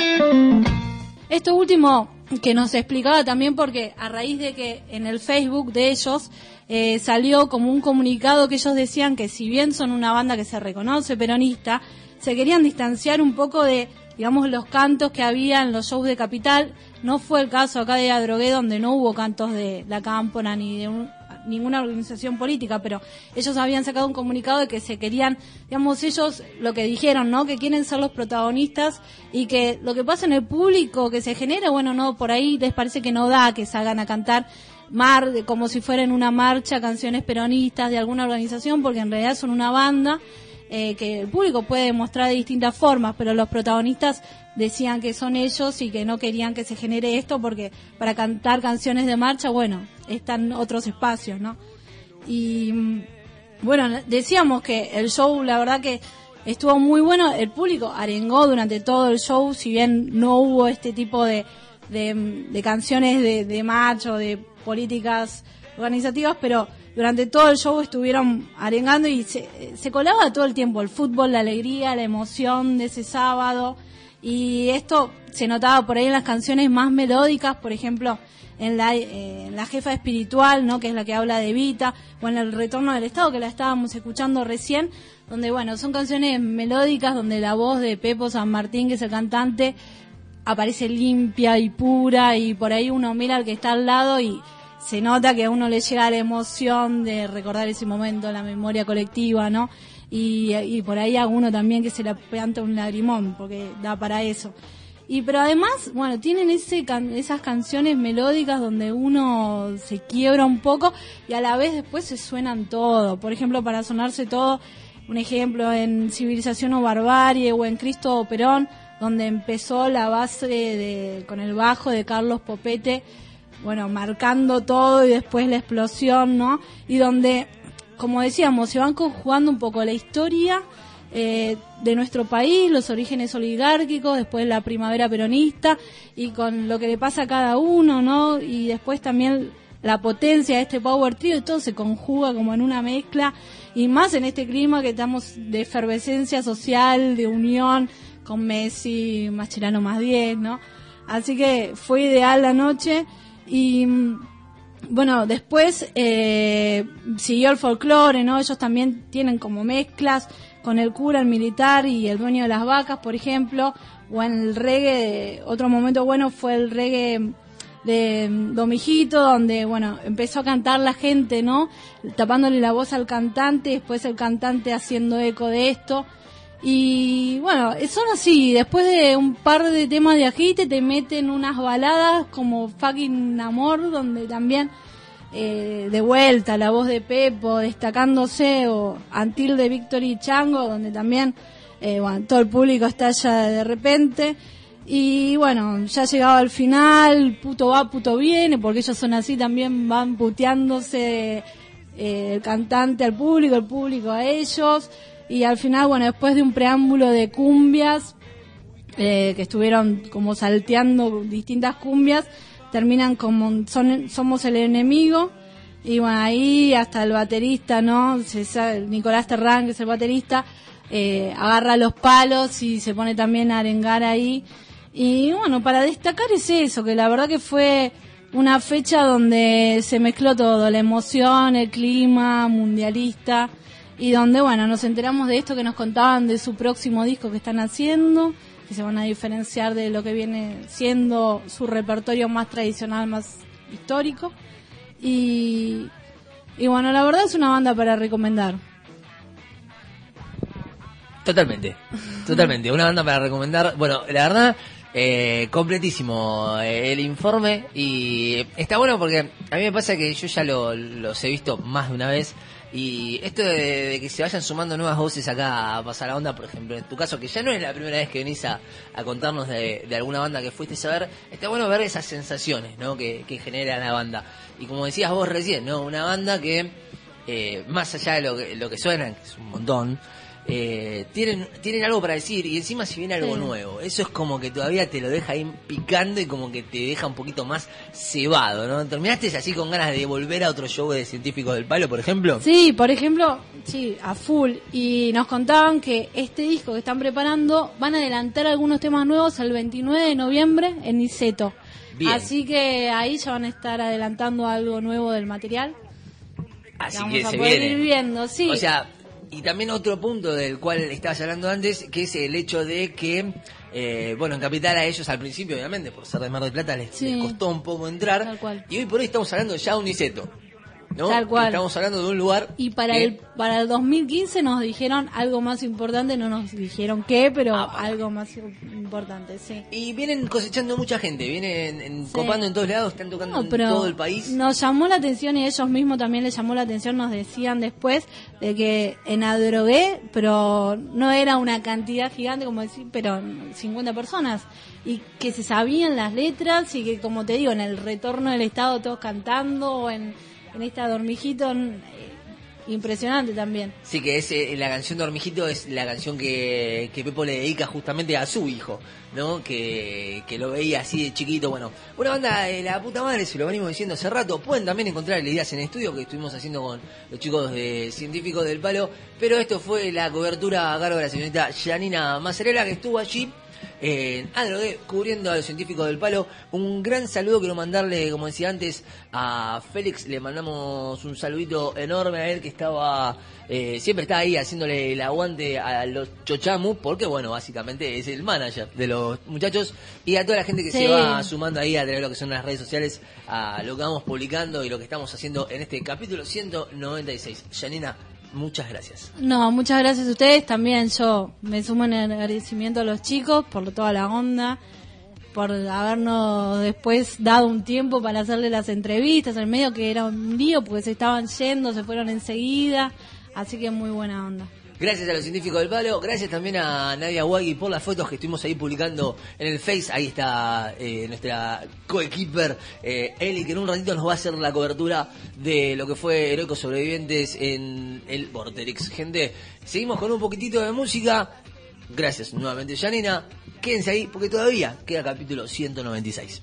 Esto último que nos explicaba también, porque a raíz de que en el Facebook de ellos salió como un comunicado que ellos decían que si bien son una banda que se reconoce peronista, se querían distanciar un poco de, digamos, los cantos que había en los shows de Capital. No fue el caso acá de Adrogué, donde no hubo cantos de la Cámpora ni de ninguna organización política, pero ellos habían sacado un comunicado de que se querían, digamos, ellos lo que dijeron, ¿no?, que quieren ser los protagonistas y que lo que pasa en el público que se genera, bueno, no, por ahí les parece que no da que salgan a cantar como si fuera en una marcha canciones peronistas de alguna organización, porque en realidad son una banda que el público puede demostrar de distintas formas, pero los protagonistas decían que son ellos y que no querían que se genere esto, porque para cantar canciones de marcha, bueno, están otros espacios, ¿no? Y bueno, decíamos que el show, la verdad que estuvo muy bueno, el público arengó durante todo el show, si bien no hubo este tipo de canciones de marcha o de políticas organizativas, pero durante todo el show estuvieron arengando y se colaba todo el tiempo el fútbol, la alegría, la emoción de ese sábado, y esto se notaba por ahí en las canciones más melódicas, por ejemplo en la Jefa Espiritual, ¿no?, que es la que habla de Evita, o en El Retorno del Estado, que la estábamos escuchando recién, donde bueno, son canciones melódicas donde la voz de Pepo San Martín, que es el cantante, aparece limpia y pura, y por ahí uno mira al que está al lado y se nota que a uno le llega la emoción de recordar ese momento, la memoria colectiva, ¿no? Y por ahí a uno también que se le planta un lagrimón, porque da para eso. pero además, bueno, tienen esas canciones melódicas donde uno se quiebra un poco y a la vez después se suenan todo. Por ejemplo, para sonarse todo, un ejemplo en Civilización o Barbarie o en Cristo o Perón, donde empezó la base con el bajo de Carlos Popete, bueno, marcando todo y después la explosión, ¿no? Y donde, como decíamos, se van conjugando un poco la historia de nuestro país, los orígenes oligárquicos, después la primavera peronista y con lo que le pasa a cada uno, ¿no? Y después también la potencia de este power trio, y todo se conjuga como en una mezcla, y más en este clima que estamos de efervescencia social, de unión, con Messi, Mascherano más 10, ¿no? Así que fue ideal la noche. Y bueno, después siguió el folclore, ¿no? Ellos también tienen como mezclas con el cura, el militar y el dueño de las vacas, por ejemplo, o en el reggae. Otro momento bueno fue el reggae de Domijito, donde, bueno, empezó a cantar la gente, ¿no? Tapándole la voz al cantante, después el cantante haciendo eco de esto. Y bueno, son así, después de un par de temas de agite te meten unas baladas como Fucking Amor, donde también de vuelta la voz de Pepo destacándose, o Until de Victory Chango, donde también bueno, todo el público estalla de repente. Y bueno, ya llegaba al final, puto va, puto viene, porque ellos son así, también van puteándose el cantante al público, el público a ellos. Y al final, bueno, después de un preámbulo de cumbias, que estuvieron como salteando distintas cumbias, terminan como Somos el Enemigo. Y bueno, ahí hasta el baterista, ¿no? Nicolás Terrán, que es el baterista, agarra los palos y se pone también a arengar ahí. Y bueno, para destacar es eso, que la verdad que fue una fecha donde se mezcló todo, la emoción, el clima mundialista. Y donde, bueno, nos enteramos de esto que nos contaban de su próximo disco que están haciendo, que se van a diferenciar de lo que viene siendo su repertorio más tradicional, más histórico. Y bueno, la verdad es una banda para recomendar. Totalmente, una banda para recomendar. Bueno, la verdad, completísimo el informe, y está bueno porque a mí me pasa que yo ya los he visto más de una vez. Y esto de que se vayan sumando nuevas voces acá a pasar la onda, por ejemplo, en tu caso, que ya no es la primera vez que venís a contarnos de alguna banda que fuiste a ver, está bueno ver esas sensaciones, ¿no? que genera la banda. Y como decías vos recién, ¿no? Una banda que, más allá de lo que suena, que es un montón, tienen algo para decir, y encima si viene algo nuevo, eso es como que todavía te lo deja ahí picando y como que te deja un poquito más cebado, ¿no? ¿Terminaste así con ganas de volver a otro show de Científicos del Palo, por ejemplo? Sí, por ejemplo, sí, a full. Y nos contaban que este disco que están preparando van a adelantar algunos temas nuevos el 29 de noviembre en Niceto. Bien. Así que ahí ya van a estar adelantando algo nuevo del material. Así vamos que a se poder viene. ir viendo, sí. O sea, y también otro punto del cual estabas hablando antes, que es el hecho de que, bueno, en Capital a ellos al principio, obviamente, por ser de Mar del Plata, les costó un poco entrar. Tal cual. Y hoy por hoy estamos hablando ya de un Niceto, ¿no? Tal cual. Estamos hablando de un lugar. Y para el 2015 nos dijeron algo más importante, no nos dijeron qué, pero algo más importante, sí. Y vienen cosechando mucha gente, vienen copando en todos lados, están tocando en todo el país. Nos llamó la atención, y ellos mismos también les llamó la atención, nos decían después, de que en Adrogué, pero no era una cantidad gigante, como decir, pero 50 personas, y que se sabían las letras, y que, como te digo, en el retorno del estado todos cantando, o en esta Dormijito, impresionante también. Sí, que es la canción de Dormijito es la canción que Pepo le dedica justamente a su hijo, ¿no? Que lo veía así de chiquito. Bueno, una banda de la puta madre, se lo venimos diciendo hace rato. Pueden también encontrar ideas en el estudio que estuvimos haciendo con los chicos de Científicos del Palo, pero esto fue la cobertura a cargo de la señorita Janina Macerela, que estuvo allí en Adrogué cubriendo a los Científicos del Palo. Un gran saludo quiero mandarle, como decía antes, a Félix. Le mandamos un saludito enorme a él, que estaba siempre está ahí haciéndole el aguante a los Chochamu, porque bueno, básicamente es el manager de los muchachos, y a toda la gente que se va sumando ahí a través de lo que son las redes sociales, a lo que vamos publicando y lo que estamos haciendo en este capítulo 196. Janina, muchas gracias. No, muchas gracias a ustedes. También yo me sumo en el agradecimiento a los chicos por toda la onda. por habernos después dado un tiempo para hacerle las entrevistas, en medio que era un lío porque se estaban yendo, se fueron enseguida, así que muy buena onda. Gracias a los científicos del palo, gracias también a Nadia Wagui por las fotos que estuvimos ahí publicando en el Face. Ahí está nuestra coequiper Eli, que en un ratito nos va a hacer la cobertura de lo que fue Heroicos Sobrevivientes en el Vorterix. Gente, seguimos con un poquitito de música. Gracias nuevamente, Janina. Quédense ahí porque todavía queda capítulo 196.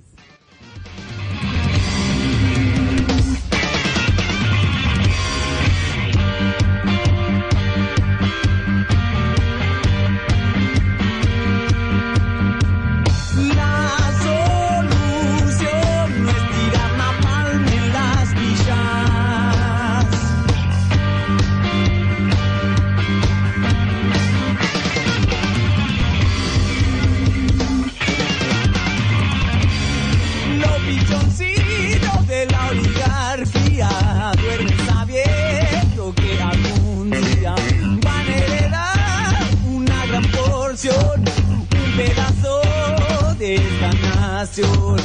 Un pedazo de esta nación.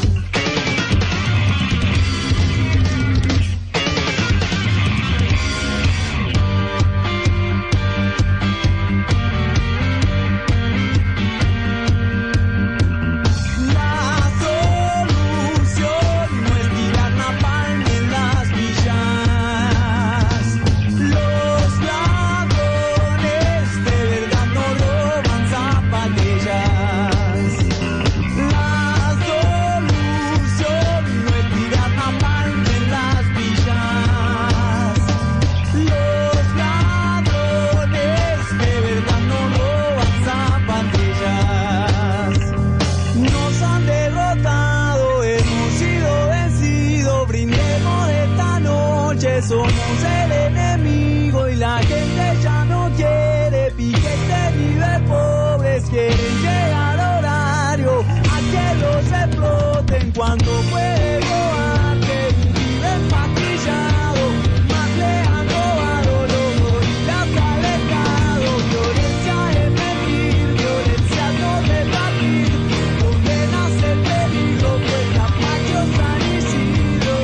Somos el enemigo y la gente ya no quiere piquete ni de pobres, quieren llegar horario a que los exploten cuando fuego arte viven patrillados, más le han robado los gorilas alejados, violencia es mentir, violencia no debatir, donde nace el peligro pues Capacho San Isidro.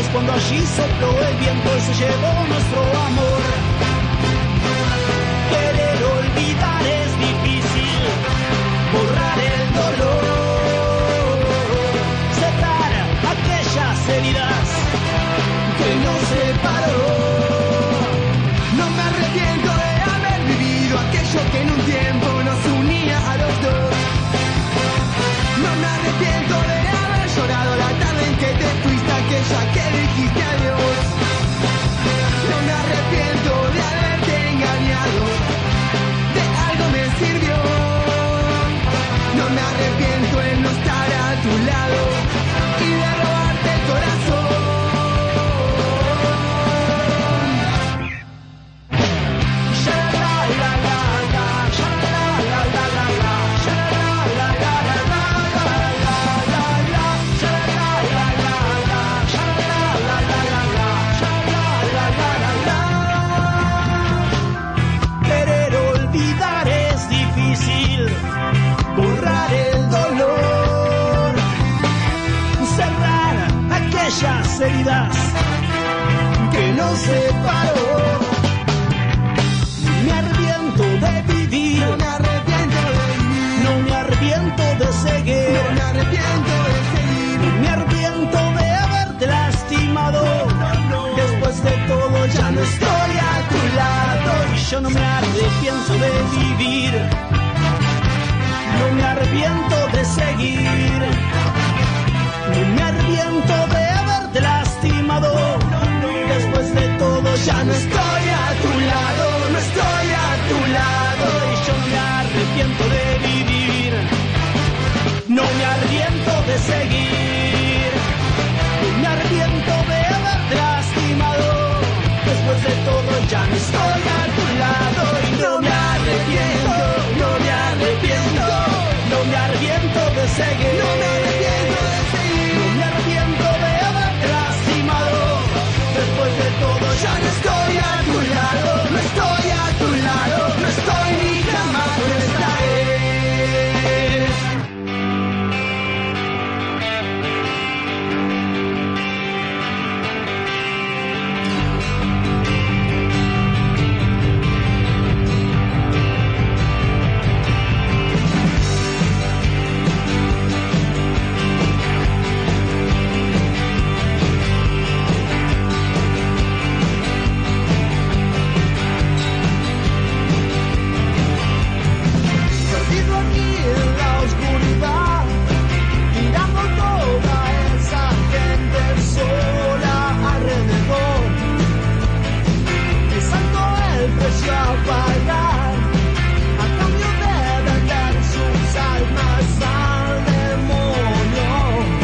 cuando allí sopló el viento y se llevó nuestro amor. Querer olvidar es difícil, borrar el dolor, cerrar aquellas heridas que nos separó. No me arrepiento de haber vivido aquello que en un tiempo nos unía a los dos. No me arrepiento de haber llorado la tarde en que te fuiste, aquella que dijiste adiós. No me arrepiento de haberte engañado, de algo me sirvió. No me arrepiento en no estar a tu lado y de robarte el corazón. Borrar el dolor, cerrar aquellas heridas que nos separó. Me arrepiento de vivir, No me arrepiento de vivir, no me arrepiento de seguir, no me arrepiento de seguir. me arrepiento de haberte lastimado. Después de todo ya no estoy a tu lado y yo no me arrepiento de vivir. No me arrepiento de seguir, no me arrepiento de haberte lastimado. Después de todo ya no estoy a tu lado, no estoy a tu lado y yo no me arrepiento de vivir. No me arrepiento de seguir, no me arrepiento de haberte lastimado. Después de todo ya no estoy a tu lado y no me arrepiento, no me arrepiento, no me arrepiento de seguir, no me arrepiento de seguir, no me arrepiento de haberte lastimado. Después de todo ya no estoy a tu lado, no estoy a tu lado, no estoy ni jamás lo estaré. Perdido aquí en la oscuridad, mirando toda esa gente sola alrededor, pensando el precio a pagar a cambio de vender sus almas al demonio.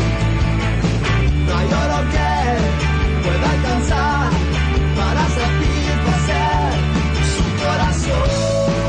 No hay oro que pueda alcanzar para satisfacer su corazón.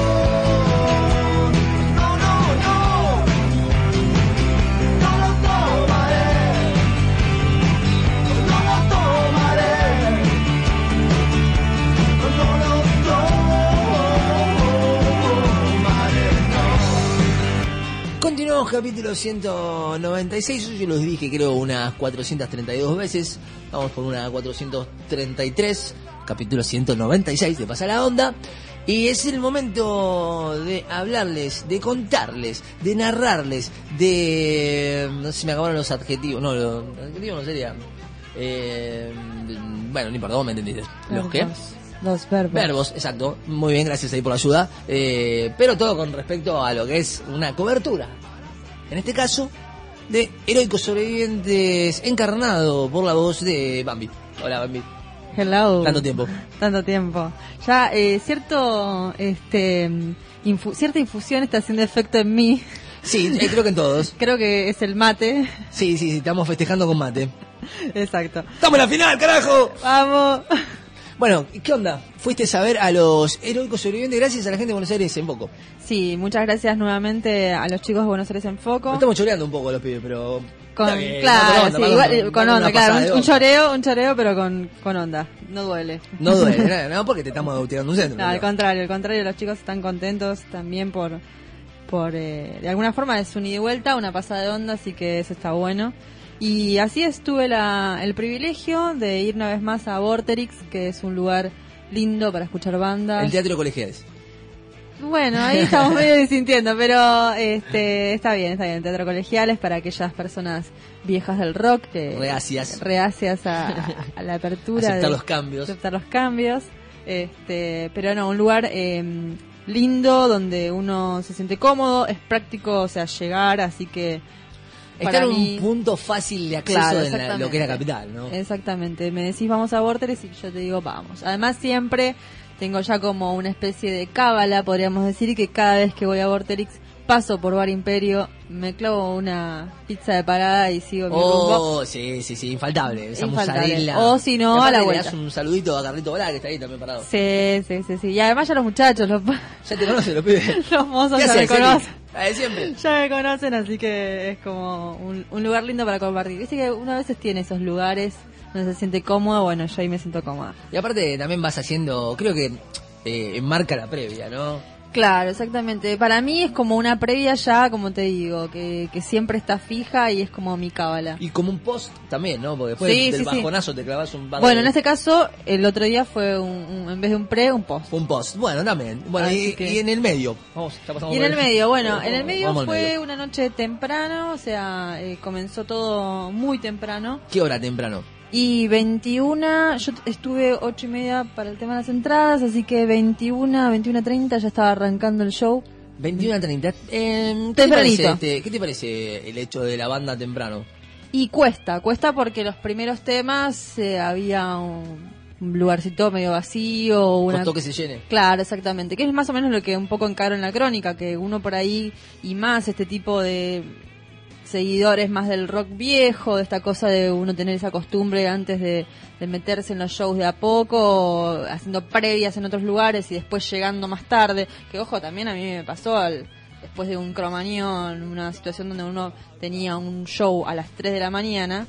Continuamos capítulo 196, yo los dije creo unas 432 veces, vamos por una 433, capítulo 196 de Pasa la Onda, y es el momento de hablarles, de contarles, de narrarles, de... no sé si me acabaron los adjetivos, no, los adjetivos no sería... bueno, no importa, vos me entendiste. ¿Los qué? Los verbos. Verbos, exacto. Muy bien, gracias ahí por la ayuda. Pero todo con respecto a lo que es una cobertura. En este caso, de Heroicos Sobrevivientes, encarnado por la voz de Bambi. Hola, Bambi. Hello. Tanto tiempo. Tanto tiempo. Ya, cierta infusión está haciendo efecto en mí. Sí, creo que en todos. Creo que es el mate. Sí, estamos festejando con mate. Exacto. ¡Estamos en la final, carajo! ¡Vamos! Bueno, ¿qué onda? Fuiste a ver a los Heroicos Sobrevivientes gracias a la gente de Buenos Aires en Foco. Sí, muchas gracias nuevamente a los chicos de Buenos Aires en Foco. Nos estamos choreando un poco los pibes, pero... Con, bien, claro, no, sí, igual, con onda, claro, un choreo, pero con onda, no duele. No duele, no, porque te estamos tirando un centro. No, al contrario, los chicos están contentos también por de alguna forma es un ida y vuelta, una pasada de onda, así que eso está bueno. Y así tuve el privilegio de ir una vez más a Vorterix, que es un lugar lindo para escuchar bandas. El Teatro Colegiales. Bueno, ahí estamos medio disintiendo, pero está bien, Teatro Colegiales para aquellas personas viejas del rock que reacias a la apertura, aceptar los cambios. Pero no, un lugar lindo donde uno se siente cómodo, es práctico, o sea, llegar, así que está en un punto fácil de acceso, claro, en lo que es la capital, ¿no? Exactamente, me decís vamos a Vorterix y yo te digo vamos. Además siempre tengo ya como una especie de cábala, podríamos decir, que cada vez que voy a Vorterix paso por Bar Imperio, me clavo una pizza de parada y sigo mi rumbo. Sí, infaltable, esa infaltable. mozzarella. O si no, a la vuelta. Le das un saludito a Carlito Balá, que está ahí también parado. Sí. Y además ya los muchachos, ya te conocen los pibes. Los mozos ya me conocen. Siempre. Ya me conocen, así que es como un lugar lindo para compartir. Viste que uno a veces tiene esos lugares donde se siente cómodo, bueno, yo ahí me siento cómoda. Y aparte también vas haciendo, creo que enmarca la previa, ¿no? Claro, exactamente. Para mí es como una previa ya, como te digo, que siempre está fija y es como mi cábala. Y como un post también, ¿no? Porque después del bajonazo te clavas un par de... Bueno, en este caso, el otro día fue en vez de un pre, un post. Un post, bueno, también. Bueno, y en el medio. Y en el medio, bueno, en el medio fue una noche temprano, o sea, comenzó todo muy temprano. ¿Qué hora temprano? Y 21, yo estuve 8:30 para el tema de las entradas, así que 21:30 ya estaba arrancando el show. 21:30. Tempranito. ¿Qué te parece el hecho de la banda temprano? Y cuesta porque los primeros temas había un lugarcito medio vacío. Costó que se llene. Claro, exactamente. Que es más o menos lo que un poco encaro en la crónica, que uno por ahí y más este tipo de seguidores más del rock viejo, de esta cosa de uno tener esa costumbre antes de meterse en los shows de a poco, haciendo previas en otros lugares y después llegando más tarde, que ojo, también a mí me pasó después de un Cromañón, una situación donde uno tenía un show a las 3 de la mañana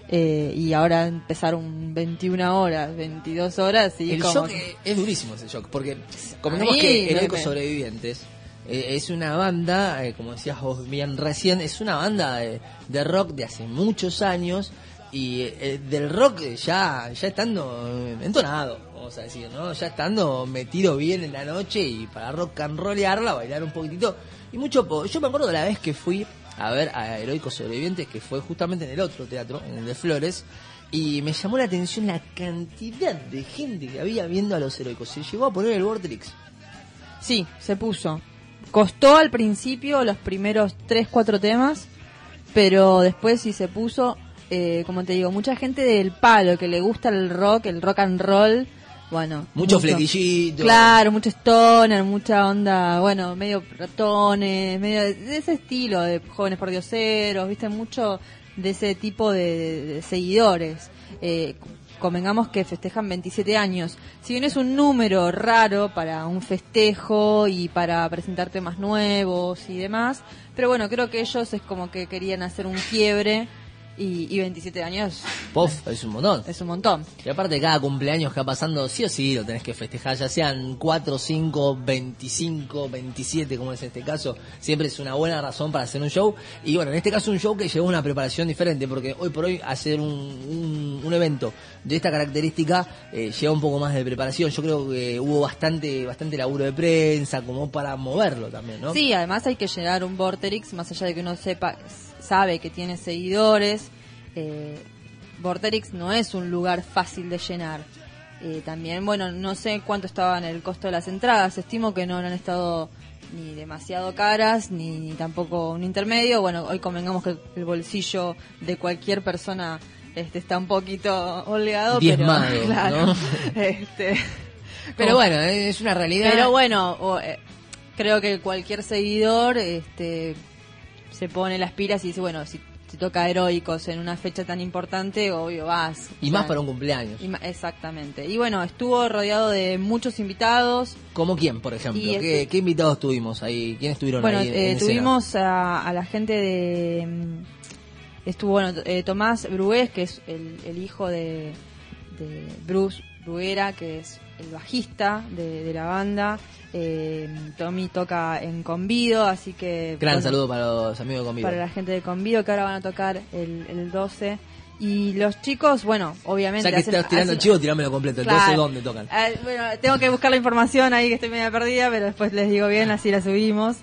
y ahora empezaron 21 horas, 22 horas y el como... shock es durísimo ese shock, porque convengamos que Heroicos Sobrevivientes es una banda, como decías vos bien recién, es una banda de rock de hace muchos años y del rock ya estando entonado, vamos a decir, ¿no? Ya estando metido bien en la noche y para rock and rollearla, bailar un poquitito y mucho. Yo me acuerdo de la vez que fui a ver a Heroicos Sobrevivientes, que fue justamente en el otro teatro, en el de Flores, y me llamó la atención la cantidad de gente que había viendo a los Heroicos. Se llegó a poner el Vorterix. Sí, se puso. Costó al principio los primeros 3-4 temas, pero después sí se puso, como te digo, mucha gente del palo que le gusta el rock and roll, bueno. Mucho flequillito. Claro, mucho stoner, mucha onda, bueno, medio ratones, medio de ese estilo, de jóvenes pordioseros, viste, mucho de ese tipo de seguidores. Convengamos que festejan 27 años. Si bien es un número raro para un festejo y para presentar temas nuevos y demás, pero bueno, creo que ellos es como que querían hacer un quiebre y 27 años... Es un montón. Es un montón. Y aparte cada cumpleaños que va pasando, sí o sí lo tenés que festejar, ya sean 4, 5, 25, 27, como es este caso, siempre es una buena razón para hacer un show. Y bueno, en este caso un show que llevó una preparación diferente, porque hoy por hoy hacer un evento de esta característica lleva un poco más de preparación. Yo creo que hubo bastante laburo de prensa como para moverlo también, ¿no? Sí, además hay que llenar un Vorterix, más allá de que uno sabe que tiene seguidores. Vorterix no es un lugar fácil de llenar. También, bueno, no sé cuánto estaba en el costo de las entradas. Estimo que no han estado ni demasiado caras, ni tampoco un intermedio. Bueno, hoy convengamos que el bolsillo de cualquier persona está un poquito holgado, diezmado, pero claro, ¿no? Pero bueno, es una realidad. Pero bueno, creo que cualquier seguidor se pone las pilas y dice, bueno, si toca Heroicos en una fecha tan importante, obvio vas. Y más para un cumpleaños. Exactamente. Y bueno, estuvo rodeado de muchos invitados. ¿Como quién, por ejemplo? ¿Qué invitados tuvimos ahí? ¿Quiénes estuvieron ahí en tuvimos a la gente de... Estuvo, Tomás Brués, que es el hijo de Bruce Bruguera, que es el bajista de la banda. Tommy toca en Convido, así que... Gran saludo para los amigos de Convido. Para la gente de Convido, que ahora van a tocar el 12. Y los chicos, bueno, obviamente... Ya que estás tirando el chivo, tirámelo completo. Claro. Entonces, ¿dónde tocan? Bueno, tengo que buscar la información ahí, que estoy media perdida, pero después les digo bien, así la subimos.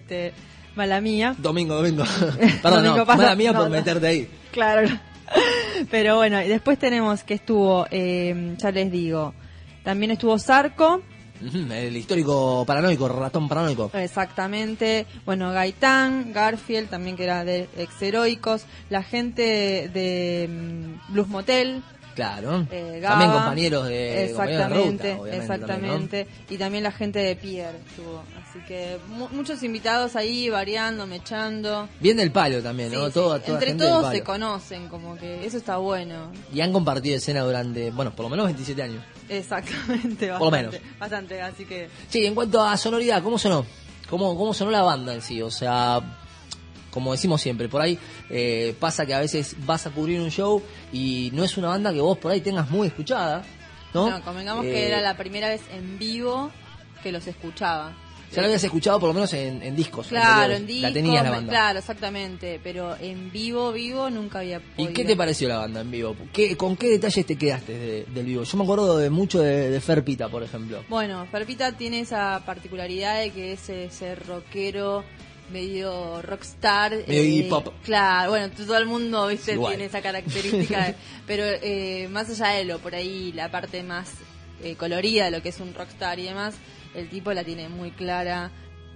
Mala mía. Domingo. Perdón, Domingo no, pasa- mala mía no, por no. meterte ahí. Claro. Pero bueno, y después tenemos que estuvo, ya les digo, también estuvo Zarco. El histórico paranoico, ratón paranoico. Exactamente. Bueno, Gaitán, Garfield, también que era de Ex Heroicos, la gente de Blues Motel. Claro. Gaba, También compañeros de exactamente, ruta, obviamente, exactamente. también, Y también la gente de Pierre estuvo. Así que muchos invitados ahí variando, mechando. ¿no? Bien del palo también, ¿no? Sí, Toda sí. Entre gente del todos palo. se conocen, como que eso está bueno. Y han compartido escena durante, bueno, por lo menos 27 años. Exactamente, bastante. Por lo menos. Bastante, así que... Sí, en cuanto a sonoridad, ¿cómo sonó? ¿Cómo sonó la banda en sí? O sea, como decimos siempre, por ahí pasa que a veces vas a cubrir un show y no es una banda que vos por ahí tengas muy escuchada, ¿no? No, convengamos que era la primera vez en vivo que los escuchaba. Ya lo habías escuchado por lo menos en discos. Claro, en anteriores. discos. La tenías la banda. Claro, exactamente. Pero en vivo nunca había podido. ¿Y qué te pareció la banda en vivo? ¿Con qué detalles te quedaste del vivo? Yo me acuerdo de mucho de Fer Pita, por ejemplo. Bueno, Ferpita tiene esa particularidad de que es ese rockero medio rockstar. Medio hip hop. Claro, bueno, todo el mundo, viste, Igual. tiene esa característica. Pero más allá de lo, por ahí, la parte más colorida de lo que es un rockstar y demás, el tipo la tiene muy clara,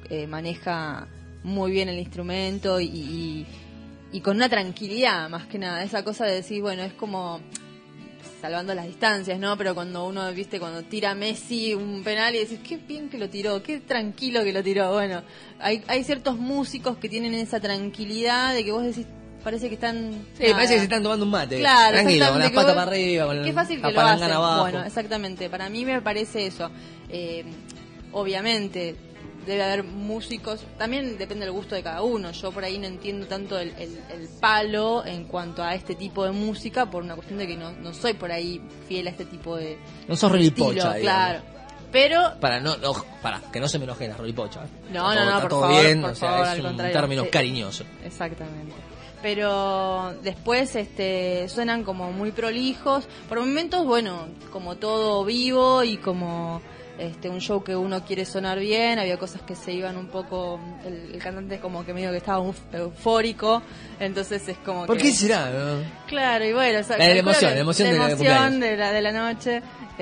maneja muy bien el instrumento y con una tranquilidad, más que nada. Esa cosa de decir, bueno, es como... salvando las distancias, ¿no? Pero cuando uno, viste, cuando tira Messi un penal y decís, qué bien que lo tiró, qué tranquilo que lo tiró. Bueno, hay ciertos músicos que tienen esa tranquilidad de que vos decís, parece que están... Sí, parece que se están tomando un mate. Claro, tranquilo, con las exactamente, patas que para arriba, con qué fácil la que lo hacen. palangana abajo. Bueno, exactamente. Para mí me parece eso. Obviamente debe haber músicos, también depende del gusto de cada uno. Yo por ahí no entiendo tanto el palo en cuanto a este tipo de música, por una cuestión de que no soy por ahí fiel a este tipo de No sos relipocha, estilo, claro. Pero para que no se me enojen las rolipochas. no, Está no, por todo favor, bien, por o sea, favor, es al un contrario. término Sí, cariñoso. exactamente. Pero después suenan como muy prolijos. Por momentos, bueno, como todo vivo y como un show que uno quiere sonar bien. Había cosas que se iban un poco, el cantante como que medio que estaba eufórico, entonces es como ¿Por que... qué será? ¿No? Claro, y bueno, o sea, La emoción la del emoción de la noche.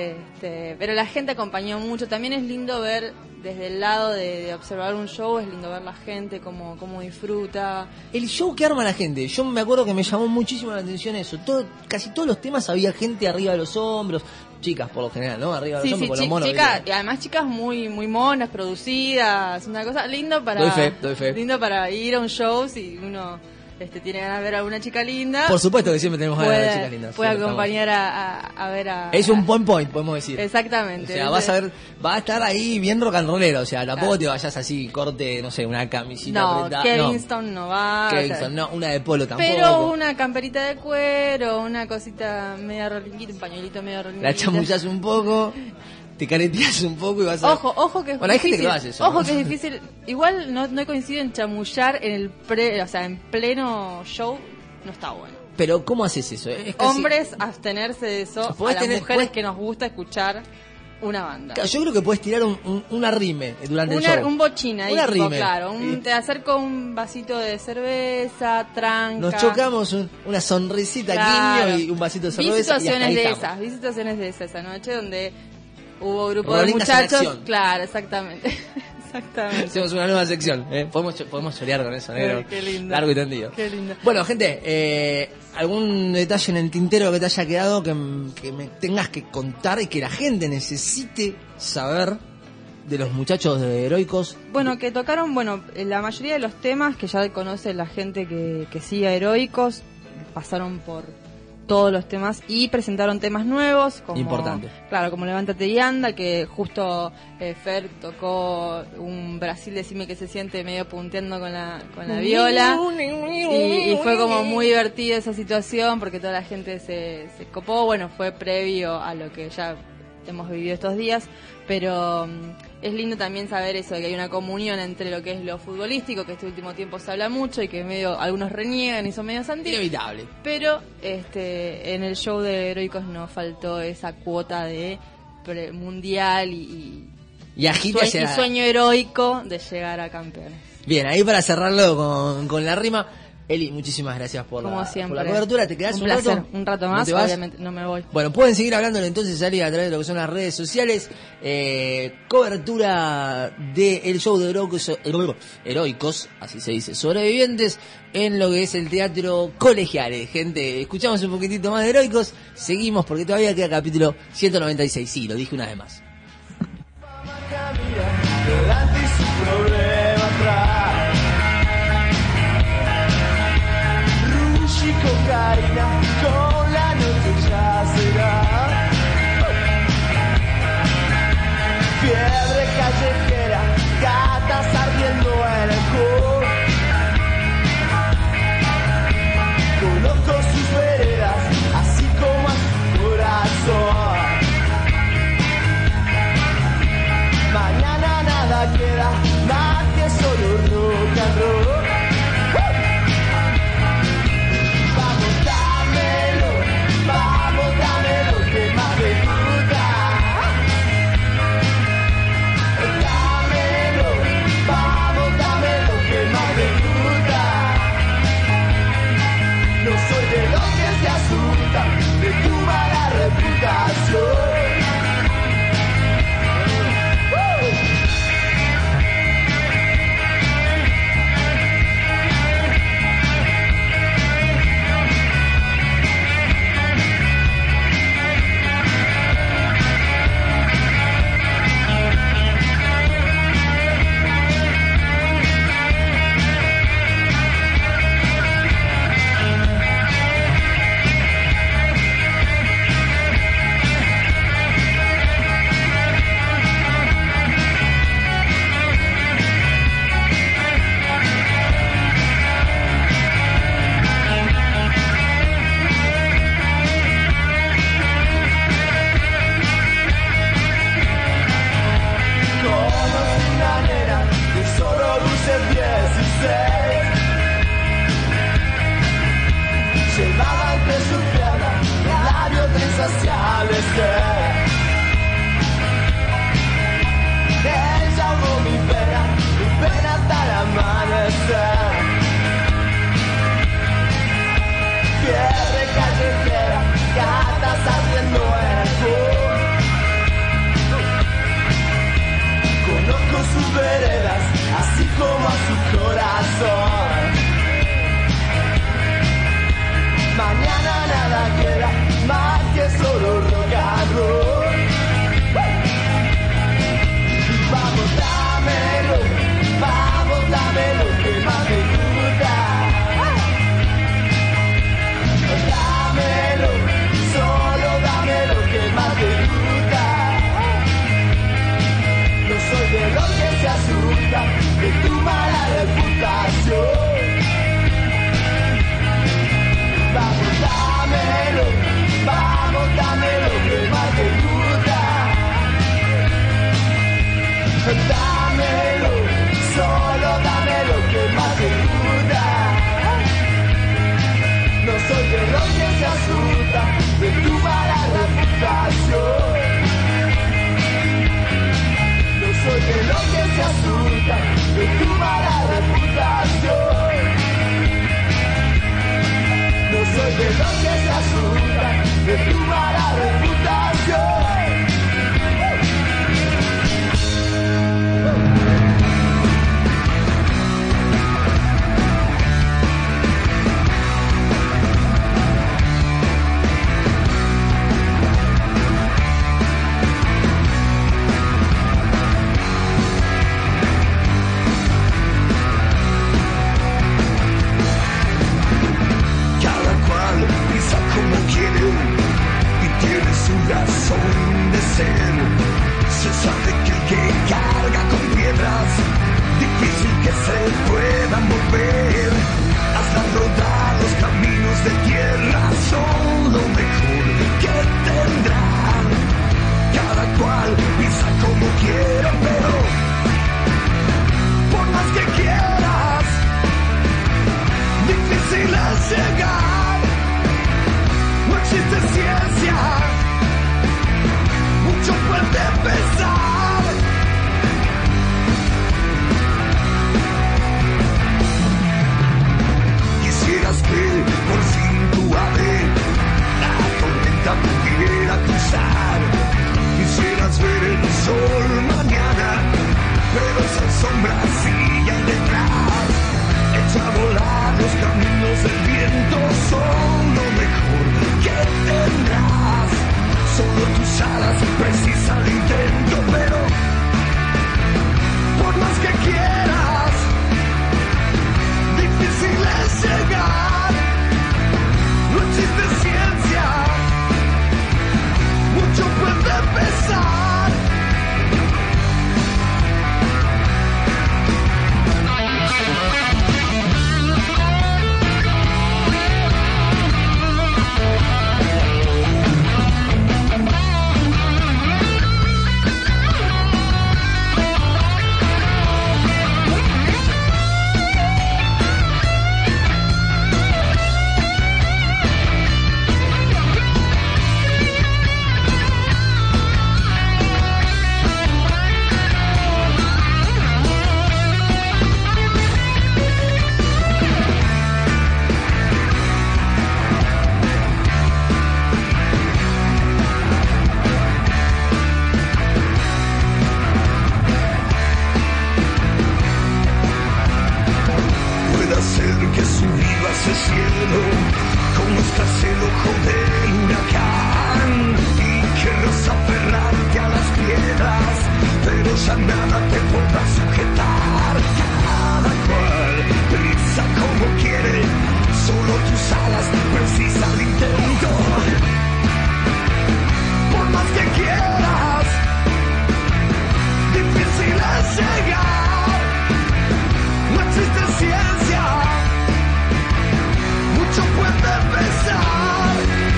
Pero la gente acompañó mucho. También es lindo ver desde el lado de observar un show, es lindo ver la gente cómo disfruta. El show que arma la gente, yo me acuerdo que me llamó muchísimo la atención eso. Casi todos los temas había gente arriba de los hombros, chicas por lo general, ¿no? Arriba de los hombros, con los monos. chicas, y además chicas muy muy monas, producidas, una cosa lindo para Doy fe. lindo para ir a un show si uno tiene ganas de ver a alguna chica linda. Por supuesto que siempre tenemos ganas de ver chicas lindas. Puede Siempre acompañar a ver a... Es un point, podemos decir. Exactamente. O sea, va a estar ahí bien rock and rollero, o sea, tampoco te vayas así, corte, no sé, una camisita No, apretada. Kingston no va. Kingston, no, una de polo tampoco. Pero una camperita de cuero, una cosita media rolinguita, un pañuelito medio rolinguita. La chamuchás un poco, te careteas un poco y vas a... Ojo que es bueno, hay gente difícil. que lo hace eso. Ojo ¿no? que es difícil. Igual no coincido en chamullar en en pleno show, no está bueno. Pero ¿cómo haces eso? Es casi... Hombres, abstenerse de eso. A las mujeres que nos gusta escuchar una banda. Yo creo que puedes tirar una rime durante el show. Un bochín ahí, una tipo, rime. claro. Te acerco un vasito de cerveza, tranca. Nos chocamos una sonrisita, Claro. guiño y un vasito de Vi cerveza. situaciones y hasta ahí vi situaciones de esa noche donde hubo grupo Rolindas de en muchachos. acción. Claro, exactamente. Exactamente. Hacemos una nueva sección, ¿eh? Podemos chorear con eso, negro. Ay, qué lindo. Largo y tendido. Qué lindo. Bueno, gente, ¿algún detalle en el tintero que te haya quedado que me tengas que contar y que la gente necesite saber de los muchachos de Heroicos? Bueno, que tocaron, la mayoría de los temas que ya conoce la gente que sigue a Heroicos, pasaron por todos los temas y presentaron temas nuevos como, importante, claro, como Levántate y Anda, que justo Fer tocó un Brasil Decime que se siente medio punteando con la viola y fue como muy divertida esa situación porque toda la gente se copó. Bueno, fue previo a lo que ya hemos vivido estos días, pero es lindo también saber eso, de que hay una comunión entre lo que es lo futbolístico, que este último tiempo se habla mucho y que medio algunos reniegan y son medio anti. Inevitable. Pero en el show de Heroicos nos faltó esa cuota de mundial y agita y sueño heroico de llegar a campeones. Bien, ahí para cerrarlo con la rima. Eli, muchísimas gracias por la cobertura. ¿Te quedás un rato? Un rato más, obviamente no me voy. Bueno, pueden seguir hablándole entonces, Ali, a través de lo que son las redes sociales. Cobertura del show de Heroicos, así se dice, sobrevivientes, en lo que es el teatro colegial. Gente, escuchamos un poquitito más de Heroicos, seguimos porque todavía queda capítulo 196. Sí, lo dije una vez más. Cocaína, con la noche ya será fiebre callejera, gatas ardiendo en el alcohol. Conozco sus veredas, así como a su corazón. Mañana nada queda, más que solo rock and roll. De tu mala reputación. Llevaba entre sus piernas labios insaciables ella ahogó mi pena hasta el amanecer. Fiebre callejera, gatas ardiendo en el fuego. Conozco sus veredas, así como a su corazón. Mañana nada queda, más que solo existe ciencia, mucho puede pensar. Quisieras que por fin tu ave la tormenta pudiera cruzar. Quisieras ver el sol mañana, pero esas sombras siguen detrás. Echa a volar los caminos del viento, son lo mejor que tendrás. Solo tus alas precisan el intento, pero por más que quieras, difícil es llegar. No existe ciencia, mucho puede pesar. Conozcas el ojo del huracán y querrás aferrarte a las piedras, pero ya nada te podrá sujetar. Cada cual brisa como quiere, solo tus alas precisan el intento. Por más que quieras, difícil es llegar. No existe ciencia, mucho puede pesar.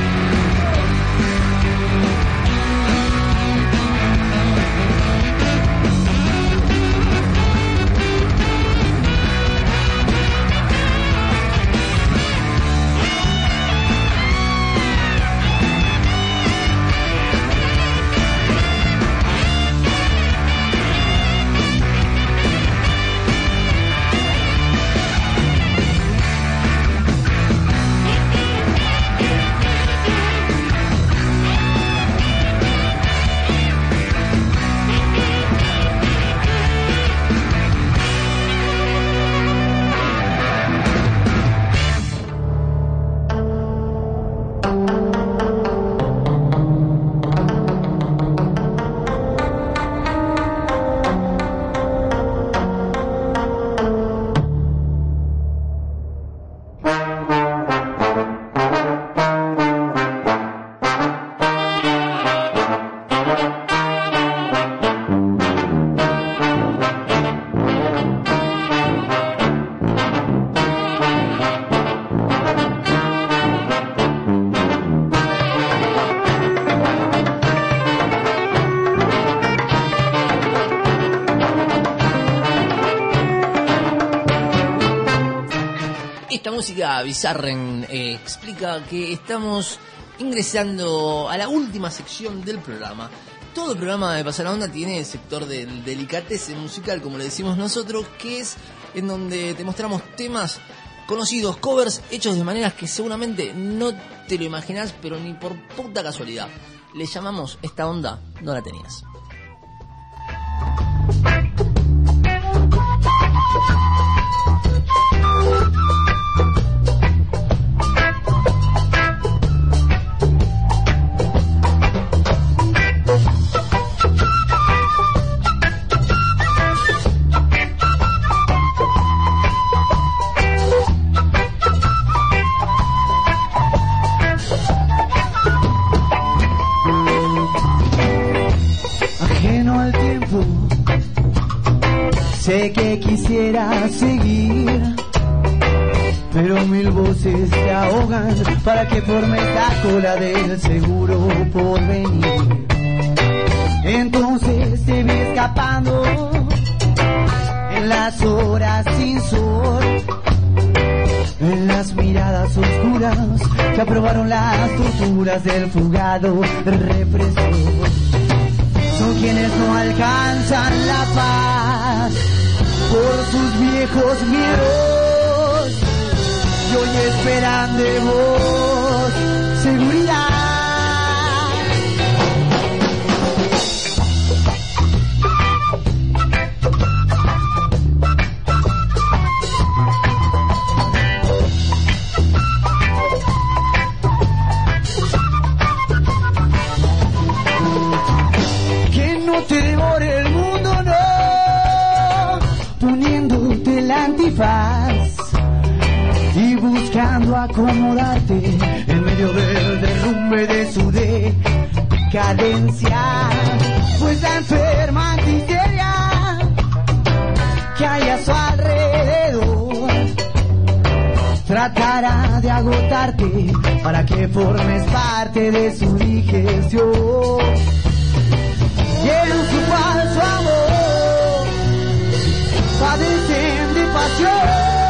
Música Bizarren explica que estamos ingresando a la última sección del programa. Todo el programa de Pasar la Onda tiene el sector del delicatese musical, como le decimos nosotros, que es en donde te mostramos temas conocidos, covers hechos de maneras que seguramente no te lo imaginás, pero ni por puta casualidad. Le llamamos Esta Onda No La Tenías. Sé que quisiera seguir, pero mil voces te ahogan para que formes la cola del seguro por venir. Entonces te vi escapando en las horas sin sol, en las miradas oscuras que aprobaron las torturas del fugado represor. Son quienes no alcanzan la paz por sus viejos miedos y hoy esperan de vos seguridad. Te devore el mundo, no, poniéndote el antifaz y buscando acomodarte en medio del derrumbe de su decadencia, pues la enferma antiseria que hay a su alrededor tratará de agotarte para que formes parte de su digestión. Y en su falso amor padecen de pasión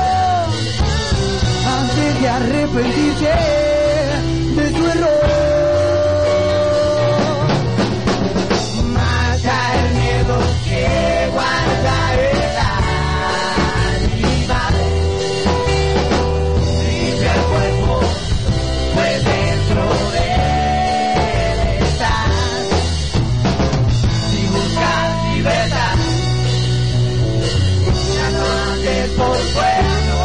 antes de arrepentirse de su error. Mata el miedo que guarda el animal, limpia el cuerpo, pues dentro de por fuera no,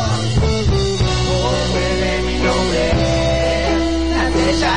hombre de mi nombre, nace ya.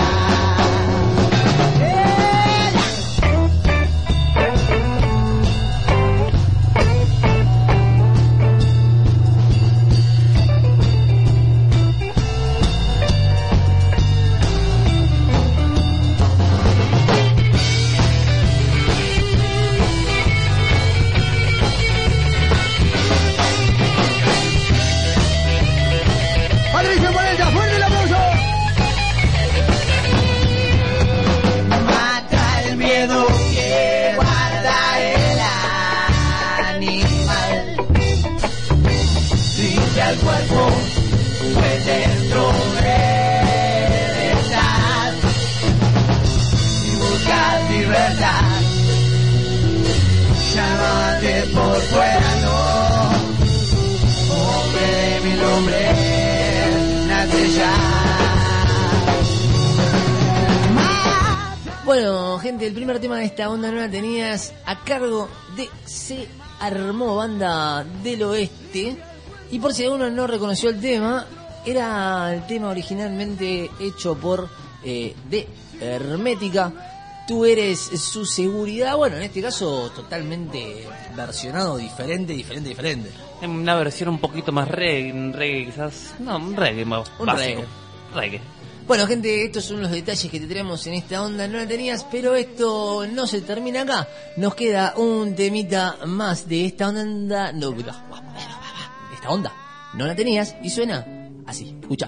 El cuerpo, pues dentro de estás y buscas libertad, ya no andes por fuera, no, hombre de mi nombre, nace ya. Bueno, gente, el primer tema de esta onda no la tenías a cargo de Se Armó, banda del oeste. Y por si uno no reconoció el tema, era el tema originalmente hecho por de Hermética. Tú eres su seguridad. Bueno, en este caso totalmente versionado, diferente. Una versión un poquito más reggae quizás. No, un reggae más básico. Reggae. Bueno, gente, estos son los detalles que te traemos en esta onda. No la tenías, pero esto no se termina acá. Nos queda un temita más de esta onda. Esta onda no la tenías y suena así. Escucha.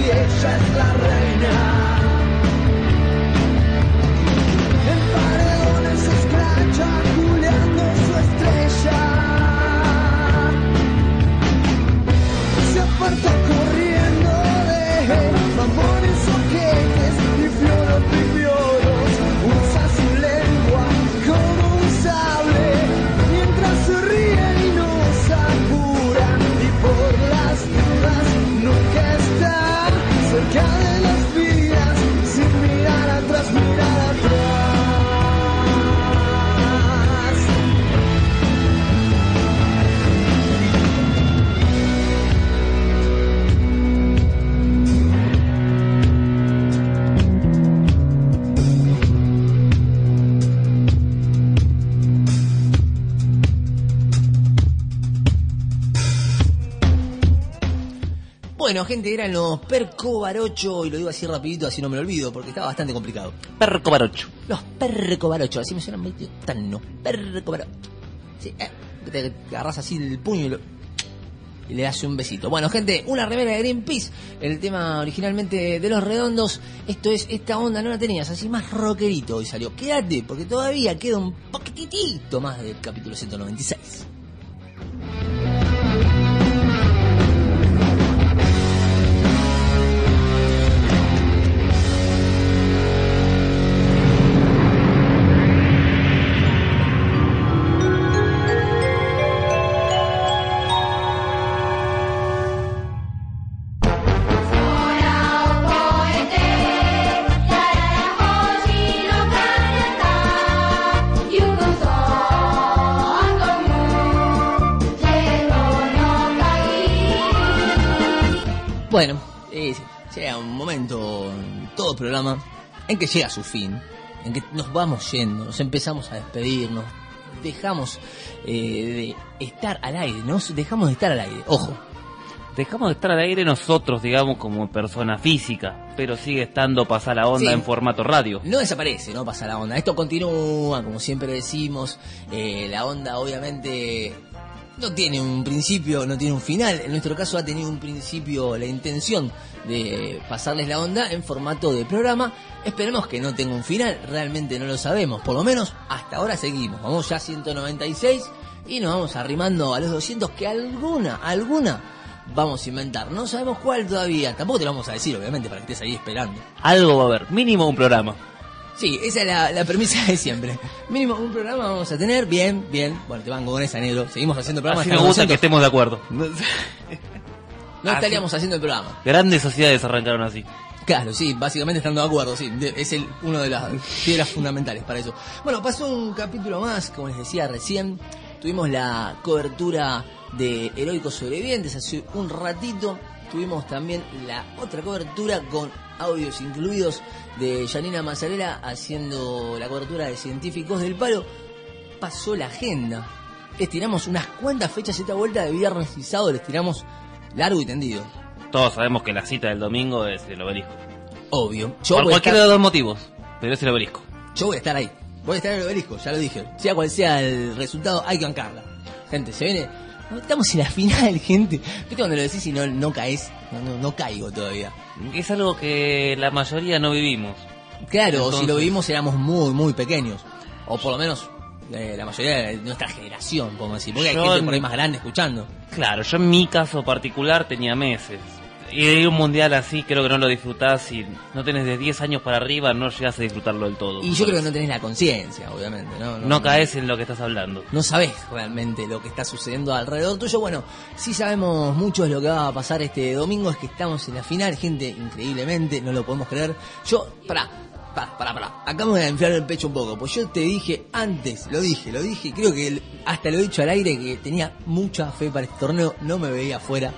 y ella es la reina. En paredones se escracha juliando su estrella. Se aparta corriendo de mamones ojetes y fioros pipioros. Usa su lengua como un sable mientras se ríe y nos apura. Y por las dudas nunca está cerca de las vidas sin mirar atrás, mirar atrás. Bueno, gente, eran los Perco Barocho, y lo digo así rapidito, así no me lo olvido, porque estaba bastante complicado. Perco Barocho. Los Perco Barocho, así me suenan medio tan no. Perco Barocho. Sí, te agarras así el puño y le das un besito. Bueno, gente, una remera de Greenpeace, el tema originalmente de Los Redondos. Esto es Esta Onda No La Tenías, así más rockerito hoy salió. Quédate, porque todavía queda un poquitito más del capítulo 196. Bueno, llega un momento en todo programa en que llega a su fin, en que nos vamos yendo, nos empezamos a despedirnos, dejamos de estar al aire, dejamos de estar al aire, ojo. Dejamos de estar al aire nosotros, digamos, como persona física, pero sigue estando Pasa la Onda en formato radio. No desaparece, no Pasa la Onda, esto continúa, como siempre decimos, la onda obviamente no tiene un principio, no tiene un final. En nuestro caso ha tenido un principio la intención de pasarles la onda en formato de programa. Esperemos que no tenga un final, realmente no lo sabemos. Por lo menos hasta ahora seguimos. Vamos ya a 196 y nos vamos arrimando a los 200, que alguna vamos a inventar. No sabemos cuál todavía, tampoco te lo vamos a decir, obviamente, para que estés ahí esperando. Algo va a haber, mínimo un programa. Sí, esa es la premisa de siempre. Mínimo un programa vamos a tener, bien. Bueno, te banco con esa, negro. Seguimos haciendo programas. Así me gusta que estemos de acuerdo. No estaríamos haciendo el programa. Grandes sociedades arrancaron así. Claro, sí, básicamente estando de acuerdo, sí. Es uno de las piedras fundamentales para eso. Bueno, pasó un capítulo más, como les decía recién. Tuvimos la cobertura de Heroicos Sobrevivientes hace un ratito. Tuvimos también la otra cobertura con audios incluidos de Janina Mazzarella haciendo la cobertura de Científicos del Palo. Pasó la agenda. Estiramos unas cuantas fechas esta vuelta de viernes y sábado, les tiramos largo y tendido. Todos sabemos que la cita del domingo es el Obelisco. Obvio. Por cualquiera de los dos motivos, pero es el Obelisco. Yo voy a estar ahí. Voy a estar en el Obelisco, ya lo dije. Sea cual sea el resultado, hay que bancarla. Gente, se viene... Estamos en la final, gente. ¿Viste cuando lo decís y no caes? No caigo todavía. Es algo que la mayoría no vivimos. Claro, entonces, si lo vivimos éramos muy, muy pequeños. O por lo menos la mayoría de nuestra generación, podemos decir. Porque hay gente por ahí más grande escuchando. Claro, yo en mi caso particular tenía meses. Y de ir a un mundial así creo que no lo disfrutás. Si no tenés de 10 años para arriba no llegás a disfrutarlo del todo. Y yo creo que no tenés la conciencia, obviamente. No caes en lo que estás hablando. No sabés realmente lo que está sucediendo alrededor tuyo. Bueno, sí sabemos mucho de lo que va a pasar este domingo. Es que estamos en la final, gente, increíblemente. No lo podemos creer. Yo, pará. Acá me voy a enfriar el pecho un poco. Pues yo te dije antes, lo dije. Creo que hasta lo he dicho al aire que tenía mucha fe para este torneo. No me veía afuera.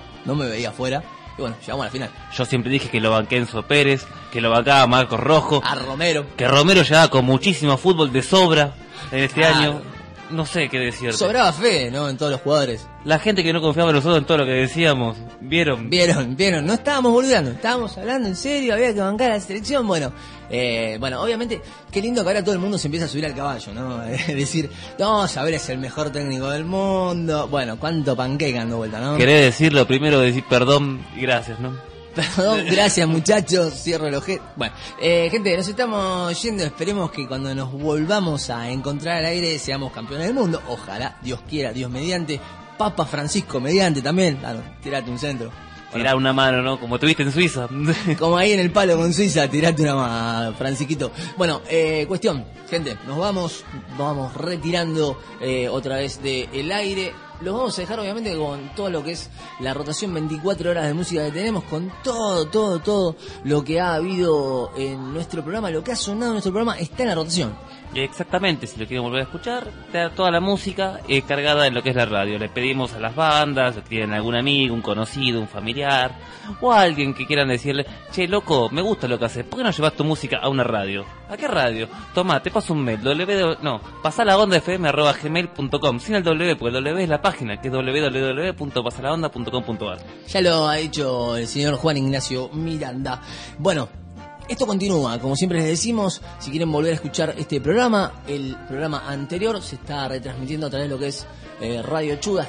Y bueno, llegamos a la final. Yo siempre dije que lo banqué Enzo Pérez, que lo bancaba Marcos Rojo. A Romero. Que Romero llegaba con muchísimo fútbol de sobra en este año. No sé qué decirte. Sobraba fe, ¿no? En todos los jugadores. La gente que no confiaba en nosotros en todo lo que decíamos, ¿vieron? No estábamos boludeando, estábamos hablando en serio, había que bancar a la selección. Bueno, obviamente, qué lindo que ahora todo el mundo se empieza a subir al caballo, ¿no? Decir, no, Saber es el mejor técnico del mundo. Bueno, cuánto panqueque dando vuelta, ¿no? Querés decirlo primero, decir perdón y gracias, ¿no? Perdón, gracias muchachos, cierro el ojete. Bueno, gente, nos estamos yendo, esperemos que cuando nos volvamos a encontrar al aire seamos campeones del mundo, ojalá, Dios quiera, Dios mediante, Papa Francisco mediante también, claro, tirate un centro. Tirar una mano, ¿no? Como tuviste en Suiza. Como ahí en el palo con Suiza, tirate una mano, Francisquito. Bueno, cuestión, gente, nos vamos retirando otra vez del aire. Los vamos a dejar obviamente con todo lo que es la rotación 24 horas de música que tenemos, con todo lo que ha habido en nuestro programa, lo que ha sonado en nuestro programa está en la rotación. Exactamente, si lo quieren volver a escuchar, toda la música cargada en lo que es la radio. Le pedimos a las bandas, si tienen algún amigo, un conocido, un familiar, o a alguien que quieran decirle, che, loco, me gusta lo que haces, ¿por qué no llevas tu música a una radio? ¿A qué radio? Toma, te paso un mail, pasalaondafm@gmail.com, sin el W, porque el W es la página, que es www.pasalaonda.com.ar. Ya lo ha dicho el señor Juan Ignacio Miranda. Bueno, esto continúa, como siempre les decimos, si quieren volver a escuchar este programa, el programa anterior se está retransmitiendo a través de lo que es Radio Chudas,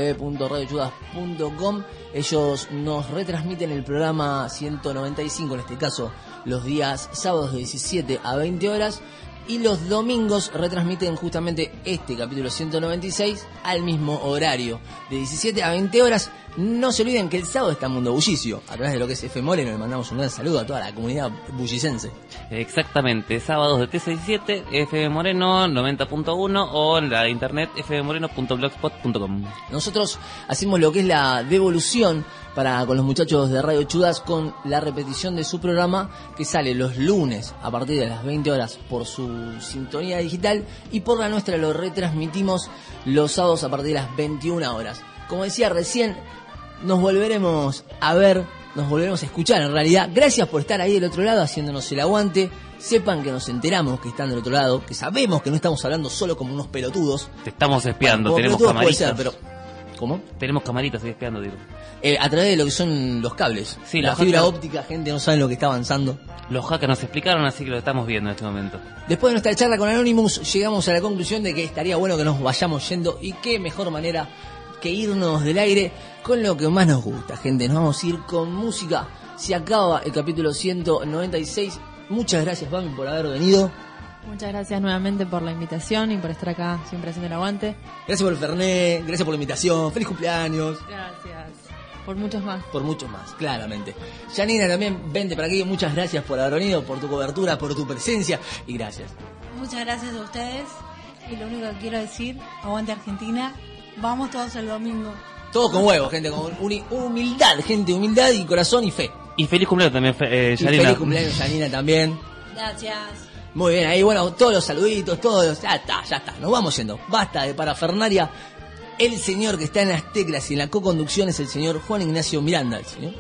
www.radiochudas.com. Ellos nos retransmiten el programa 195, en este caso, los días sábados de 17 a 20 horas. Y los domingos retransmiten justamente este capítulo 196 al mismo horario, de 17 a 20 horas. No se olviden que el sábado está Mundo Bullicio, a través de lo que es F Moreno. Le mandamos un gran saludo a toda la comunidad bullicense. Exactamente, sábados de 3 a 17, FM Moreno 90.1 o en la internet fmmoreno.blogspot.com. Nosotros hacemos lo que es la devolución con los muchachos de Radio Chudas, con la repetición de su programa que sale los lunes a partir de las 20 horas por su sintonía digital, y por la nuestra lo retransmitimos los sábados a partir de las 21 horas. Como decía recién, nos volveremos a ver, nos volveremos a escuchar en realidad. Gracias por estar ahí del otro lado haciéndonos el aguante. Sepan que nos enteramos que están del otro lado, que sabemos que no estamos hablando solo como unos pelotudos. Te estamos espiando, bueno, tenemos camaritas. Ser, pero ¿cómo? Tenemos camaritas ahí espiando, digo. A través de lo que son los cables. Sí, la fibra óptica, gente, no saben lo que está avanzando. Los hackers nos explicaron, así que lo estamos viendo en este momento. Después de nuestra charla con Anonymous, llegamos a la conclusión de que estaría bueno que nos vayamos yendo, y qué mejor manera que irnos del aire con lo que más nos gusta, gente. Nos vamos a ir con música. Se acaba el capítulo 196. Muchas gracias, Bami, por haber venido. Muchas gracias nuevamente por la invitación y por estar acá siempre haciendo el aguante. Gracias por el Fernet, gracias por la invitación. Feliz cumpleaños. Gracias. Por muchos más. Por muchos más, claramente. Janina, también vente para aquí. Muchas gracias por haber venido, por tu cobertura, por tu presencia, y gracias. Muchas gracias a ustedes. Y lo único que quiero decir, aguante Argentina. Vamos todos el domingo. Todo con huevo, gente, con humildad, gente, humildad y corazón y fe. Y feliz cumpleaños también, y feliz cumpleaños, Janina, también. Gracias. Muy bien, ahí bueno, todos los saluditos, todos, ya está, nos vamos yendo. Basta de parafernaria. El señor que está en las teclas y en la co-conducción es el señor Juan Ignacio Miranda. ¿El señor?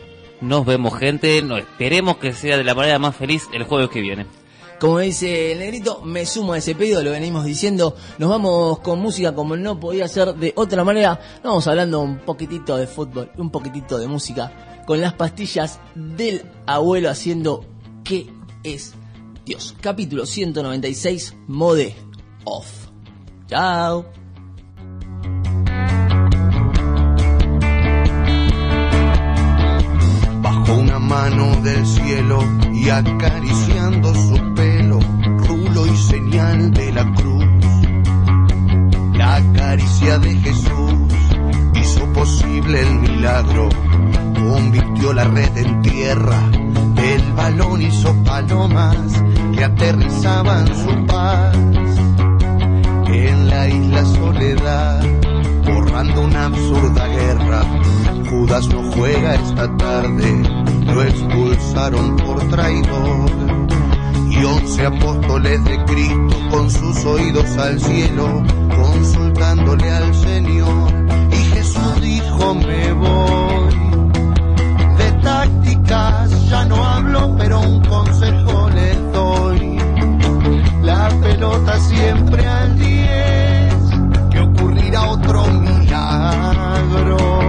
Nos vemos, gente, esperemos que sea de la manera más feliz el jueves que viene. Como dice el negrito, me sumo a ese pedido, lo venimos diciendo. Nos vamos con música como no podía ser de otra manera. Nos vamos hablando un poquitito de fútbol, un poquitito de música, con las pastillas del abuelo haciendo ¿Qué es Dios? Capítulo 196, Mode Off. Chao. Bajo una mano del cielo y acariciando su pelo, rulo y señal de la cruz. La caricia de Jesús hizo posible el milagro, convirtió la red en tierra, el balón hizo palomas que aterrizaban su paz. En la isla Soledad, borrando una absurda guerra, Judas no juega esta tarde, lo expulsaron por traidor. Y 11 apóstoles de Cristo con sus oídos al cielo, consultándole al Señor. Y Jesús dijo, me voy. De tácticas ya no hablo, pero un consejo les doy. La pelota siempre al 10, que ocurrirá otro milagro.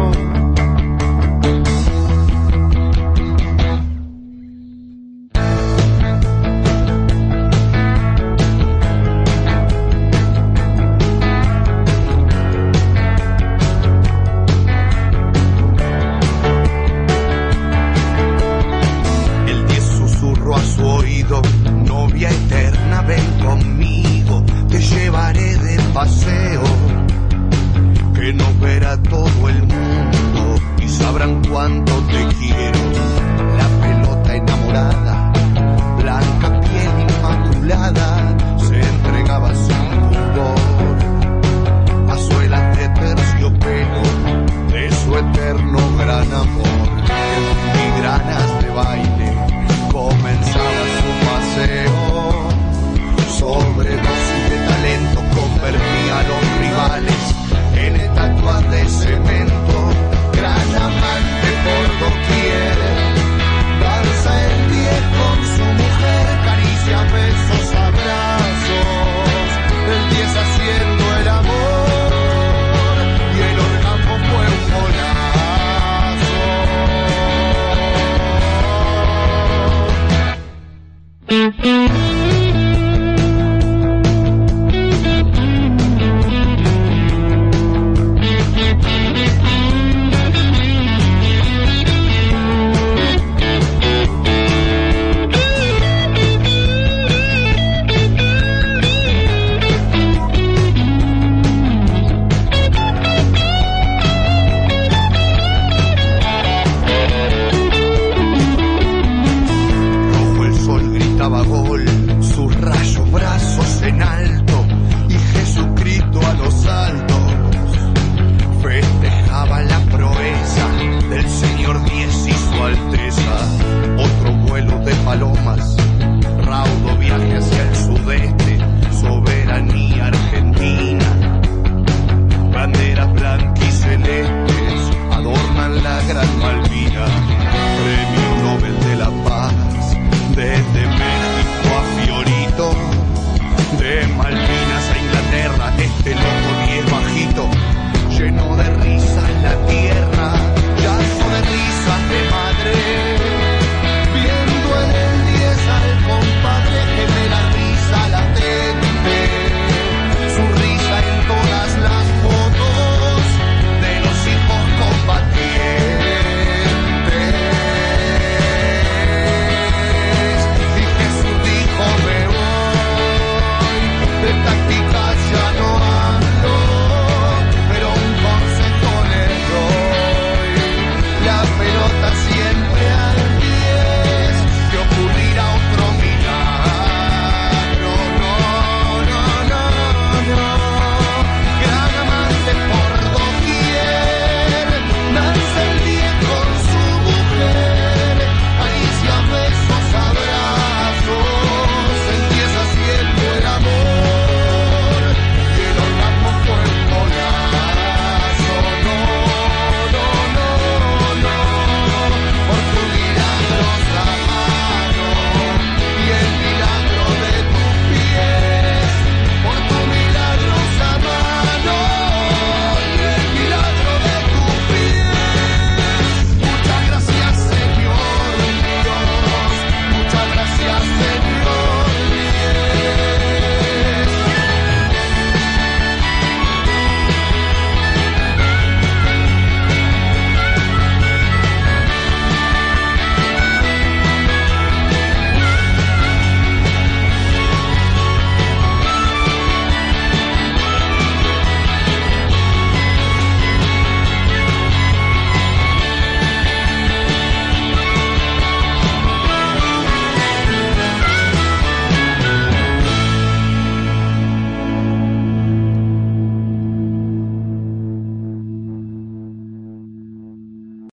palomas.